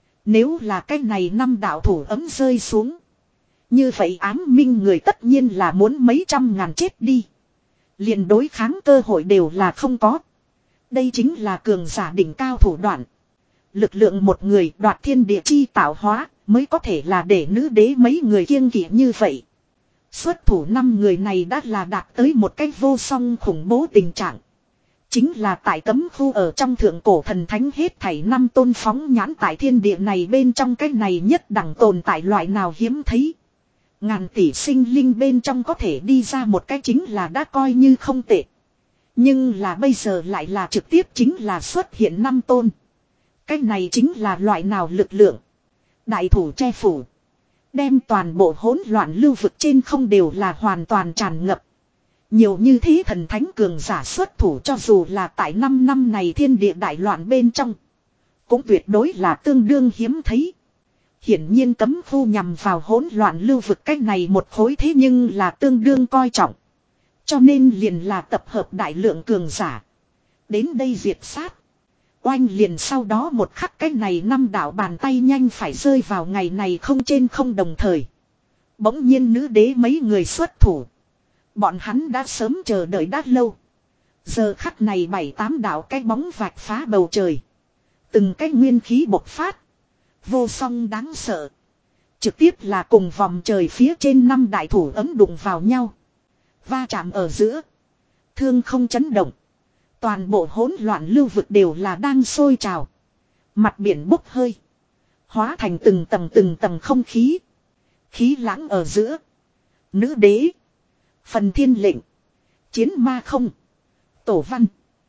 Nếu là cái này năm đạo thủ ấm rơi xuống. Như vậy ám minh người tất nhiên là muốn mấy trăm ngàn chết đi. Liền đối kháng cơ hội đều là không có. Đây chính là cường giả đỉnh cao thủ đoạn. Lực lượng một người đoạt thiên địa chi tạo hóa mới có thể là để nữ đế mấy người kiêng kỵ như vậy. Xuất thủ năm người này đã là đạt tới một cách vô song khủng bố tình trạng. Chính là tại cấm khu ở trong thượng cổ thần thánh hết thảy năm tôn phóng nhãn tại thiên địa này bên trong cái này nhất đẳng tồn tại loại nào hiếm thấy. Ngàn tỷ sinh linh bên trong có thể đi ra một cái chính là đã coi như không tệ. Nhưng là bây giờ lại là trực tiếp chính là xuất hiện năm tôn. Cái này chính là loại nào lực lượng. Đại thủ che phủ. Đem toàn bộ hỗn loạn lưu vực trên không đều là hoàn toàn tràn ngập. Nhiều như thế thần thánh cường giả xuất thủ cho dù là tại năm năm này thiên địa đại loạn bên trong. Cũng tuyệt đối là tương đương hiếm thấy. Hiển nhiên cấm khu nhằm vào hỗn loạn lưu vực cách này một khối thế nhưng là tương đương coi trọng. Cho nên liền là tập hợp đại lượng cường giả. Đến đây diệt sát. Oanh liền sau đó một khắc cái này năm đạo bàn tay nhanh phải rơi vào ngày này không trên không đồng thời. Bỗng nhiên nữ đế mấy người xuất thủ. Bọn hắn đã sớm chờ đợi đã lâu. Giờ khắc này bảy tám đạo cái bóng vạch phá bầu trời. Từng cái nguyên khí bộc phát. Vô song đáng sợ. Trực tiếp là cùng vòng trời phía trên năm đại thủ ấm đụng vào nhau. Va chạm ở giữa. Thương không chấn động. Toàn bộ hỗn loạn lưu vực đều là đang sôi trào. Mặt biển bốc hơi. Hóa thành từng tầng từng tầng không khí. Khí lãng ở giữa. Nữ đế. Phần thiên lệnh. Chiến ma không. Tổ văn.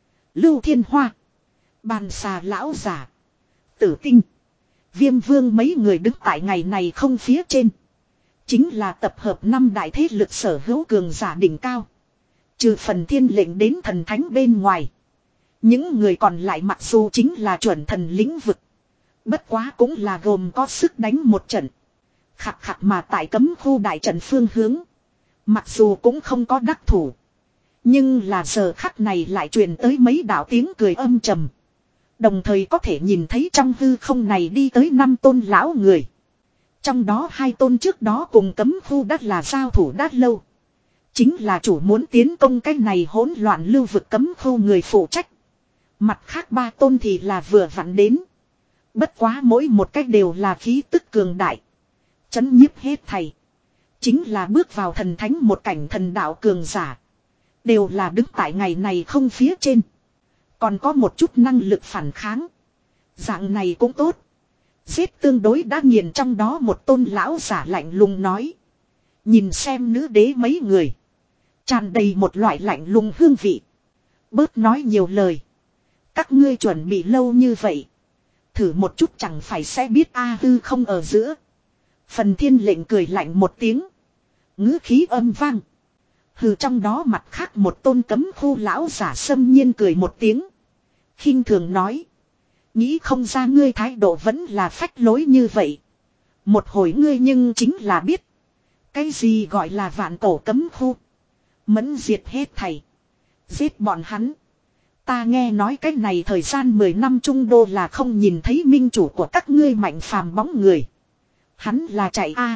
Lưu thiên hoa. Bàn xà lão giả. Tử tinh. Viêm vương mấy người đứng tại ngày này không phía trên. Chính là tập hợp năm đại thế lực sở hữu cường giả đỉnh cao. Trừ phần thiên lệnh đến thần thánh bên ngoài. Những người còn lại mặc dù chính là chuẩn thần lĩnh vực. Bất quá cũng là gồm có sức đánh một trận. Khặt khặt mà tại cấm khu đại trận phương hướng. Mặc dù cũng không có đắc thủ. Nhưng là giờ khắc này lại truyền tới mấy đạo tiếng cười âm trầm. Đồng thời có thể nhìn thấy trong hư không này đi tới năm tôn lão người. Trong đó hai tôn trước đó cùng cấm khu đất là giao thủ đã lâu. Chính là chủ muốn tiến công cái này hỗn loạn lưu vực cấm khu người phụ trách. Mặt khác ba tôn thì là vừa vặn đến. Bất quá mỗi một cách đều là khí tức cường đại. Chấn nhiếp hết thầy. Chính là bước vào thần thánh một cảnh thần đạo cường giả. Đều là đứng tại ngày này không phía trên. Còn có một chút năng lực phản kháng. Dạng này cũng tốt. Giết tương đối đã nghiền trong đó một tôn lão giả lạnh lùng nói. Nhìn xem nữ đế mấy người. Tràn đầy một loại lạnh lùng hương vị. Bớt nói nhiều lời. Các ngươi chuẩn bị lâu như vậy. Thử một chút chẳng phải sẽ biết a hư không ở giữa. Phần thiên lệnh cười lạnh một tiếng. Ngữ khí âm vang. Hừ trong đó mặt khác một tôn cấm khu lão giả xâm nhiên cười một tiếng. Khinh thường nói. Nghĩ không ra ngươi thái độ vẫn là phách lối như vậy. Một hồi ngươi nhưng chính là biết. Cái gì gọi là vạn cổ cấm khu. Mẫn diệt hết thầy. Giết bọn hắn. Ta nghe nói cái này thời gian mười năm trung đô là không nhìn thấy minh chủ của các ngươi mạnh phàm bóng người. Hắn là chạy a.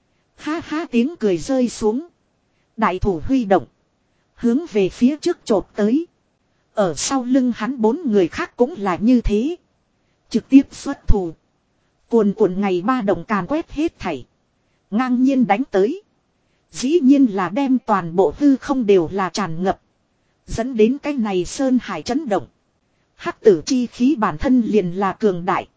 Ha ha tiếng cười rơi xuống. Đại thủ huy động. Hướng về phía trước chộp tới. Ở sau lưng hắn bốn người khác cũng là như thế. Trực tiếp xuất thủ. Cuồn cuộn ngày ba đồng càn quét hết thảy. Ngang nhiên đánh tới. Dĩ nhiên là đem toàn bộ hư không đều là tràn ngập. Dẫn đến cái này sơn hải chấn động. Hắc tử chi khí bản thân liền là cường đại.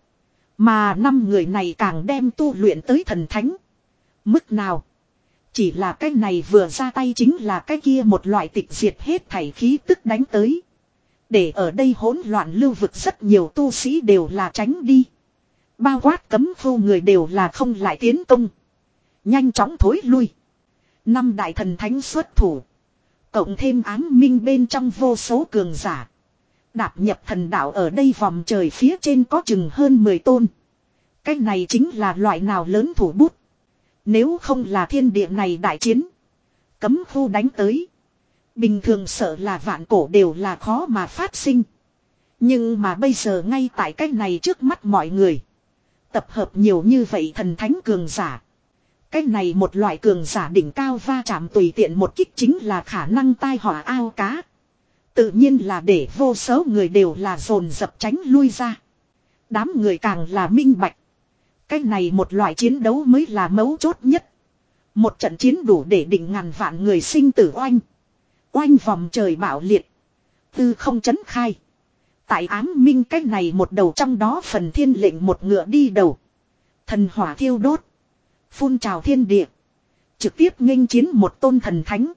Mà năm người này càng đem tu luyện tới thần thánh. Mức nào? Chỉ là cái này vừa ra tay chính là cái kia một loại tịch diệt hết thảy khí tức đánh tới. Để ở đây hỗn loạn lưu vực rất nhiều tu sĩ đều là tránh đi. Bao quát cấm khu người đều là không lại tiến công. Nhanh chóng thối lui. Năm đại thần thánh xuất thủ. Cộng thêm ám minh bên trong vô số cường giả. Đạp nhập thần đạo ở đây vòng trời phía trên có chừng hơn mười tôn. Cái này chính là loại nào lớn thủ bút. Nếu không là thiên địa này đại chiến. Cấm khu đánh tới. Bình thường sợ là vạn cổ đều là khó mà phát sinh. Nhưng mà bây giờ ngay tại cái này trước mắt mọi người. Tập hợp nhiều như vậy thần thánh cường giả. Cái này một loại cường giả đỉnh cao va chạm tùy tiện một kích chính là khả năng tai họa ao cá. Tự nhiên là để vô số người đều là dồn dập tránh lui ra. Đám người càng là minh bạch. Cái này một loại chiến đấu mới là mấu chốt nhất. Một trận chiến đủ để định ngàn vạn người sinh tử oanh. Oanh vòng trời bạo liệt. Tư không chấn khai. Tại ám minh cách này một đầu trong đó phần thiên lệnh một ngựa đi đầu. Thần hỏa thiêu đốt. Phun trào thiên địa. Trực tiếp nghênh chiến một tôn thần thánh.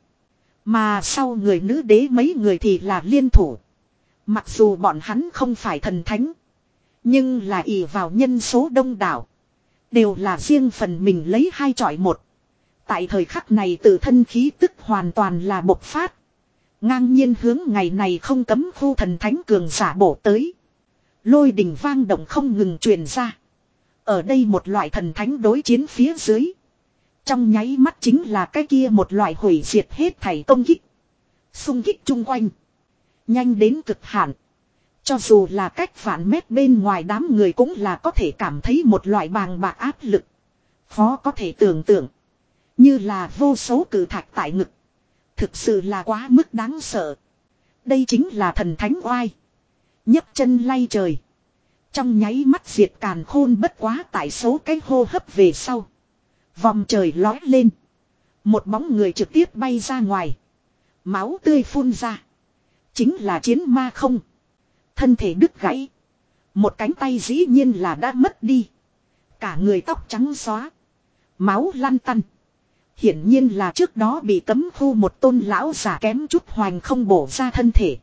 Mà sau người nữ đế mấy người thì là liên thủ. Mặc dù bọn hắn không phải thần thánh. Nhưng là ỷ vào nhân số đông đảo. Đều là riêng phần mình lấy hai chọi một. Tại thời khắc này tự thân khí tức hoàn toàn là bộc phát. Ngang nhiên hướng ngày này không cấm khu thần thánh cường giả bổ tới. Lôi đình vang động không ngừng truyền ra. Ở đây một loại thần thánh đối chiến phía dưới. Trong nháy mắt chính là cái kia một loại hủy diệt hết thảy công kích. Xung kích chung quanh. Nhanh đến cực hạn. Cho dù là cách vạn mét bên ngoài đám người cũng là có thể cảm thấy một loại bàng bạc áp lực. Khó có thể tưởng tượng. Như là vô số cử thạch tại ngực. Thực sự là quá mức đáng sợ. Đây chính là thần thánh oai. nhấc chân lay trời. Trong nháy mắt diệt càn khôn bất quá tại số cái hô hấp về sau. Vòng trời lói lên. Một bóng người trực tiếp bay ra ngoài. Máu tươi phun ra. Chính là chiến ma không. Thân thể đứt gãy. Một cánh tay dĩ nhiên là đã mất đi. Cả người tóc trắng xóa. Máu lăn tăn. Hiển nhiên là trước đó bị cấm khu một tôn lão giả kém chút hoành không bổ ra thân thể.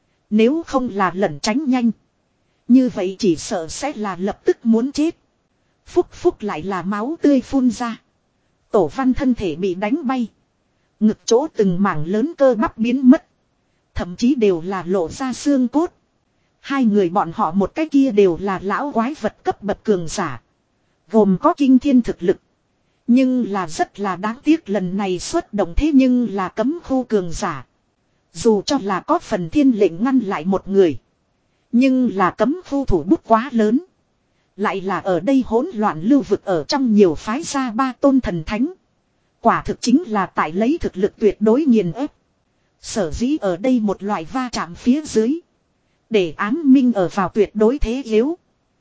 Nếu không là lẩn tránh nhanh. Như vậy chỉ sợ sẽ là lập tức muốn chết. Phúc phúc lại là máu tươi phun ra. Tổ văn thân thể bị đánh bay. Ngực chỗ từng mảng lớn cơ bắp biến mất. Thậm chí đều là lộ ra xương cốt. Hai người bọn họ một cái kia đều là lão quái vật cấp bậc cường giả. Gồm có kinh thiên thực lực. Nhưng là rất là đáng tiếc lần này xuất động thế nhưng là cấm khu cường giả. Dù cho là có phần thiên lệnh ngăn lại một người. Nhưng là cấm khu thủ bút quá lớn. Lại là ở đây hỗn loạn lưu vực ở trong nhiều phái gia ba tôn thần thánh. Quả thực chính là tại lấy thực lực tuyệt đối nghiền ép. Sở dĩ ở đây một loại va chạm phía dưới. Để ám minh ở vào tuyệt đối thế yếu.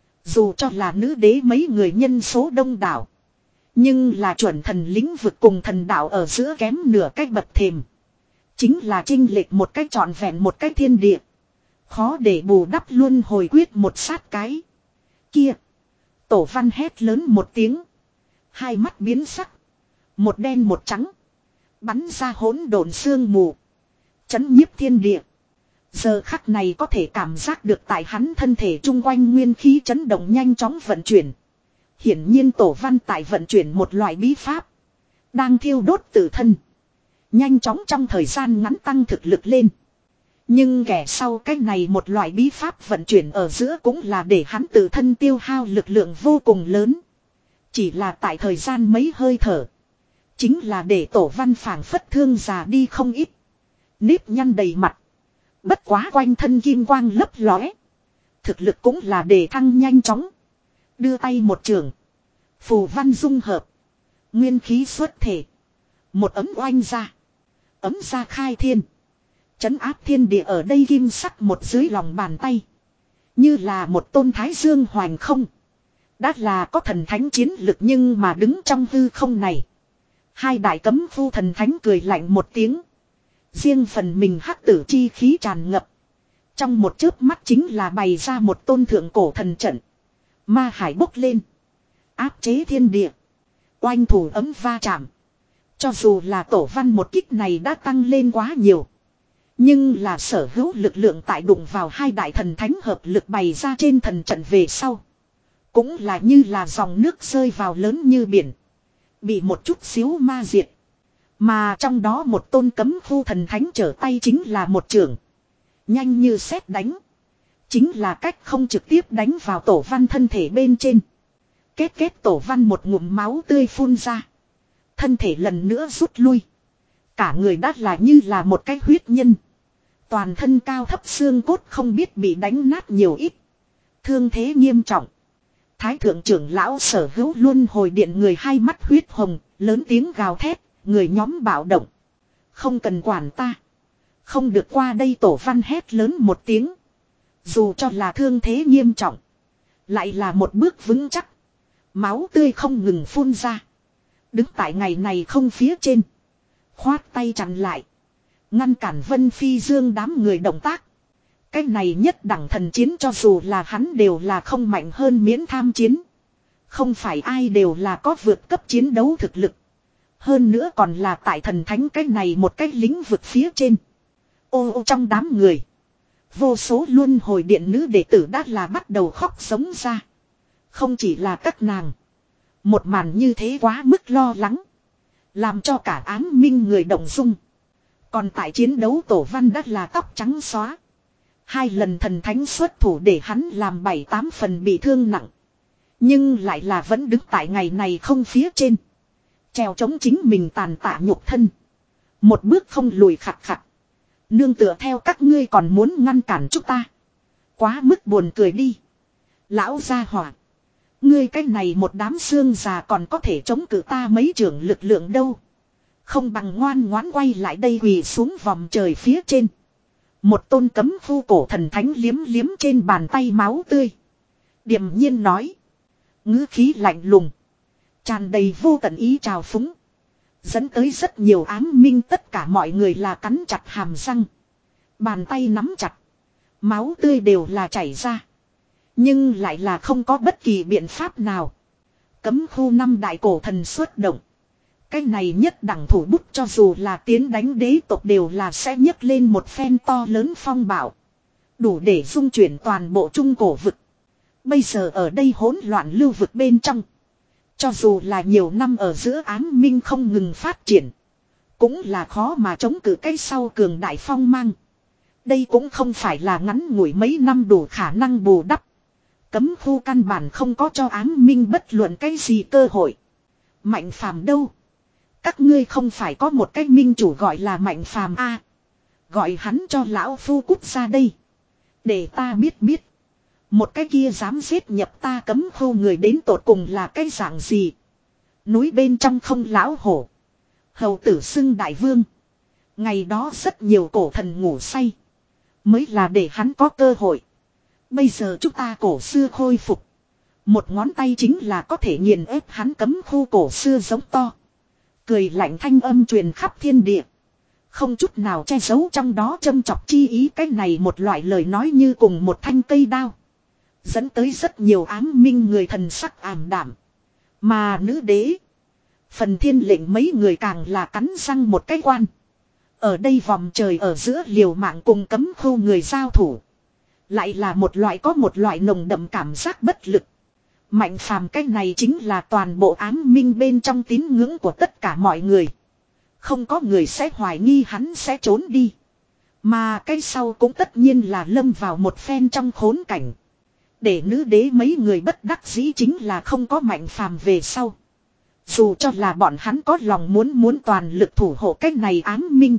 Dù cho là nữ đế mấy người nhân số đông đảo. Nhưng là chuẩn thần lĩnh vực cùng thần đạo ở giữa kém nửa cách bậc thềm. Chính là chênh lệch một cách trọn vẹn một cách thiên địa. Khó để bù đắp luôn hồi quyết một sát cái. Kia. Tổ văn hét lớn một tiếng. Hai mắt biến sắc. Một đen một trắng. Bắn ra hỗn độn sương mù. Chấn nhiếp thiên địa. Giờ khắc này có thể cảm giác được tại hắn thân thể chung quanh nguyên khí chấn động nhanh chóng vận chuyển. Hiển nhiên tổ văn tại vận chuyển một loại bí pháp. Đang thiêu đốt tự thân. Nhanh chóng trong thời gian ngắn tăng thực lực lên. Nhưng kẻ sau cách này một loại bí pháp vận chuyển ở giữa cũng là để hắn tự thân tiêu hao lực lượng vô cùng lớn. Chỉ là tại thời gian mấy hơi thở. Chính là để tổ văn phảng phất thương già đi không ít. Nếp nhăn đầy mặt. Bất quá quanh thân kim quang lấp lóe. Thực lực cũng là để thăng nhanh chóng. Đưa tay một trường. Phù văn dung hợp. Nguyên khí xuất thể. Một ấm oanh ra. Ấm ra khai thiên. Chấn áp thiên địa ở đây kim sắc một dưới lòng bàn tay. Như là một tôn thái dương hoành không. Đã là có thần thánh chiến lực nhưng mà đứng trong hư không này. Hai đại cấm phu thần thánh cười lạnh một tiếng. Riêng phần mình hắc tử chi khí tràn ngập. Trong một chớp mắt chính là bày ra một tôn thượng cổ thần trận. Ma hải bốc lên. Áp chế thiên địa. Oanh thủ ấm va chạm. Cho dù là tổ văn một kích này đã tăng lên quá nhiều. Nhưng là sở hữu lực lượng tại đụng vào hai đại thần thánh hợp lực bày ra trên thần trận về sau. Cũng là như là dòng nước rơi vào lớn như biển. Bị một chút xíu ma diệt. Mà trong đó một tôn cấm khu thần thánh trở tay chính là một trường. Nhanh như sét đánh. Chính là cách không trực tiếp đánh vào tổ văn thân thể bên trên. Kết kết tổ văn một ngụm máu tươi phun ra. Thân thể lần nữa rút lui. Cả người đắt là như là một cái huyết nhân. Toàn thân cao thấp xương cốt không biết bị đánh nát nhiều ít. Thương thế nghiêm trọng. Thái thượng trưởng lão sở hữu luôn hồi điện người hai mắt huyết hồng, lớn tiếng gào thét, người nhóm bạo động. Không cần quản ta. Không được qua đây tổ văn hét lớn một tiếng. Dù cho là thương thế nghiêm trọng. Lại là một bước vững chắc. Máu tươi không ngừng phun ra. Đứng tại ngày này không phía trên. Khoát tay chặn lại. Ngăn cản Vân Phi Dương đám người động tác. Cái này nhất đẳng thần chiến cho dù là hắn đều là không mạnh hơn miễn tham chiến. Không phải ai đều là có vượt cấp chiến đấu thực lực. Hơn nữa còn là tại thần thánh cái này một cái lĩnh vực phía trên. Ô ô trong đám người. Vô số luân hồi điện nữ đệ tử đã là bắt đầu khóc sống ra. Không chỉ là các nàng. Một màn như thế quá mức lo lắng. Làm cho cả ám minh người động dung. Còn tại chiến đấu tổ văn đã là tóc trắng xóa. Hai lần thần thánh xuất thủ để hắn làm bảy tám phần bị thương nặng. Nhưng lại là vẫn đứng tại ngày này không phía trên. Treo chống chính mình tàn tạ nhục thân. Một bước không lùi khặt khặt. Nương tựa theo các ngươi còn muốn ngăn cản chúng ta. Quá mức buồn cười đi. Lão gia hỏa. Ngươi cái này một đám xương già còn có thể chống cự ta mấy trưởng lực lượng đâu. Không bằng ngoan ngoãn quay lại đây quỳ xuống vòng trời phía trên. Một tôn cấm phu cổ thần thánh liếm liếm trên bàn tay máu tươi. Điềm nhiên nói. Ngữ khí lạnh lùng. Tràn đầy vô tận ý trào phúng. Dẫn tới rất nhiều ám minh tất cả mọi người là cắn chặt hàm răng. Bàn tay nắm chặt. Máu tươi đều là chảy ra. Nhưng lại là không có bất kỳ biện pháp nào. Cấm khu năm đại cổ thần xuất động. Cái này nhất đẳng thủ bút cho dù là tiến đánh đế tộc đều là sẽ nhấc lên một phen to lớn phong bạo. Đủ để dung chuyển toàn bộ trung cổ vực. Bây giờ ở đây hỗn loạn lưu vực bên trong. Cho dù là nhiều năm ở giữa ám minh không ngừng phát triển. Cũng là khó mà chống cự cái sau cường đại phong mang. Đây cũng không phải là ngắn ngủi mấy năm đủ khả năng bù đắp. Cấm khu căn bản không có cho ám minh bất luận cái gì cơ hội. Mạnh phàm đâu? Các ngươi không phải có một cái minh chủ gọi là Mạnh phàm a? Gọi hắn cho lão phu cút ra đây. Để ta biết biết. Một cái kia dám giết nhập ta cấm khu người đến tột cùng là cái dạng gì? Núi bên trong không lão hổ. Hầu tử xưng đại vương. Ngày đó rất nhiều cổ thần ngủ say. Mới là để hắn có cơ hội. Bây giờ chúng ta cổ xưa khôi phục. Một ngón tay chính là có thể nghiền ép hắn cấm khu cổ xưa giống to. Cười lạnh thanh âm truyền khắp thiên địa. Không chút nào che giấu trong đó châm chọc chi ý, cái này một loại lời nói như cùng một thanh cây đao. Dẫn tới rất nhiều ám minh người thần sắc ảm đạm. Mà nữ đế. Phần thiên lệnh mấy người càng là cắn răng một cái quan. Ở đây vòng trời ở giữa liều mạng cùng cấm khu người giao thủ. Lại là một loại có một loại nồng đậm cảm giác bất lực. Mạnh phàm cái này chính là toàn bộ ám minh bên trong tín ngưỡng của tất cả mọi người. Không có người sẽ hoài nghi hắn sẽ trốn đi. Mà cái sau cũng tất nhiên là lâm vào một phen trong khốn cảnh. Để nữ đế mấy người bất đắc dĩ chính là không có mạnh phàm về sau. Dù cho là bọn hắn có lòng muốn muốn toàn lực thủ hộ cái này ám minh.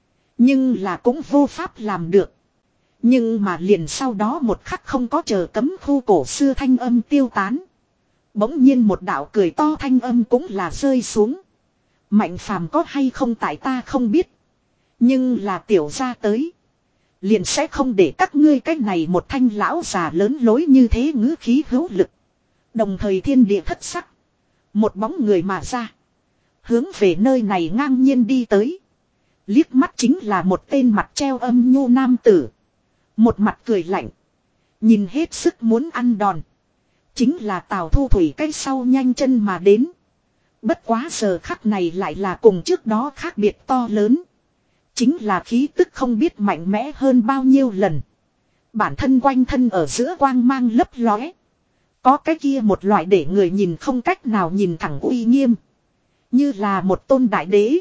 Nhưng là cũng vô pháp làm được. Nhưng mà liền sau đó một khắc không có chờ cấm khu cổ xưa thanh âm tiêu tán. Bỗng nhiên một đạo cười to thanh âm cũng là rơi xuống. Mạnh phàm có hay không tại ta không biết. Nhưng là tiểu ra tới. Liền sẽ không để các ngươi cái này một thanh lão già lớn lối như thế ngữ khí hữu lực. Đồng thời thiên địa thất sắc. Một bóng người mà ra. Hướng về nơi này ngang nhiên đi tới. Liếc mắt chính là một tên mặt treo âm nhu nam tử. Một mặt cười lạnh. Nhìn hết sức muốn ăn đòn. Chính là Tào Thu Thủy cái sau nhanh chân mà đến. Bất quá giờ khắc này lại là cùng trước đó khác biệt to lớn. Chính là khí tức không biết mạnh mẽ hơn bao nhiêu lần. Bản thân quanh thân ở giữa quang mang lấp lóe. Có cái kia một loại để người nhìn không cách nào nhìn thẳng uy nghiêm. Như là một tôn đại đế.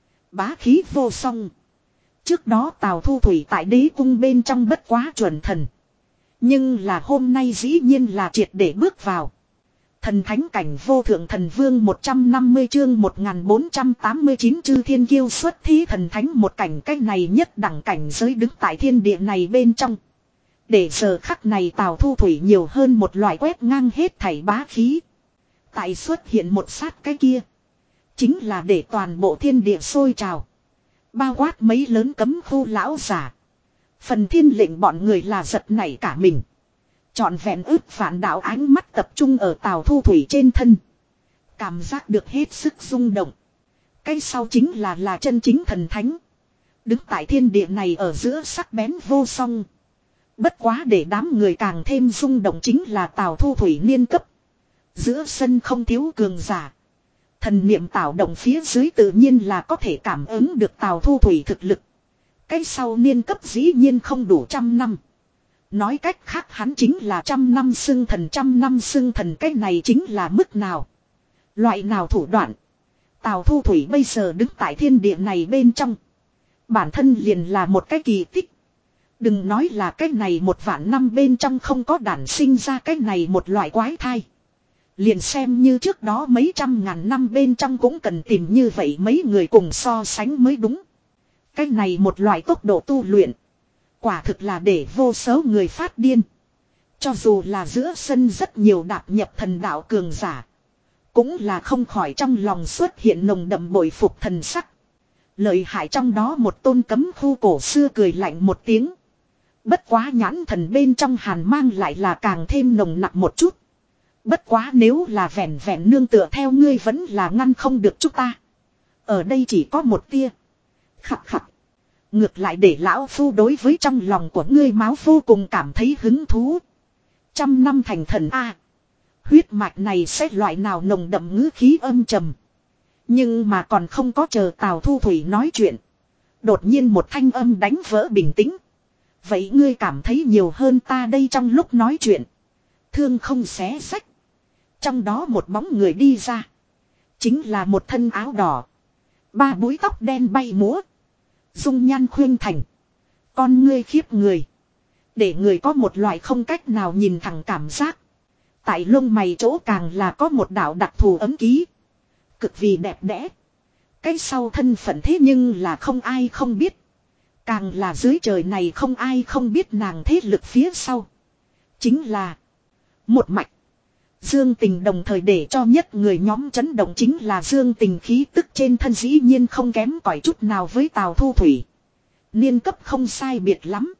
Bá khí vô song. Trước đó Tào Thu Thủy tại đế cung bên trong bất quá chuẩn thần. Nhưng là hôm nay dĩ nhiên là triệt để bước vào. Thần thánh cảnh vô thượng thần vương một trăm năm mươi chương một nghìn bốn trăm tám mươi chín chư thiên kiêu xuất thí thần thánh một cảnh cách này nhất đẳng cảnh giới đứng tại thiên địa này bên trong. Để giờ khắc này Tào Thu Thủy nhiều hơn một loại quét ngang hết thảy bá khí. Tại xuất hiện một sát cái kia. Chính là để toàn bộ thiên địa sôi trào. Bao quát mấy lớn cấm khu lão giả. Phần thiên lệnh bọn người là giật nảy cả mình. Trọn vẹn ước vạn đạo ánh mắt tập trung ở Tào Thu Thủy trên thân. Cảm giác được hết sức rung động. Cái sau chính là là chân chính thần thánh. Đứng tại thiên địa này ở giữa sắc bén vô song. Bất quá để đám người càng thêm rung động chính là Tào Thu Thủy niên cấp. Giữa sân không thiếu cường giả. Thần niệm tạo động phía dưới tự nhiên là có thể cảm ứng được Tào Thu Thủy thực lực. Cái sau niên cấp dĩ nhiên không đủ trăm năm. Nói cách khác hắn chính là trăm năm xưng thần, trăm năm xưng thần, cái này chính là mức nào. Loại nào thủ đoạn. Tào Thu Thủy bây giờ đứng tại thiên địa này bên trong. Bản thân liền là một cái kỳ tích. Đừng nói là cái này một vạn năm bên trong không có đản sinh ra cái này một loại quái thai. Liền xem như trước đó mấy trăm ngàn năm bên trong cũng cần tìm như vậy mấy người cùng so sánh mới đúng. Cái này một loại tốc độ tu luyện. Quả thực là để vô số người phát điên. Cho dù là giữa sân rất nhiều đạp nhập thần đạo cường giả. Cũng là không khỏi trong lòng xuất hiện nồng đậm bội phục thần sắc. Lợi hại trong đó một tôn cấm khu cổ xưa cười lạnh một tiếng. Bất quá nhãn thần bên trong hàn mang lại là càng thêm nồng nặng một chút. Bất quá nếu là vẹn vẹn nương tựa theo ngươi vẫn là ngăn không được chúng ta. Ở đây chỉ có một tia. Khặt khặt. Ngược lại để lão phu đối với trong lòng của ngươi máu vô cùng cảm thấy hứng thú. Trăm năm thành thần A. Huyết mạch này sẽ loại nào nồng đậm ngữ khí âm trầm. Nhưng mà còn không có chờ Tào Thu Thủy nói chuyện. Đột nhiên một thanh âm đánh vỡ bình tĩnh. Vậy ngươi cảm thấy nhiều hơn ta đây trong lúc nói chuyện. Thương không xé sách. Trong đó một bóng người đi ra. Chính là một thân áo đỏ. Ba búi tóc đen bay múa. Dung nhan khuyên thành. Con ngươi khiếp người. Để người có một loại không cách nào nhìn thẳng cảm giác. Tại lông mày chỗ càng là có một đạo đặc thù ấm ký. Cực vì đẹp đẽ. Cái sau thân phận thế nhưng là không ai không biết. Càng là dưới trời này không ai không biết nàng thế lực phía sau. Chính là một mạch. Dương Tình đồng thời để cho nhất người nhóm chấn động chính là Dương Tình khí tức trên thân dĩ nhiên không kém cỏi chút nào với Tào Thu Thủy. Niên cấp không sai biệt lắm.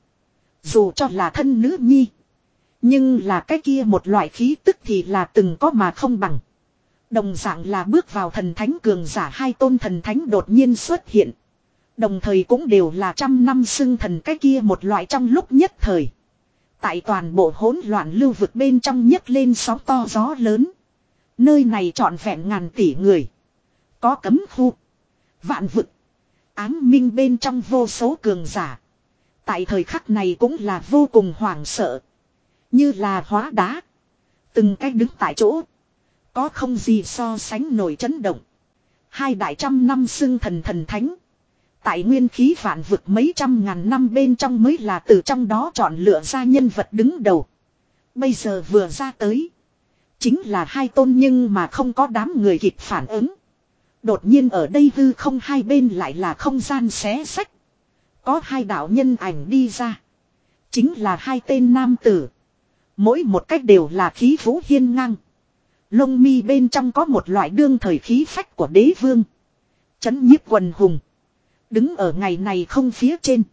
Dù cho là thân nữ nhi. Nhưng là cái kia một loại khí tức thì là từng có mà không bằng. Đồng dạng là bước vào thần thánh cường giả, hai tôn thần thánh đột nhiên xuất hiện. Đồng thời cũng đều là trăm năm xưng thần cái kia một loại trong lúc nhất thời. Tại toàn bộ hỗn loạn lưu vực bên trong nhấc lên sóng to gió lớn. Nơi này trọn vẹn ngàn tỷ người. Có cấm khu. Vạn vực. Ám minh bên trong vô số cường giả. Tại thời khắc này cũng là vô cùng hoảng sợ. Như là hóa đá. Từng cách đứng tại chỗ. Có không gì so sánh nổi chấn động. Hai đại trăm năm xưng thần thần thánh. Tại nguyên khí vạn vực mấy trăm ngàn năm bên trong mới là từ trong đó chọn lựa ra nhân vật đứng đầu. Bây giờ vừa ra tới. Chính là hai tôn nhưng mà không có đám người kịp phản ứng. Đột nhiên ở đây hư không hai bên lại là không gian xé sách. Có hai đạo nhân ảnh đi ra. Chính là hai tên nam tử. Mỗi một cách đều là khí vũ hiên ngang. Lông mi bên trong có một loại đương thời khí phách của đế vương. Chấn nhiếp quần hùng. Đứng ở ngày này không phía trên.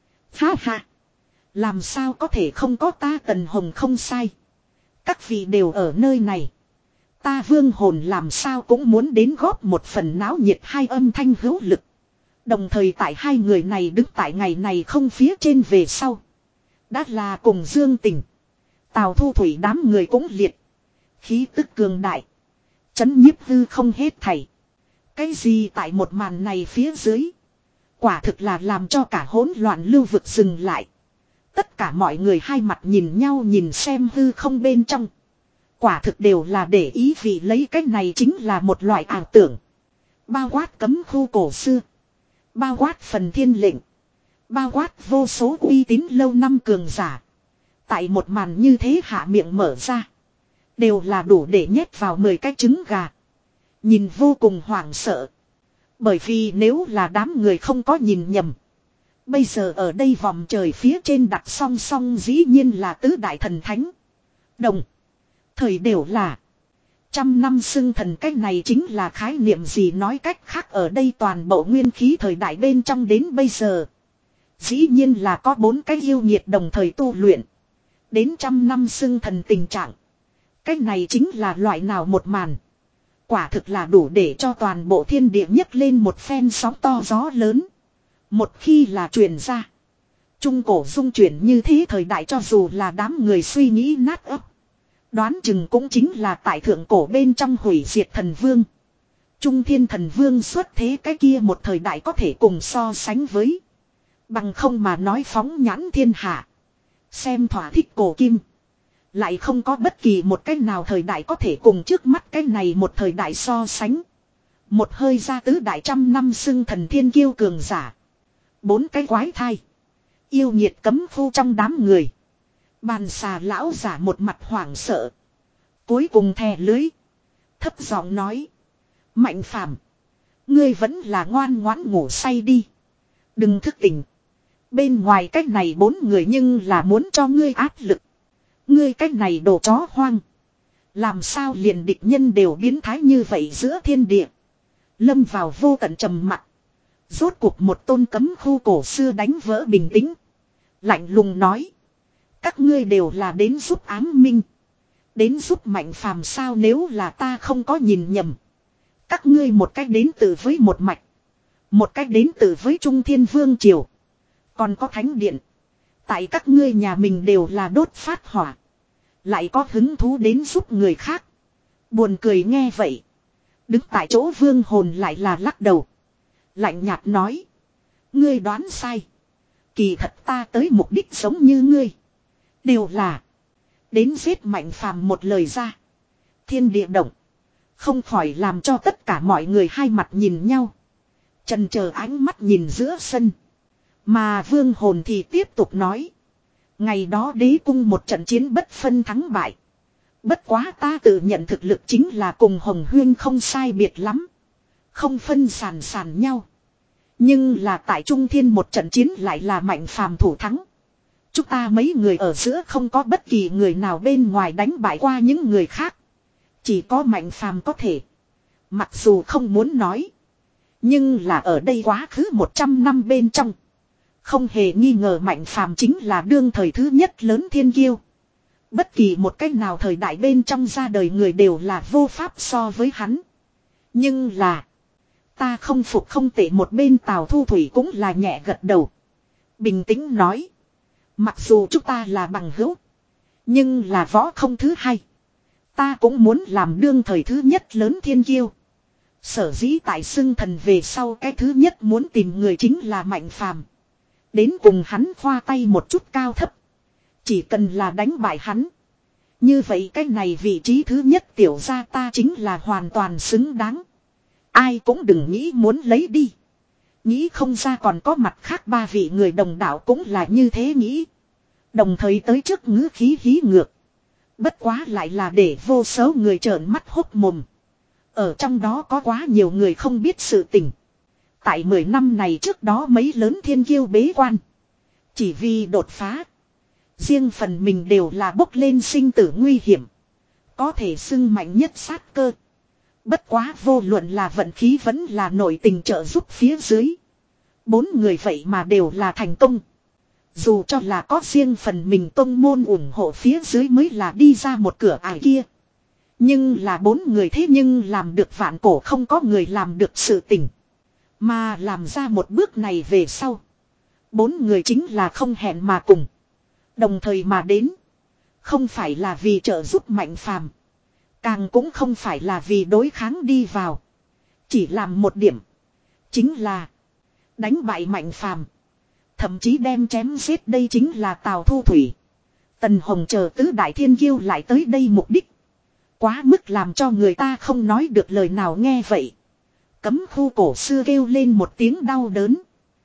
Ha ha. Làm sao có thể không có ta Tần Hồng không sai. Các vị đều ở nơi này. Ta vương hồn làm sao cũng muốn đến góp một phần náo nhiệt, hai âm thanh hữu lực. Đồng thời tại hai người này đứng tại ngày này không phía trên về sau. Đã là cùng Dương Tình. Tào Thu Thủy đám người cũng liệt. Khí tức cường đại. Chấn nhiếp hư không hết thảy. Cái gì tại một màn này phía dưới. Quả thực là làm cho cả hỗn loạn lưu vực dừng lại. Tất cả mọi người hai mặt nhìn nhau nhìn xem hư không bên trong. Quả thực đều là để ý vì lấy cái này chính là một loại ảo tưởng. Bao quát cấm khu cổ xưa. Bao quát phần thiên lệnh. Bao quát vô số uy tín lâu năm cường giả. Tại một màn như thế hạ miệng mở ra. Đều là đủ để nhét vào mười cái trứng gà. Nhìn vô cùng hoảng sợ. Bởi vì nếu là đám người không có nhìn nhầm. Bây giờ ở đây vòng trời phía trên đặt song song dĩ nhiên là tứ đại thần thánh. Đồng. Thời đều là. Trăm năm xưng thần cách này chính là khái niệm gì, nói cách khác ở đây toàn bộ nguyên khí thời đại bên trong đến bây giờ. Dĩ nhiên là có bốn cái yêu nhiệt đồng thời tu luyện. Đến trăm năm xưng thần tình trạng. Cách này chính là loại nào một màn. Quả thực là đủ để cho toàn bộ thiên địa nhấc lên một phen sóng to gió lớn. Một khi là truyền ra. Trung cổ dung chuyển như thế thời đại cho dù là đám người suy nghĩ nát ấp. Đoán chừng cũng chính là tại thượng cổ bên trong hủy diệt thần vương. Trung thiên thần vương xuất thế cái kia một thời đại có thể cùng so sánh với. Bằng không mà nói phóng nhãn thiên hạ. Xem thỏa thích cổ kim. Lại không có bất kỳ một cái nào thời đại có thể cùng trước mắt cái này một thời đại so sánh. Một hơi ra tứ đại trăm năm xưng thần thiên kiêu cường giả. Bốn cái quái thai. Yêu nhiệt cấm phu trong đám người. Bàn xà lão giả một mặt hoảng sợ. Cuối cùng thè lưới. Thấp giọng nói. Mạnh phàm. Ngươi vẫn là ngoan ngoãn ngủ say đi. Đừng thức tỉnh. Bên ngoài cách này bốn người nhưng là muốn cho ngươi áp lực. Ngươi cách này đồ chó hoang. Làm sao liền địch nhân đều biến thái như vậy giữa thiên địa. Lâm vào vô tận trầm mặc. Rốt cuộc một tôn cấm khu cổ xưa đánh vỡ bình tĩnh. Lạnh lùng nói. Các ngươi đều là đến giúp ám minh. Đến giúp mạnh phàm sao nếu là ta không có nhìn nhầm. Các ngươi một cách đến từ với một mạch. Một cách đến từ với Trung Thiên Vương Triều. Còn có thánh điện. Tại các ngươi nhà mình đều là đốt phát hỏa. Lại có hứng thú đến giúp người khác. Buồn cười nghe vậy. Đứng tại chỗ vương hồn lại là lắc đầu. Lạnh nhạt nói. Ngươi đoán sai. Kỳ thật ta tới mục đích giống như ngươi. Đều là. Đến giết mạnh phàm một lời ra. Thiên địa động. Không khỏi làm cho tất cả mọi người hai mặt nhìn nhau. Trần chờ ánh mắt nhìn giữa sân. Mà vương hồn thì tiếp tục nói. Ngày đó đế cung một trận chiến bất phân thắng bại. Bất quá ta tự nhận thực lực chính là cùng Hồng Huyên không sai biệt lắm. Không phân sàn sàn nhau. Nhưng là tại Trung Thiên một trận chiến lại là mạnh phàm thủ thắng. Chúng ta mấy người ở giữa không có bất kỳ người nào bên ngoài đánh bại qua những người khác. Chỉ có mạnh phàm có thể. Mặc dù không muốn nói. Nhưng là ở đây quá khứ một trăm năm bên trong. Không hề nghi ngờ mạnh phàm chính là đương thời thứ nhất lớn thiên kiêu. Bất kỳ một cách nào thời đại bên trong ra đời người đều là vô pháp so với hắn. Nhưng là. Ta không phục không tệ một bên Tào Thu Thủy cũng là nhẹ gật đầu. Bình tĩnh nói. Mặc dù chúng ta là bằng hữu. Nhưng là võ không thứ hai. Ta cũng muốn làm đương thời thứ nhất lớn thiên kiêu. Sở dĩ tại xưng thần về sau cái thứ nhất muốn tìm người chính là mạnh phàm. Đến cùng hắn khoa tay một chút cao thấp. Chỉ cần là đánh bại hắn. Như vậy cái này vị trí thứ nhất tiểu gia ta chính là hoàn toàn xứng đáng. Ai cũng đừng nghĩ muốn lấy đi. Nghĩ không ra còn có mặt khác ba vị người đồng đạo cũng là như thế nghĩ. Đồng thời tới trước ngữ khí hí ngược. Bất quá lại là để vô số người trợn mắt hốc mồm. Ở trong đó có quá nhiều người không biết sự tình. Tại mười năm này trước đó mấy lớn thiên kiêu bế quan. Chỉ vì đột phá. Riêng phần mình đều là bốc lên sinh tử nguy hiểm. Có thể xưng mạnh nhất sát cơ. Bất quá vô luận là vận khí vẫn là nội tình trợ giúp phía dưới. Bốn người vậy mà đều là thành công. Dù cho là có riêng phần mình tông môn ủng hộ phía dưới mới là đi ra một cửa ải kia. Nhưng là bốn người thế nhưng làm được vạn cổ không có người làm được sự tình. Mà làm ra một bước này về sau. Bốn người chính là không hẹn mà cùng. Đồng thời mà đến. Không phải là vì trợ giúp mạnh phàm. Càng cũng không phải là vì đối kháng đi vào. Chỉ làm một điểm. Chính là. Đánh bại mạnh phàm. Thậm chí đem chém giết đây chính là Tào Thu Thủy. Tần Hồng chờ tứ đại thiên kiêu lại tới đây mục đích. Quá mức làm cho người ta không nói được lời nào nghe vậy. Cấm khu cổ xưa kêu lên một tiếng đau đớn.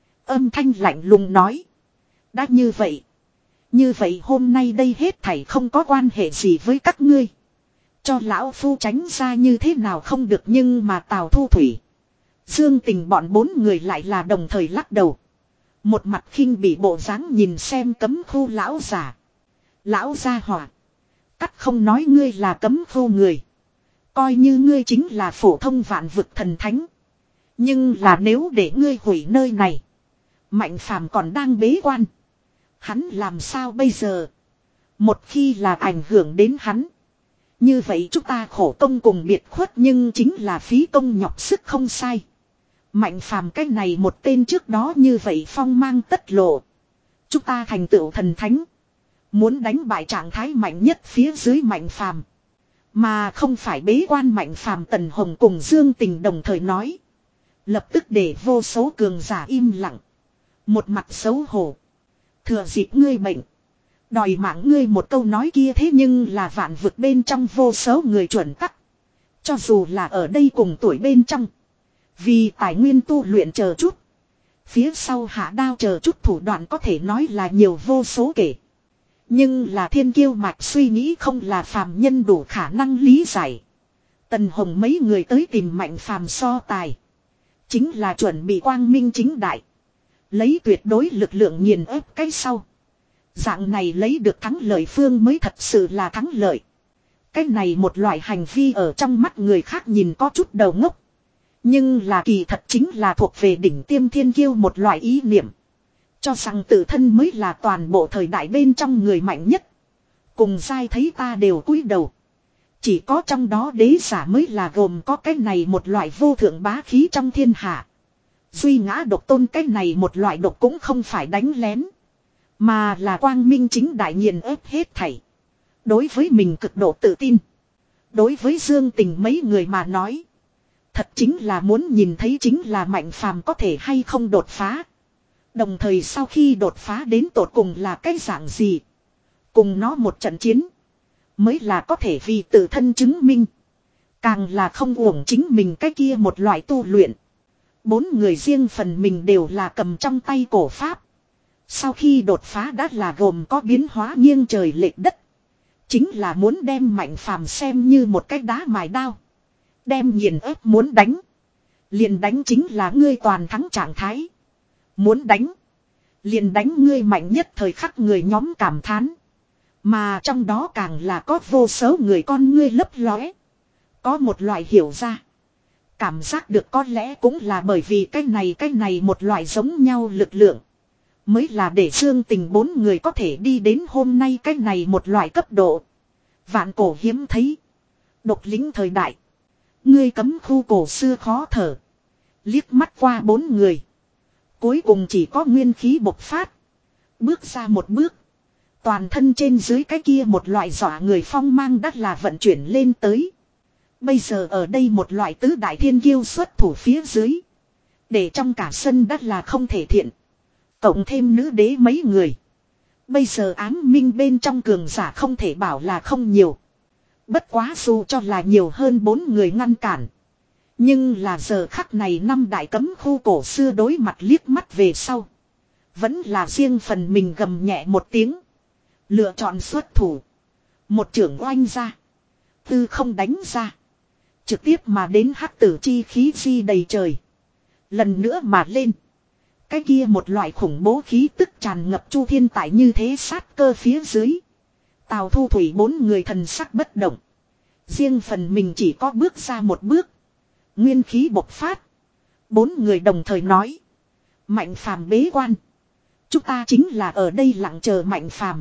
Âm thanh lạnh lùng nói. Đã như vậy. Như vậy hôm nay đây hết thảy không có quan hệ gì với các ngươi. Cho lão phu tránh ra như thế nào không được nhưng mà Tào Thu Thủy. Dương Tình bọn bốn người lại là đồng thời lắc đầu. Một mặt khinh bỉ bộ dáng nhìn xem cấm khu lão giả. Lão gia hỏa. Cắt không nói ngươi là cấm khu người. Coi như ngươi chính là phổ thông vạn vực thần thánh. Nhưng là nếu để ngươi hủy nơi này. Mạnh phàm còn đang bế quan. Hắn làm sao bây giờ? Một khi là ảnh hưởng đến hắn. Như vậy chúng ta khổ công cùng biệt khuất nhưng chính là phí công nhọc sức không sai. Mạnh phàm cái này một tên trước đó như vậy phong mang tất lộ. Chúng ta thành tựu thần thánh. Muốn đánh bại trạng thái mạnh nhất phía dưới Mạnh Phàm. Mà không phải bế quan Mạnh Phàm. Tần Hồng cùng Dương Tình đồng thời nói. Lập tức để vô số cường giả im lặng. Một mặt xấu hổ. Thừa dịp ngươi bệnh. Đòi mạng ngươi một câu nói kia thế nhưng là vạn vực bên trong vô số người chuẩn tắc. Cho dù là ở đây cùng tuổi bên trong. Vì tài nguyên tu luyện chờ chút. Phía sau hạ đao chờ chút thủ đoạn có thể nói là nhiều vô số kể. Nhưng là thiên kiêu mạch suy nghĩ không là phàm nhân đủ khả năng lý giải. Tần Hồng mấy người tới tìm Mạnh Phàm so tài. Chính là chuẩn bị quang minh chính đại. Lấy tuyệt đối lực lượng nghiền ép cái sau. Dạng này lấy được thắng lợi phương mới thật sự là thắng lợi. Cái này một loại hành vi ở trong mắt người khác nhìn có chút đầu ngốc. Nhưng là kỳ thật chính là thuộc về đỉnh tiêm thiên kiêu một loại ý niệm. Cho rằng tự thân mới là toàn bộ thời đại bên trong người mạnh nhất. Cùng sai thấy ta đều cúi đầu. Chỉ có trong đó đế giả mới là gồm có cái này một loại vô thượng bá khí trong thiên hạ. Duy ngã độc tôn cái này một loại độc cũng không phải đánh lén. Mà là quang minh chính đại nghiền ép hết thảy. Đối với mình cực độ tự tin. Đối với Dương Tình mấy người mà nói. Thật chính là muốn nhìn thấy chính là Mạnh Phàm có thể hay không đột phá. Đồng thời sau khi đột phá đến tột cùng là cái dạng gì. Cùng nó một trận chiến. Mới là có thể vì tự thân chứng minh. Càng là không uổng chính mình cái kia một loại tu luyện. Bốn người riêng phần mình đều là cầm trong tay cổ pháp. Sau khi đột phá đã là gồm có biến hóa nghiêng trời lệch đất. Chính là muốn đem Mạnh Phàm xem như một cái đá mài đao. Đem nghiền ép muốn đánh. Liền đánh chính là ngươi toàn thắng trạng thái. Muốn đánh. Liền đánh ngươi mạnh nhất thời khắc người nhóm cảm thán. Mà trong đó càng là có vô số người con ngươi lấp lóe. Có một loại hiểu ra. Cảm giác được có lẽ cũng là bởi vì cái này cái này một loại giống nhau lực lượng. Mới là để Dương Tình bốn người có thể đi đến hôm nay cái này một loại cấp độ. Vạn cổ hiếm thấy. Độc lính thời đại. Ngươi cấm khu cổ xưa khó thở. Liếc mắt qua bốn người. Cuối cùng chỉ có nguyên khí bộc phát. Bước ra một bước. Toàn thân trên dưới cái kia một loại dọa người phong mang đắt là vận chuyển lên tới. Bây giờ ở đây một loại tứ đại thiên kiêu xuất thủ phía dưới. Để trong cả sân đắt là không thể thiện. Cộng thêm nữ đế mấy người. Bây giờ ám minh bên trong cường giả không thể bảo là không nhiều. Bất quá dù cho là nhiều hơn bốn người ngăn cản. Nhưng là giờ khắc này năm đại cấm khu cổ xưa đối mặt liếc mắt về sau. Vẫn là riêng phần mình gầm nhẹ một tiếng. Lựa chọn xuất thủ. Một trưởng oanh ra. Tư không đánh ra. Trực tiếp mà đến hắc tử chi khí di đầy trời. Lần nữa mà lên. Cái kia một loại khủng bố khí tức tràn ngập chu thiên tại như thế sát cơ phía dưới. Tào Thu Thủy bốn người thần sắc bất động. Riêng phần mình chỉ có bước ra một bước. Nguyên khí bộc phát. Bốn người đồng thời nói. Mạnh Phàm bế quan. Chúng ta chính là ở đây lặng chờ Mạnh Phàm.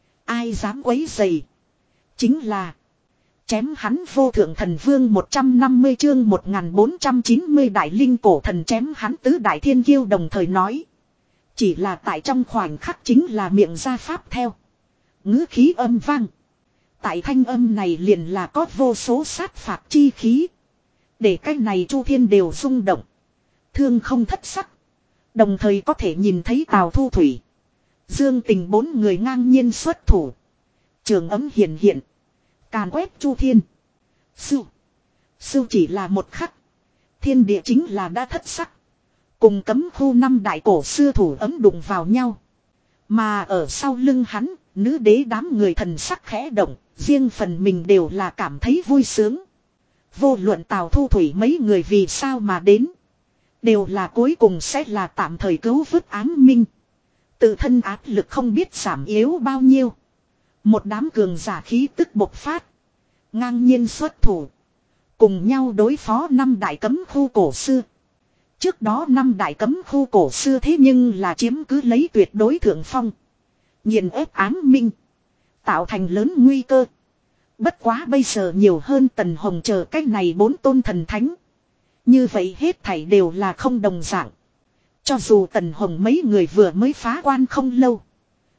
Ai dám quấy rầy. Chính là. Chém hắn vô thượng thần vương một trăm năm mươi chương một nghìn bốn trăm chín mươi đại linh cổ thần chém hắn tứ đại thiên kiêu đồng thời nói. Chỉ là tại trong khoảnh khắc chính là miệng ra pháp theo. Ngữ khí âm vang. Tại thanh âm này liền là có vô số sát phạt chi khí. Để cái này chu thiên đều rung động. Thương không thất sắc. Đồng thời có thể nhìn thấy Tào Thu Thủy. Dương Tình bốn người ngang nhiên xuất thủ. Trường ấm hiện hiện. Càn quét chu thiên. Sưu. Sưu chỉ là một khắc. Thiên địa chính là đã thất sắc. Cùng cấm khu năm đại cổ xưa thủ ấm đụng vào nhau. Mà ở sau lưng hắn, nữ đế đám người thần sắc khẽ động. Riêng phần mình đều là cảm thấy vui sướng. Vô luận Tào Thu Thủy mấy người vì sao mà đến. Đều là cuối cùng sẽ là tạm thời cứu vớt ám minh. Tự thân áp lực không biết giảm yếu bao nhiêu. Một đám cường giả khí tức bộc phát. Ngang nhiên xuất thủ. Cùng nhau đối phó năm đại cấm khu cổ xưa. Trước đó năm đại cấm khu cổ xưa thế nhưng là chiếm cứ lấy tuyệt đối thượng phong. Nghiền ép ám minh. Tạo thành lớn nguy cơ. Bất quá bây giờ nhiều hơn Tần Hồng chờ cách này bốn tôn thần thánh. Như vậy hết thảy đều là không đồng dạng. Cho dù Tần Hồng mấy người vừa mới phá quan không lâu.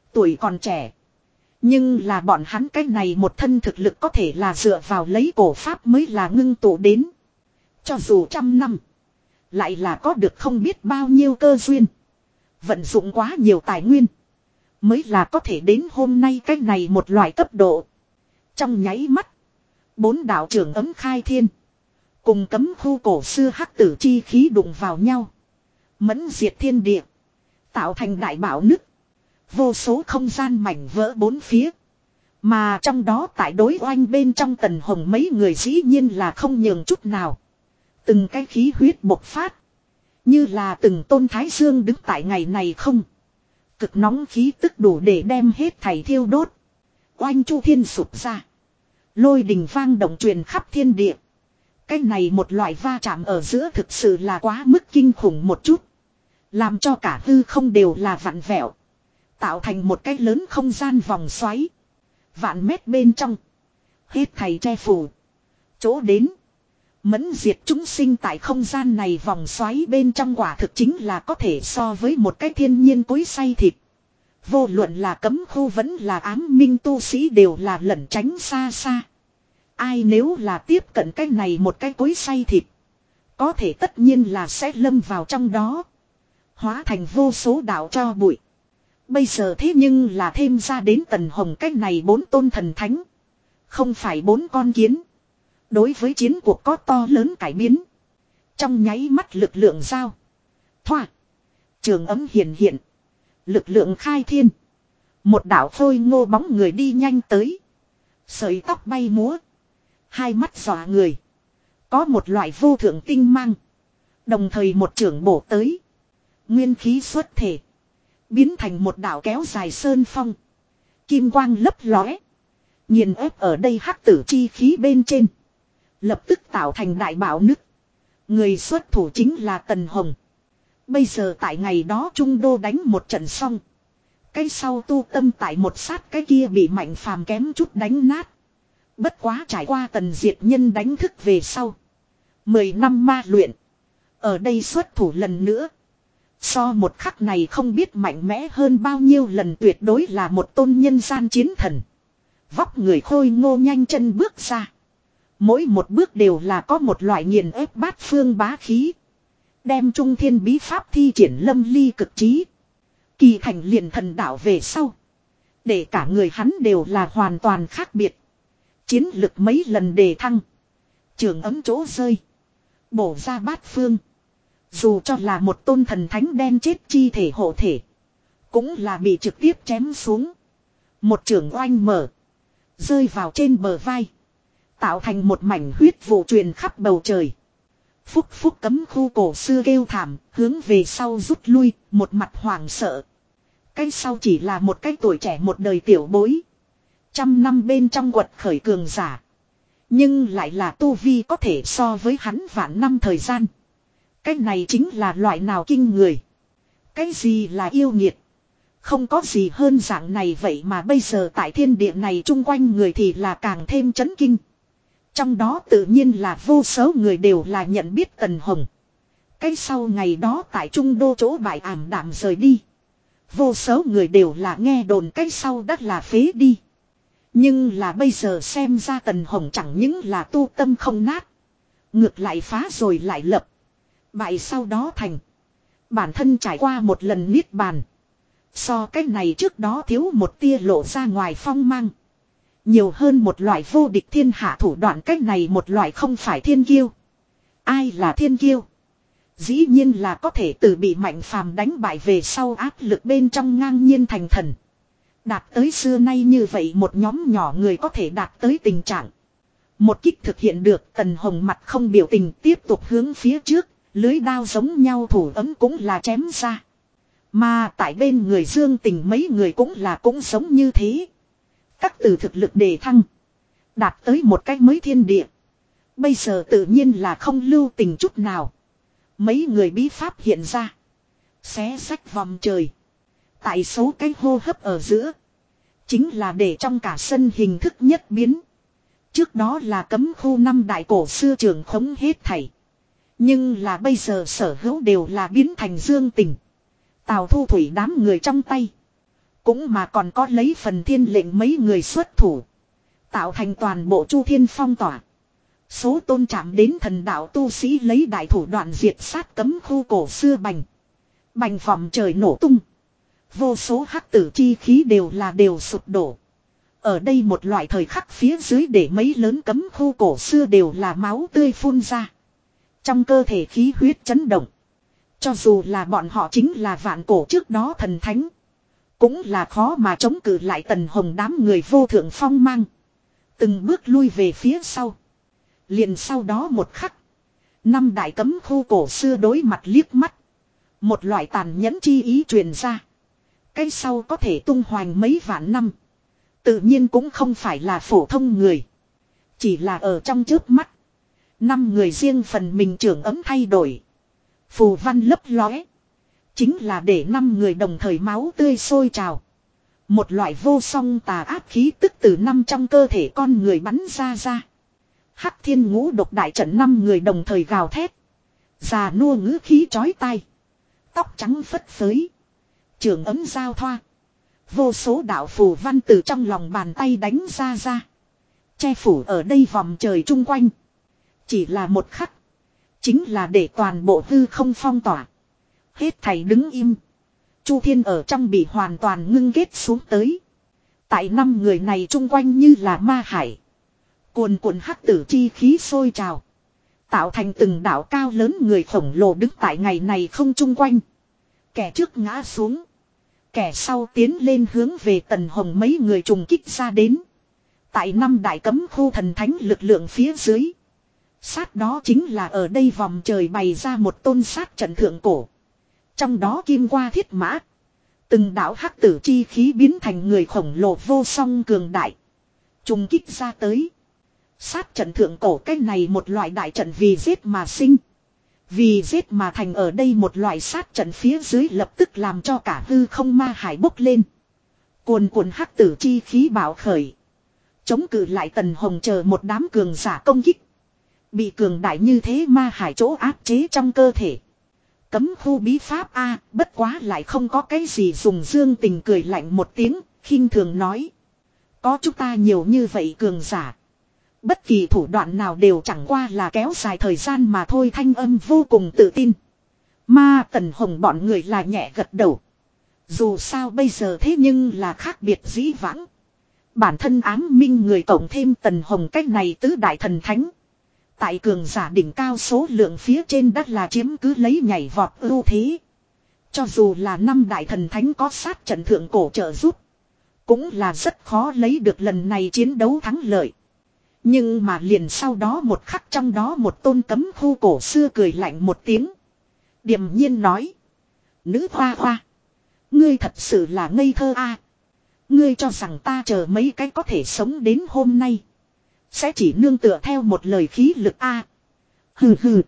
Tuổi còn trẻ. Nhưng là bọn hắn cái này một thân thực lực có thể là dựa vào lấy cổ pháp mới là ngưng tụ đến. Cho dù trăm năm. Lại là có được không biết bao nhiêu cơ duyên. Vận dụng quá nhiều tài nguyên. Mới là có thể đến hôm nay cái này một loại cấp độ. Trong nháy mắt. Bốn đạo trưởng ấm khai thiên. Cùng cấm khu cổ xưa hắc tử chi khí đụng vào nhau. Mẫn diệt thiên địa. Tạo thành đại bảo nứt. Vô số không gian mảnh vỡ bốn phía. Mà trong đó tại đối oanh bên trong Tần Hồng mấy người dĩ nhiên là không nhường chút nào. Từng cái khí huyết bộc phát. Như là từng tôn thái dương đứng tại ngày này không. Cực nóng khí tức đủ để đem hết thảy thiêu đốt. Oanh chu thiên sụp ra. Lôi đình vang động truyền khắp thiên địa. Cái này một loại va chạm ở giữa thực sự là quá mức kinh khủng một chút. Làm cho cả hư không đều là vặn vẹo. Tạo thành một cái lớn không gian vòng xoáy. Vạn mét bên trong. Hết thầy che phủ. Chỗ đến. Mẫn diệt chúng sinh tại không gian này vòng xoáy bên trong quả thực chính là có thể so với một cái thiên nhiên cối xay thịt. Vô luận là cấm khu vẫn là ám minh tu sĩ đều là lẩn tránh xa xa. Ai nếu là tiếp cận cái này một cái cối xay thịt. Có thể tất nhiên là sẽ lâm vào trong đó. Hóa thành vô số đạo cho bụi. Bây giờ thế nhưng là thêm ra đến Tần Hồng cái này bốn tôn thần thánh. Không phải bốn con kiến. Đối với chiến cuộc có to lớn cải biến. Trong nháy mắt lực lượng giao. Thoa. Trường ấm hiện hiện. Lực lượng khai thiên. Một đạo phôi ngô bóng người đi nhanh tới. Sợi tóc bay múa. Hai mắt dọa người. Có một loại vô thượng tinh mang. Đồng thời một trưởng bổ tới. Nguyên khí xuất thể. Biến thành một đạo kéo dài sơn phong. Kim quang lấp lóe. Nhìn ép ở đây hắc tử chi khí bên trên. Lập tức tạo thành đại bảo nứt. Người xuất thủ chính là Tần Hồng. Bây giờ tại ngày đó Trung Đô đánh một trận xong. Cái sau tu tâm tại một sát cái kia bị Mạnh Phàm kém chút đánh nát. Bất quá trải qua Tần Diệt Nhân đánh thức về sau. Mười năm ma luyện. Ở đây xuất thủ lần nữa. So một khắc này không biết mạnh mẽ hơn bao nhiêu lần, tuyệt đối là một tôn nhân gian chiến thần. Vóc người khôi ngô nhanh chân bước ra. Mỗi một bước đều là có một loại nghiền ép bát phương bá khí. Đem trung thiên bí pháp thi triển lâm ly cực trí. Kỳ thành liền thần đạo về sau. Để cả người hắn đều là hoàn toàn khác biệt. Chiến lực mấy lần đề thăng. Trường ấm chỗ rơi. Bổ ra bát phương. Dù cho là một tôn thần thánh đen chết chi thể hộ thể. Cũng là bị trực tiếp chém xuống. Một trường oanh mở. Rơi vào trên bờ vai. Tạo thành một mảnh huyết vụ truyền khắp bầu trời. Phúc phúc cấm khu cổ xưa kêu thảm. Hướng về sau rút lui. Một mặt hoảng sợ. Cái sau chỉ là một cái tuổi trẻ một đời tiểu bối. Trăm năm bên trong quật khởi cường giả. Nhưng lại là tu vi có thể so với hắn vạn năm thời gian. Cái này chính là loại nào kinh người. Cái gì là yêu nghiệt. Không có gì hơn dạng này vậy mà bây giờ tại thiên địa này chung quanh người thì là càng thêm chấn kinh. Trong đó tự nhiên là vô số người đều là nhận biết Tần Hồng. Cái sau ngày đó tại Trung Đô chỗ bại ảm đạm rời đi. Vô số người đều là nghe đồn cái sau đã là phế đi. Nhưng là bây giờ xem ra Tần Hồng chẳng những là tu tâm không nát. Ngược lại phá rồi lại lập. Bại sau đó thành. Bản thân trải qua một lần niết bàn. So cái này trước đó thiếu một tia lộ ra ngoài phong mang. Nhiều hơn một loại vô địch thiên hạ thủ đoạn, cách này một loại không phải thiên kiêu. Ai là thiên kiêu? Dĩ nhiên là có thể từ bị Mạnh Phàm đánh bại về sau áp lực bên trong ngang nhiên thành thần. Đạt tới xưa nay như vậy một nhóm nhỏ người có thể đạt tới tình trạng. Một kích thực hiện được, Tần Hồng mặt không biểu tình tiếp tục hướng phía trước. Lưới đao giống nhau thủ ấm cũng là chém ra. Mà tại bên người Dương Tình mấy người cũng là cũng giống như thế. Các từ thực lực đề thăng. Đạt tới một cách mới thiên địa. Bây giờ tự nhiên là không lưu tình chút nào. Mấy người bí pháp hiện ra. Xé sách vòng trời. Tại số cái hô hấp ở giữa. Chính là để trong cả sân hình thức nhất biến. Trước đó là cấm khu năm đại cổ xưa trường khống hết thảy. Nhưng là bây giờ sở hữu đều là biến thành Dương Tình. Tào Thu Thủy đám người trong tay. Cũng mà còn có lấy phần thiên lệnh mấy người xuất thủ. Tạo thành toàn bộ chu thiên phong tỏa. Số tôn chạm đến thần đạo tu sĩ lấy đại thủ đoạn diệt sát cấm khu cổ xưa bành. Bành vòm trời nổ tung. Vô số hắc tử chi khí đều là đều sụp đổ. Ở đây một loại thời khắc phía dưới để mấy lớn cấm khu cổ xưa đều là máu tươi phun ra. Trong cơ thể khí huyết chấn động. Cho dù là bọn họ chính là vạn cổ trước đó thần thánh. Cũng là khó mà chống cự lại Tần Hồng đám người vô thượng phong mang. Từng bước lui về phía sau. Liền sau đó một khắc. Năm đại cấm khu cổ xưa đối mặt liếc mắt. Một loại tàn nhẫn chi ý truyền ra. Cái sau có thể tung hoành mấy vạn năm. Tự nhiên cũng không phải là phổ thông người. Chỉ là ở trong trước mắt. Năm người riêng phần mình trưởng ấm thay đổi. Phù văn lấp lóe. Chính là để năm người đồng thời máu tươi sôi trào. Một loại vô song tà ác khí tức từ năm trong cơ thể con người bắn ra ra. Hắc thiên ngũ độc đại trận năm người đồng thời gào thét. Già nua ngữ khí chói tai. Tóc trắng phất phới. Trường ấm giao thoa. Vô số đạo phù văn từ trong lòng bàn tay đánh ra ra. Che phủ ở đây vòng trời chung quanh. Chỉ là một khắc. Chính là để toàn bộ hư không phong tỏa. Hết thảy đứng im. Chu thiên ở trong bị hoàn toàn ngưng kết xuống tới. Tại năm người này chung quanh như là ma hải. Cuồn cuộn hắc tử chi khí sôi trào. Tạo thành từng đảo cao lớn người khổng lồ đứng tại ngày này không chung quanh. Kẻ trước ngã xuống. Kẻ sau tiến lên hướng về Tần Hồng mấy người trùng kích ra đến. Tại năm đại cấm khu thần thánh lực lượng phía dưới. Sát đó chính là ở đây vòng trời bày ra một tôn sát trận thượng cổ. Trong đó kim qua thiết mã. Từng đảo hắc tử chi khí biến thành người khổng lồ vô song cường đại. Trùng kích ra tới. Sát trận thượng cổ cái này một loại đại trận vì giết mà sinh. Vì giết mà thành ở đây một loại sát trận phía dưới lập tức làm cho cả hư không ma hải bốc lên. Cuồn cuộn hắc tử chi khí bạo khởi. Chống cự lại Tần Hồng chờ một đám cường giả công kích. Bị cường đại như thế ma hải chỗ áp chế trong cơ thể. Cấm khu bí pháp a bất quá lại không có cái gì dùng Dương Tình cười lạnh một tiếng, khinh thường nói. Có chúng ta nhiều như vậy cường giả. Bất kỳ thủ đoạn nào đều chẳng qua là kéo dài thời gian mà thôi, thanh âm vô cùng tự tin. Mà Tần Hồng bọn người là nhẹ gật đầu. Dù sao bây giờ thế nhưng là khác biệt dĩ vãng. Bản thân ám minh người cộng thêm Tần Hồng cách này tứ đại thần thánh. Tại cường giả đỉnh cao số lượng phía trên đất là chiếm cứ lấy nhảy vọt ưu thế. Cho dù là năm đại thần thánh có sát trận thượng cổ trợ giúp. Cũng là rất khó lấy được lần này chiến đấu thắng lợi. Nhưng mà liền sau đó một khắc trong đó một tôn cấm khu cổ xưa cười lạnh một tiếng. Điềm nhiên nói. Nữ hoa hoa. Ngươi thật sự là ngây thơ a. Ngươi cho rằng ta chờ mấy cái có thể sống đến hôm nay. Sẽ chỉ nương tựa theo một lời khí lực a. Hừ hừ.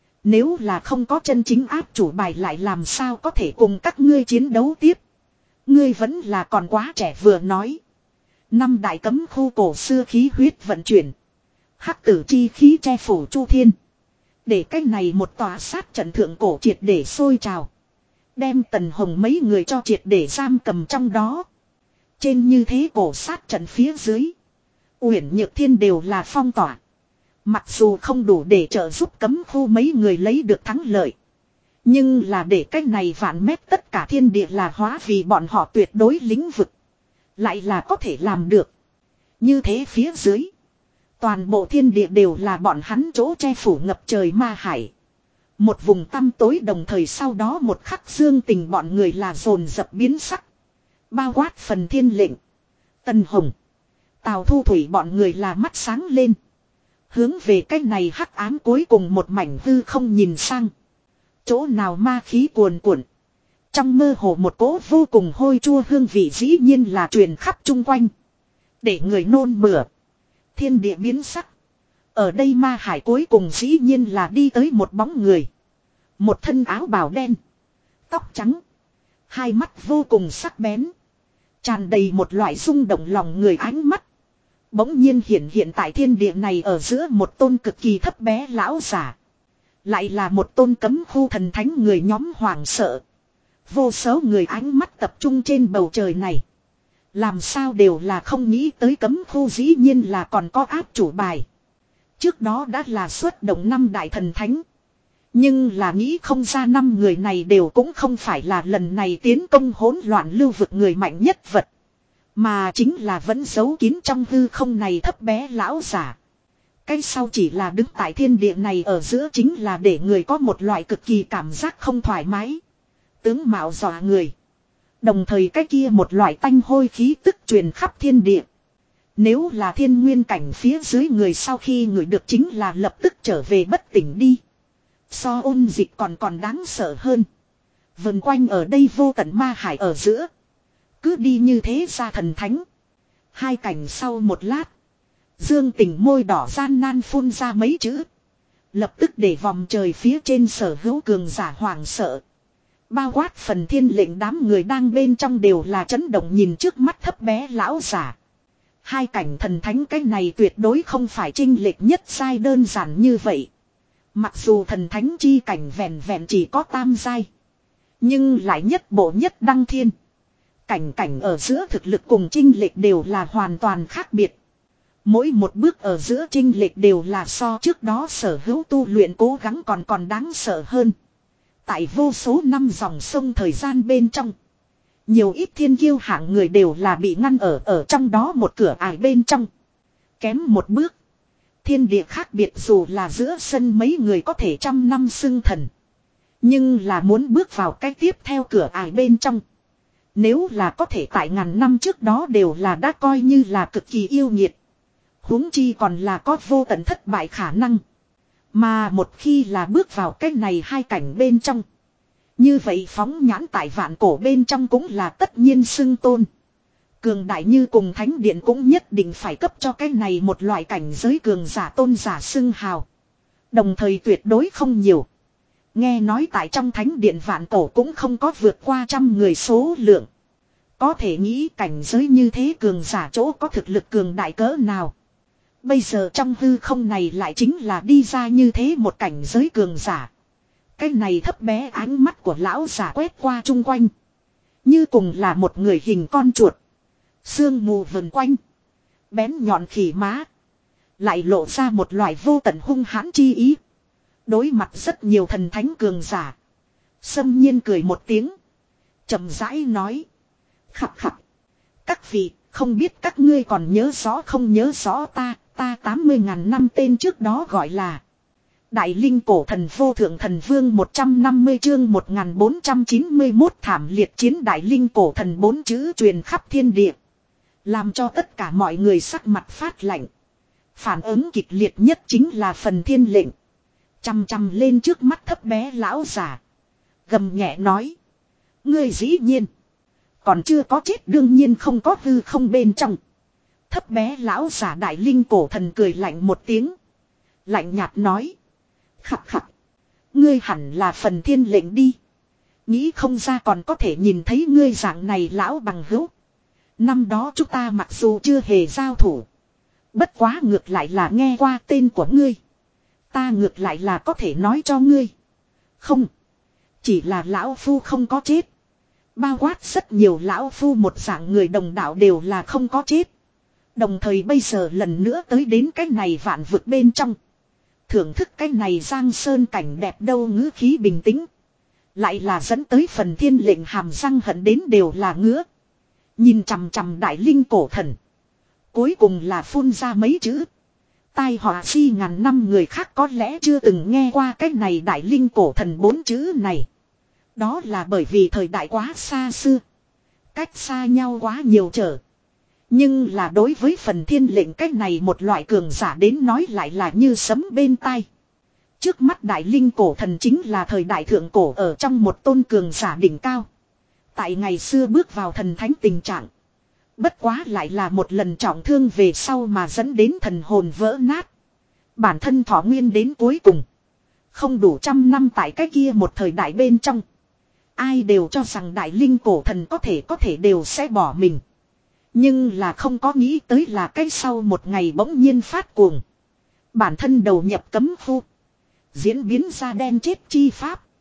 Nếu là không có chân chính áp chủ bài lại làm sao có thể cùng các ngươi chiến đấu tiếp. Ngươi vẫn là còn quá trẻ vừa nói. Năm đại cấm khu cổ xưa khí huyết vận chuyển. Hắc tử chi khí che phủ chu thiên. Để cách này một tòa sát trận thượng cổ triệt để sôi trào. Đem Tần Hồng mấy người cho triệt để giam cầm trong đó. Trên như thế cổ sát trận phía dưới. Uyển Nhược Thiên đều là phong tỏa. Mặc dù không đủ để trợ giúp cấm khu mấy người lấy được thắng lợi. Nhưng là để cách này vạn mét tất cả thiên địa là hóa vì bọn họ tuyệt đối lĩnh vực. Lại là có thể làm được. Như thế phía dưới. Toàn bộ thiên địa đều là bọn hắn chỗ che phủ ngập trời ma hải. Một vùng tăm tối đồng thời sau đó một khắc Dương Tình bọn người là dồn dập biến sắc. Bao quát phần thiên lệnh. Tần Hồng. Tào Thu Thủy bọn người là mắt sáng lên. Hướng về cách này hắc ám cuối cùng một mảnh hư không nhìn sang. Chỗ nào ma khí cuồn cuộn. Trong mơ hồ một cỗ vô cùng hôi chua hương vị dĩ nhiên là truyền khắp chung quanh. Để người nôn mửa. Thiên địa biến sắc. Ở đây ma hải cuối cùng dĩ nhiên là đi tới một bóng người. Một thân áo bào đen. Tóc trắng. Hai mắt vô cùng sắc bén. Tràn đầy một loại rung động lòng người ánh mắt. Bỗng nhiên hiện hiện tại thiên địa này ở giữa một tôn cực kỳ thấp bé lão giả. Lại là một tôn cấm khu thần thánh người nhóm hoàng sợ. Vô số người ánh mắt tập trung trên bầu trời này. Làm sao đều là không nghĩ tới cấm khu dĩ nhiên là còn có áp chủ bài. Trước đó đã là xuất động năm đại thần thánh. Nhưng là nghĩ không ra năm người này đều cũng không phải là lần này tiến công hỗn loạn lưu vực người mạnh nhất vật. Mà chính là vẫn giấu kín trong hư không này thấp bé lão giả. Cái sau chỉ là đứng tại thiên địa này ở giữa chính là để người có một loại cực kỳ cảm giác không thoải mái. Tướng mạo dọa người. Đồng thời cái kia một loại tanh hôi khí tức truyền khắp thiên địa. Nếu là thiên nguyên cảnh phía dưới người sau khi người được chính là lập tức trở về bất tỉnh đi. So ôn dịch còn còn đáng sợ hơn. Vần quanh ở đây vô tận ma hải ở giữa. Cứ đi như thế ra thần thánh. Hai cảnh sau một lát. Dương Tình môi đỏ gian nan phun ra mấy chữ. Lập tức để vòng trời phía trên sở hữu cường giả hoàng sợ. Bao quát phần thiên lệnh đám người đang bên trong đều là chấn động nhìn trước mắt thấp bé lão giả. Hai cảnh thần thánh cái này tuyệt đối không phải chênh lệch nhất sai đơn giản như vậy. Mặc dù thần thánh chi cảnh vẹn vẹn chỉ có tam giai. Nhưng lại nhất bộ nhất đăng thiên. Cảnh cảnh ở giữa thực lực cùng chênh lệch đều là hoàn toàn khác biệt. Mỗi một bước ở giữa chênh lệch đều là so trước đó sở hữu tu luyện cố gắng còn còn đáng sợ hơn. Tại vô số năm dòng sông thời gian bên trong. Nhiều ít thiên kiêu hạng người đều là bị ngăn ở ở trong đó một cửa ải bên trong. Kém một bước. Thiên địa khác biệt dù là giữa sân mấy người có thể trăm năm xưng thần. Nhưng là muốn bước vào cái tiếp theo cửa ải bên trong. Nếu là có thể tại ngàn năm trước đó đều là đã coi như là cực kỳ yêu nghiệt. Huống chi còn là có vô tận thất bại khả năng. Mà một khi là bước vào cái này hai cảnh bên trong. Như vậy phóng nhãn tại vạn cổ bên trong cũng là tất nhiên xưng tôn. Cường đại như cùng thánh điện cũng nhất định phải cấp cho cái này một loại cảnh giới cường giả tôn giả xưng hào. Đồng thời tuyệt đối không nhiều. Nghe nói tại trong thánh điện vạn cổ cũng không có vượt qua trăm người số lượng. Có thể nghĩ cảnh giới như thế cường giả chỗ có thực lực cường đại cỡ nào. Bây giờ trong hư không này lại chính là đi ra như thế một cảnh giới cường giả. Cái này thấp bé ánh mắt của lão giả quét qua chung quanh. Như cùng là một người hình con chuột. Sương mù vần quanh. Bén nhọn khỉ má. Lại lộ ra một loại vô tận hung hãn chi ý. Đối mặt rất nhiều thần thánh cường giả. Sâm nhiên cười một tiếng. Chậm rãi nói. Khập khập. Các vị, không biết các ngươi còn nhớ rõ không nhớ rõ ta, ta tám mươi ngàn năm tên trước đó gọi là. Đại linh cổ thần vô thượng thần vương một trăm năm mươi chương một nghìn bốn trăm chín mươi mốt thảm liệt chiến đại linh cổ thần bốn chữ truyền khắp thiên địa. Làm cho tất cả mọi người sắc mặt phát lạnh. Phản ứng kịch liệt nhất chính là phần thiên lệnh. Chằm chằm lên trước mắt thấp bé lão giả. Gầm nhẹ nói. Ngươi dĩ nhiên. Còn chưa có chết đương nhiên không có hư không bên trong. Thấp bé lão giả đại linh cổ thần cười lạnh một tiếng. Lạnh nhạt nói. Khập khập. Ngươi hẳn là phần thiên lệnh đi. Nghĩ không ra còn có thể nhìn thấy ngươi dạng này lão bằng hữu. Năm đó chúng ta mặc dù chưa hề giao thủ. Bất quá ngược lại là nghe qua tên của ngươi. Ta ngược lại là có thể nói cho ngươi. Không. Chỉ là lão phu không có chết. Bao quát rất nhiều lão phu một dạng người đồng đạo đều là không có chết. Đồng thời bây giờ lần nữa tới đến cái này vạn vực bên trong. Thưởng thức cái này giang sơn cảnh đẹp đâu ngữ khí bình tĩnh. Lại là dẫn tới phần thiên lệnh hàm răng hận đến đều là ngứa. Nhìn chằm chằm đại linh cổ thần. Cuối cùng là phun ra mấy chữ. Tai họa chi ngàn năm người khác có lẽ chưa từng nghe qua cái này đại linh cổ thần bốn chữ này. Đó là bởi vì thời đại quá xa xưa. Cách xa nhau quá nhiều trở. Nhưng là đối với phần thiên lệnh cách này một loại cường giả đến nói lại là như sấm bên tai. Trước mắt đại linh cổ thần chính là thời đại thượng cổ ở trong một tôn cường giả đỉnh cao. Tại ngày xưa bước vào thần thánh tình trạng. Bất quá lại là một lần trọng thương về sau mà dẫn đến thần hồn vỡ nát. Bản thân thọ nguyên đến cuối cùng. Không đủ trăm năm tại cái kia một thời đại bên trong. Ai đều cho rằng đại linh cổ thần có thể có thể đều sẽ bỏ mình. Nhưng là không có nghĩ tới là cái sau một ngày bỗng nhiên phát cuồng. Bản thân đầu nhập cấm khu. Diễn biến ra đen chết chi pháp.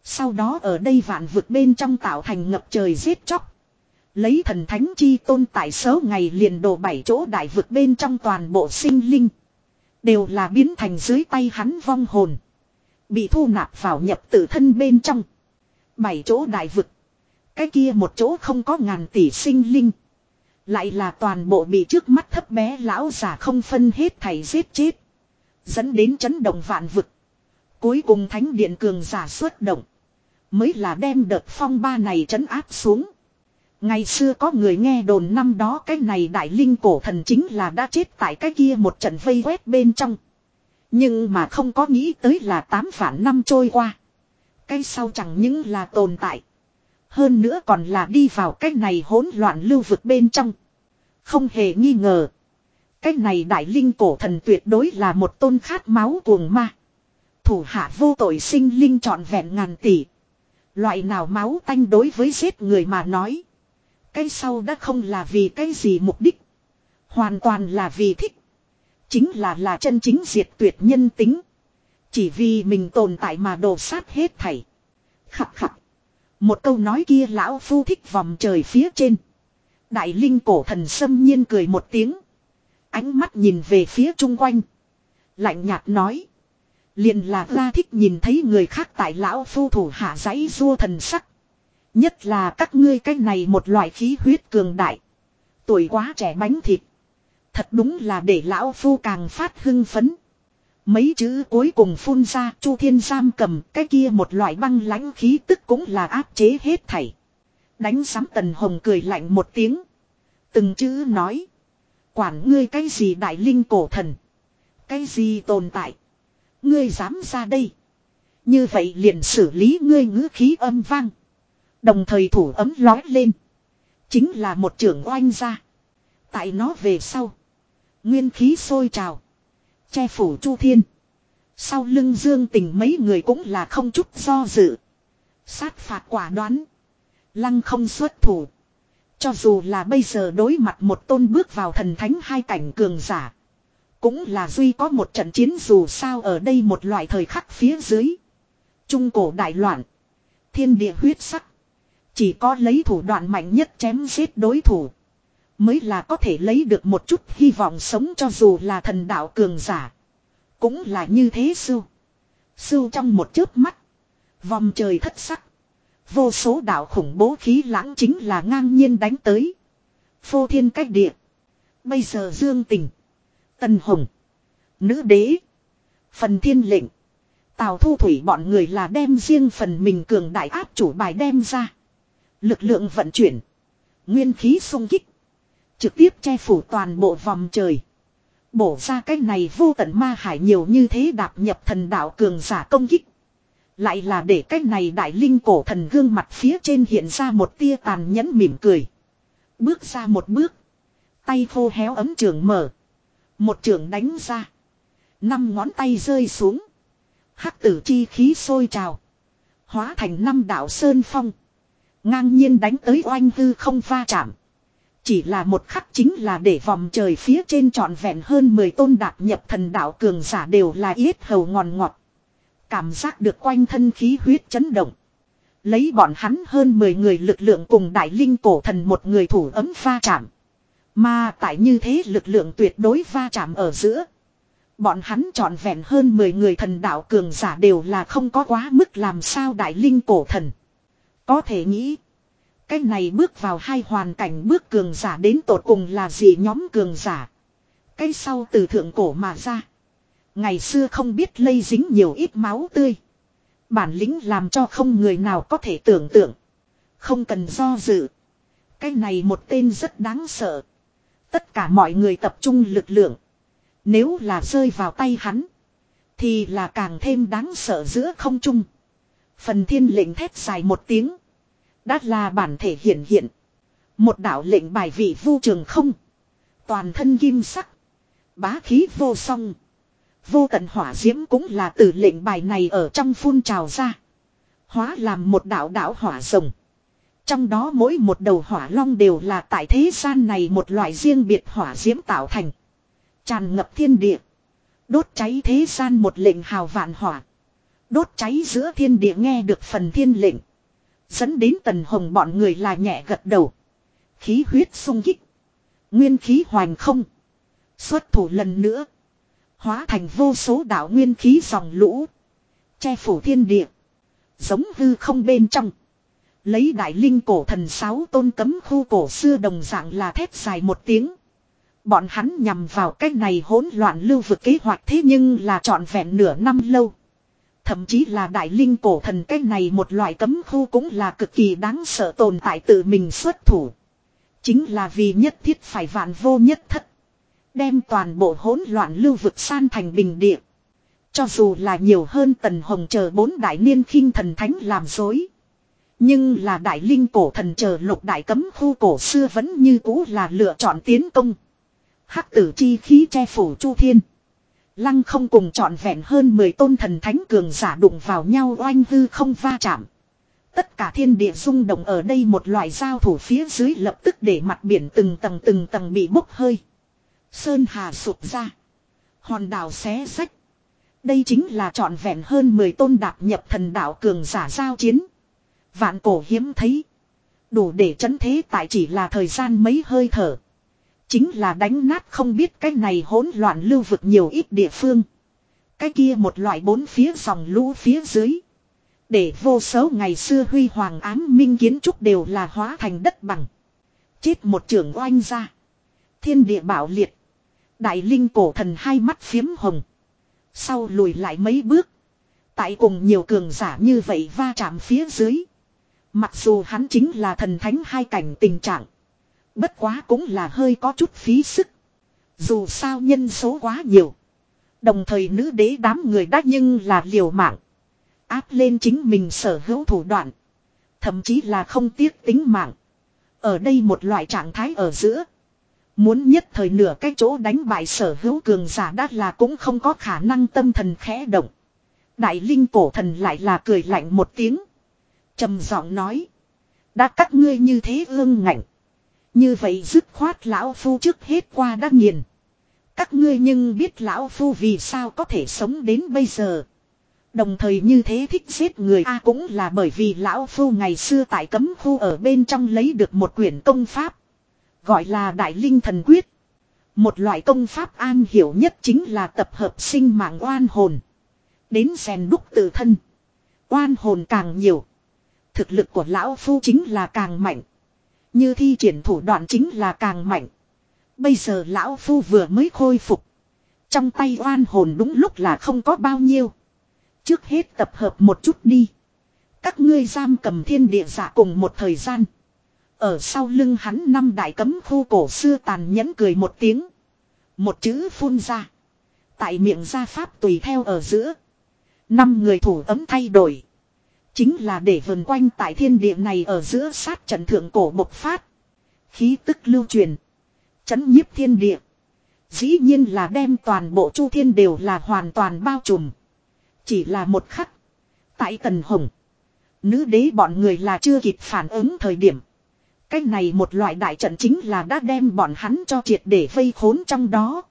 Sau đó ở đây vạn vực bên trong tạo thành ngập trời giết chóc. Lấy thần thánh chi tôn tại số ngày liền đổ bảy chỗ đại vực bên trong toàn bộ sinh linh. Đều là biến thành dưới tay hắn vong hồn. Bị thu nạp vào nhập tự thân bên trong. Bảy chỗ đại vực. Cái kia một chỗ không có ngàn tỷ sinh linh. Lại là toàn bộ bị trước mắt thấp bé lão già không phân hết thảy giết chết. Dẫn đến chấn động vạn vực. Cuối cùng thánh điện cường giả xuất động. Mới là đem đợt phong ba này trấn áp xuống. Ngày xưa có người nghe đồn năm đó cái này đại linh cổ thần chính là đã chết tại cái kia một trận vây quét bên trong. Nhưng mà không có nghĩ tới là tám vạn năm trôi qua. Cái sau chẳng những là tồn tại. Hơn nữa còn là đi vào cái này hỗn loạn lưu vực bên trong. Không hề nghi ngờ. Cái này đại linh cổ thần tuyệt đối là một tôn khát máu cuồng ma. Thủ hạ vô tội sinh linh trọn vẹn ngàn tỷ. Loại nào máu tanh đối với giết người mà nói. Cái sau đã không là vì cái gì mục đích. Hoàn toàn là vì thích. Chính là là chân chính diệt tuyệt nhân tính. Chỉ vì mình tồn tại mà đổ sát hết thảy. Khặt khặt. Một câu nói kia lão phu thích vòng trời phía trên. Đại linh cổ thần xâm nhiên cười một tiếng. Ánh mắt nhìn về phía chung quanh. Lạnh nhạt nói. Liền là ra thích nhìn thấy người khác tại lão phu thủ hạ giấy rua thần sắc. Nhất là các ngươi cái này một loại khí huyết cường đại. Tuổi quá trẻ bánh thịt. Thật đúng là để lão phu càng phát hưng phấn. Mấy chữ cuối cùng phun ra Chu Thiên giam cầm cái kia một loại băng lãnh khí tức cũng là áp chế hết thảy. Đánh sắm Tần Hồng cười lạnh một tiếng. Từng chữ nói. Quản ngươi cái gì đại linh cổ thần. Cái gì tồn tại. Ngươi dám ra đây. Như vậy liền xử lý ngươi ngữ khí âm vang. Đồng thời thủ ấm lói lên. Chính là một trưởng oanh ra. Tại nó về sau. Nguyên khí sôi trào. Che phủ Chu Thiên. Sau lưng Dương Tình mấy người cũng là không chút do dự. Sát phạt quả đoán. Lăng không xuất thủ. Cho dù là bây giờ đối mặt một tôn bước vào thần thánh hai cảnh cường giả. Cũng là duy có một trận chiến dù sao ở đây một loại thời khắc phía dưới. Trung cổ đại loạn. Thiên địa huyết sắc. Chỉ có lấy thủ đoạn mạnh nhất chém giết đối thủ. Mới là có thể lấy được một chút hy vọng sống cho dù là thần đạo cường giả. Cũng là như thế sưu. Sưu trong một chớp mắt. Vòng trời thất sắc. Vô số đạo khủng bố khí lãng chính là ngang nhiên đánh tới. Phô thiên cách địa. Bây giờ Dương Tình. Tần Hồng. Nữ đế. Phần thiên lệnh. Tào Thu Thủy bọn người là đem riêng phần mình cường đại áp chủ bài đem ra. Lực lượng vận chuyển. Nguyên khí xung kích. Trực tiếp che phủ toàn bộ vòng trời. Bổ ra cái này vô tận ma hải nhiều như thế đạp nhập thần đạo cường giả công kích. Lại là để cái này đại linh cổ thần gương mặt phía trên hiện ra một tia tàn nhẫn mỉm cười. Bước ra một bước. Tay khô héo ấm trường mở. Một trường đánh ra. Năm ngón tay rơi xuống. Hắc tử chi khí sôi trào. Hóa thành năm đạo sơn phong. Ngang nhiên đánh tới oanh hư không va chạm. Chỉ là một khắc chính là để vòng trời phía trên trọn vẹn hơn mười tôn đạp nhập thần đạo cường giả đều là yết hầu ngòn ngọt. Cảm giác được quanh thân khí huyết chấn động. Lấy bọn hắn hơn mười người lực lượng cùng đại linh cổ thần một người thủ ấm va chạm. Mà tại như thế lực lượng tuyệt đối va chạm ở giữa. Bọn hắn trọn vẹn hơn mười người thần đạo cường giả đều là không có quá mức làm sao đại linh cổ thần. Có thể nghĩ. Cái này bước vào hai hoàn cảnh bước cường giả đến tột cùng là gì nhóm cường giả. Cái sau từ thượng cổ mà ra. Ngày xưa không biết lây dính nhiều ít máu tươi. Bản lĩnh làm cho không người nào có thể tưởng tượng. Không cần do dự. Cái này một tên rất đáng sợ. Tất cả mọi người tập trung lực lượng. Nếu là rơi vào tay hắn. Thì là càng thêm đáng sợ giữa không trung. Phần thiên lệnh thét dài một tiếng. Đã là bản thể hiện hiện. Một đạo lệnh bài vị vu trường không. Toàn thân kim sắc. Bá khí vô song. Vô tận hỏa diễm cũng là từ lệnh bài này ở trong phun trào ra. Hóa làm một đạo đạo hỏa rồng. Trong đó mỗi một đầu hỏa long đều là tại thế gian này một loại riêng biệt hỏa diễm tạo thành. Tràn ngập thiên địa. Đốt cháy thế gian một lệnh hào vạn hỏa. Đốt cháy giữa thiên địa nghe được phần thiên lệnh. Dẫn đến Tần Hồng bọn người là nhẹ gật đầu. Khí huyết sung kích. Nguyên khí hoành không. Xuất thủ lần nữa. Hóa thành vô số đạo nguyên khí dòng lũ. Che phủ thiên địa. Giống hư không bên trong. Lấy đại linh cổ thần sáu tôn cấm khu cổ xưa đồng dạng là thét dài một tiếng. Bọn hắn nhằm vào cái này hỗn loạn lưu vực kế hoạch thế nhưng là trọn vẹn nửa năm lâu. Thậm chí là đại linh cổ thần cái này một loại cấm khu cũng là cực kỳ đáng sợ tồn tại tự mình xuất thủ. Chính là vì nhất thiết phải vạn vô nhất thất. Đem toàn bộ hỗn loạn lưu vực san thành bình địa. Cho dù là nhiều hơn Tần Hồng chờ bốn đại niên khinh thần thánh làm dối. Nhưng là đại linh cổ thần chờ lục đại cấm khu cổ xưa vẫn như cũ là lựa chọn tiến công. Hắc tử chi khí che phủ chu thiên. Lăng không cùng trọn vẹn hơn mười tôn thần thánh cường giả đụng vào nhau oanh hư không va chạm. Tất cả thiên địa rung động ở đây một loại giao thủ phía dưới lập tức để mặt biển từng tầng từng tầng bị bốc hơi. Sơn hà sụp ra. Hòn đảo xé rách. Đây chính là trọn vẹn hơn mười tôn đạp nhập thần đảo cường giả giao chiến. Vạn cổ hiếm thấy. Đủ để trấn thế tại chỉ là thời gian mấy hơi thở. Chính là đánh nát không biết cái này hỗn loạn lưu vực nhiều ít địa phương. Cái kia một loại bốn phía dòng lũ phía dưới. Để vô số ngày xưa huy hoàng ám minh kiến trúc đều là hóa thành đất bằng. Chết một trưởng oanh ra. Thiên địa bạo liệt. Đại linh cổ thần hai mắt phiếm hồng. Sau lùi lại mấy bước. Tại cùng nhiều cường giả như vậy va chạm phía dưới. Mặc dù hắn chính là thần thánh hai cảnh tình trạng. Bất quá cũng là hơi có chút phí sức. Dù sao nhân số quá nhiều. Đồng thời nữ đế đám người đã nhưng là liều mạng. Áp lên chính mình sở hữu thủ đoạn. Thậm chí là không tiếc tính mạng. Ở đây một loại trạng thái ở giữa. Muốn nhất thời nửa cái chỗ đánh bại sở hữu cường giả đã là cũng không có khả năng tâm thần khẽ động. Đại linh cổ thần lại là cười lạnh một tiếng. Trầm giọng nói. Đã các ngươi như thế ương ngạnh. Như vậy dứt khoát lão phu trước hết qua đã nghiền. Các ngươi nhưng biết lão phu vì sao có thể sống đến bây giờ. Đồng thời như thế thích giết người a cũng là bởi vì lão phu ngày xưa tại cấm khu ở bên trong lấy được một quyển công pháp. Gọi là Đại Linh Thần Quyết. Một loại công pháp an hiểu nhất chính là tập hợp sinh mạng oan hồn. Đến rèn đúc tự thân. Oan hồn càng nhiều. Thực lực của lão phu chính là càng mạnh. Như thi triển thủ đoạn chính là càng mạnh. Bây giờ lão phu vừa mới khôi phục. Trong tay oan hồn đúng lúc là không có bao nhiêu. Trước hết tập hợp một chút đi. Các ngươi giam cầm thiên địa giả cùng một thời gian. Ở sau lưng hắn năm đại cấm khu cổ xưa tàn nhẫn cười một tiếng. Một chữ phun ra. Tại miệng gia pháp tùy theo ở giữa. Năm người thủ ấm thay đổi. Chính là để vần quanh tại thiên địa này ở giữa sát trận thượng cổ bộc phát. Khí tức lưu truyền. Chấn nhiếp thiên địa. Dĩ nhiên là đem toàn bộ chu thiên đều là hoàn toàn bao trùm. Chỉ là một khắc. Tại Tần Hồng. Nữ đế bọn người là chưa kịp phản ứng thời điểm. Cái này một loại đại trận chính là đã đem bọn hắn cho triệt để vây khốn trong đó.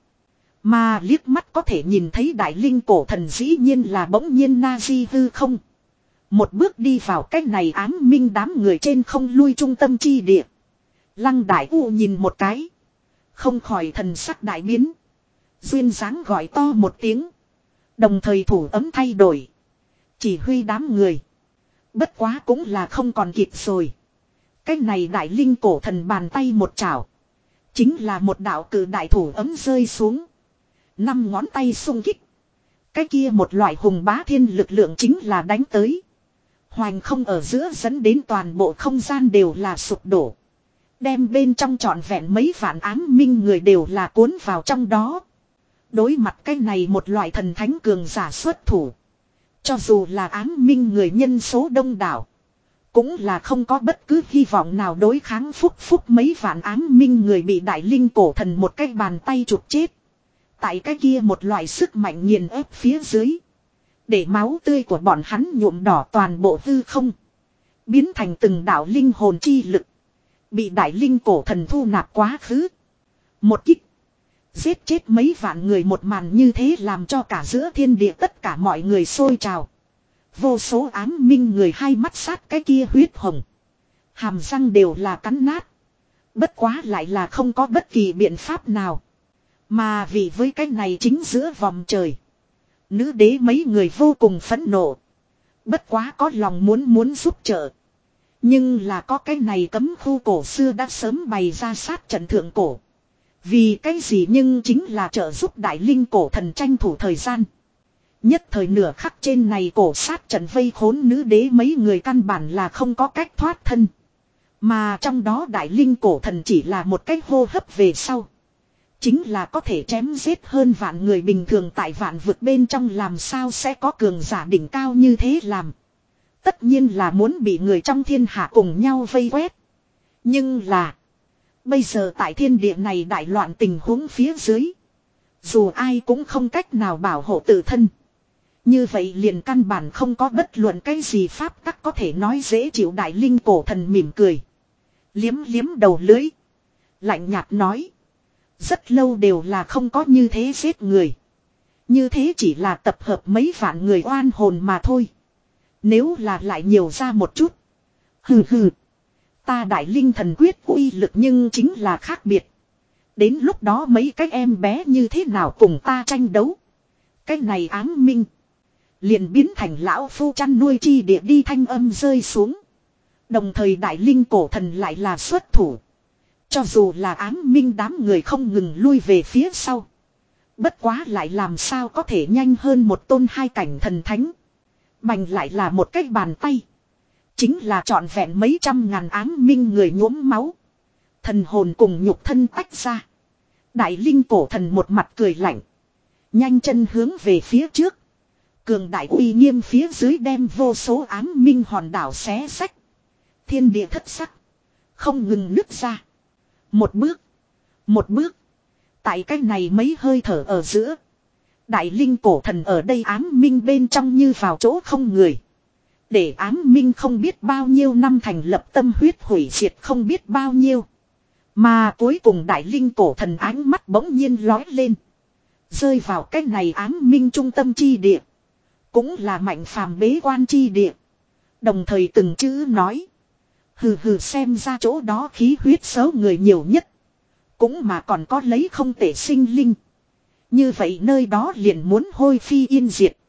Mà liếc mắt có thể nhìn thấy đại linh cổ thần dĩ nhiên là bỗng nhiên na di hư không. Một bước đi vào cái này ám minh đám người trên không lui trung tâm chi địa. Lăng Đại U nhìn một cái. Không khỏi thần sắc đại biến. Duyên dáng gọi to một tiếng. Đồng thời thủ ấm thay đổi. Chỉ huy đám người. Bất quá cũng là không còn kịp rồi. Cái này đại linh cổ thần bàn tay một chảo. Chính là một đạo cử đại thủ ấm rơi xuống. Năm ngón tay xung kích. Cái kia một loại hùng bá thiên lực lượng chính là đánh tới. Hoành không ở giữa dẫn đến toàn bộ không gian đều là sụp đổ. Đem bên trong trọn vẹn mấy vạn ám minh người đều là cuốn vào trong đó. Đối mặt cái này một loại thần thánh cường giả xuất thủ. Cho dù là ám minh người nhân số đông đảo. Cũng là không có bất cứ hy vọng nào đối kháng phúc phúc mấy vạn ám minh người bị đại linh cổ thần một cái bàn tay chụp chết. Tại cái kia một loại sức mạnh nghiền ép phía dưới. Để máu tươi của bọn hắn nhuộm đỏ toàn bộ hư không. Biến thành từng đạo linh hồn chi lực. Bị đại linh cổ thần thu nạp quá khứ. Một kích. Giết chết mấy vạn người một màn như thế làm cho cả giữa thiên địa tất cả mọi người sôi trào. Vô số ám minh người hai mắt sát cái kia huyết hồng. Hàm răng đều là cắn nát. Bất quá lại là không có bất kỳ biện pháp nào. Mà vì với cái này chính giữa vòng trời. Nữ đế mấy người vô cùng phẫn nộ. Bất quá có lòng muốn muốn giúp trợ. Nhưng là có cái này cấm khu cổ xưa đã sớm bày ra sát trận thượng cổ. Vì cái gì nhưng chính là trợ giúp đại linh cổ thần tranh thủ thời gian. Nhất thời nửa khắc trên này cổ sát trận vây khốn nữ đế mấy người căn bản là không có cách thoát thân. Mà trong đó đại linh cổ thần chỉ là một cách hô hấp về sau. Chính là có thể chém giết hơn vạn người bình thường tại vạn vực bên trong làm sao sẽ có cường giả đỉnh cao như thế làm. Tất nhiên là muốn bị người trong thiên hạ cùng nhau vây quét. Nhưng là. Bây giờ tại thiên địa này đại loạn tình huống phía dưới. Dù ai cũng không cách nào bảo hộ tự thân. Như vậy liền căn bản không có bất luận cái gì pháp tắc có thể nói dễ chịu đại linh cổ thần mỉm cười. Liếm liếm đầu lưới. Lạnh nhạt nói. Rất lâu đều là không có như thế giết người. Như thế chỉ là tập hợp mấy vạn người oan hồn mà thôi. Nếu là lại nhiều ra một chút. Hừ hừ. Ta đại linh thần quyết uy lực nhưng chính là khác biệt. Đến lúc đó mấy cái em bé như thế nào cùng ta tranh đấu. Cái này ám minh. Liền biến thành lão phu chăn nuôi chi địa đi thanh âm rơi xuống. Đồng thời đại linh cổ thần lại là xuất thủ. Cho dù là ám minh đám người không ngừng lui về phía sau. Bất quá lại làm sao có thể nhanh hơn một tôn hai cảnh thần thánh. Bành lại là một cái bàn tay. Chính là trọn vẹn mấy trăm ngàn ám minh người nhuốm máu. Thần hồn cùng nhục thân tách ra. Đại linh cổ thần một mặt cười lạnh. Nhanh chân hướng về phía trước. Cường đại uy nghiêm phía dưới đem vô số ám minh hòn đảo xé xách. Thiên địa thất sắc. Không ngừng nứt ra. Một bước. Một bước. Tại cái này mấy hơi thở ở giữa. Đại linh cổ thần ở đây ám minh bên trong như vào chỗ không người. Để ám minh không biết bao nhiêu năm thành lập tâm huyết hủy diệt không biết bao nhiêu. Mà cuối cùng đại linh cổ thần ánh mắt bỗng nhiên lói lên. Rơi vào cái này ám minh trung tâm chi địa. Cũng là mạnh phàm bế quan chi địa. Đồng thời từng chữ nói. Hừ hừ xem ra chỗ đó khí huyết xấu người nhiều nhất. Cũng mà còn có lấy không tệ sinh linh. Như vậy nơi đó liền muốn hôi phi yên diệt.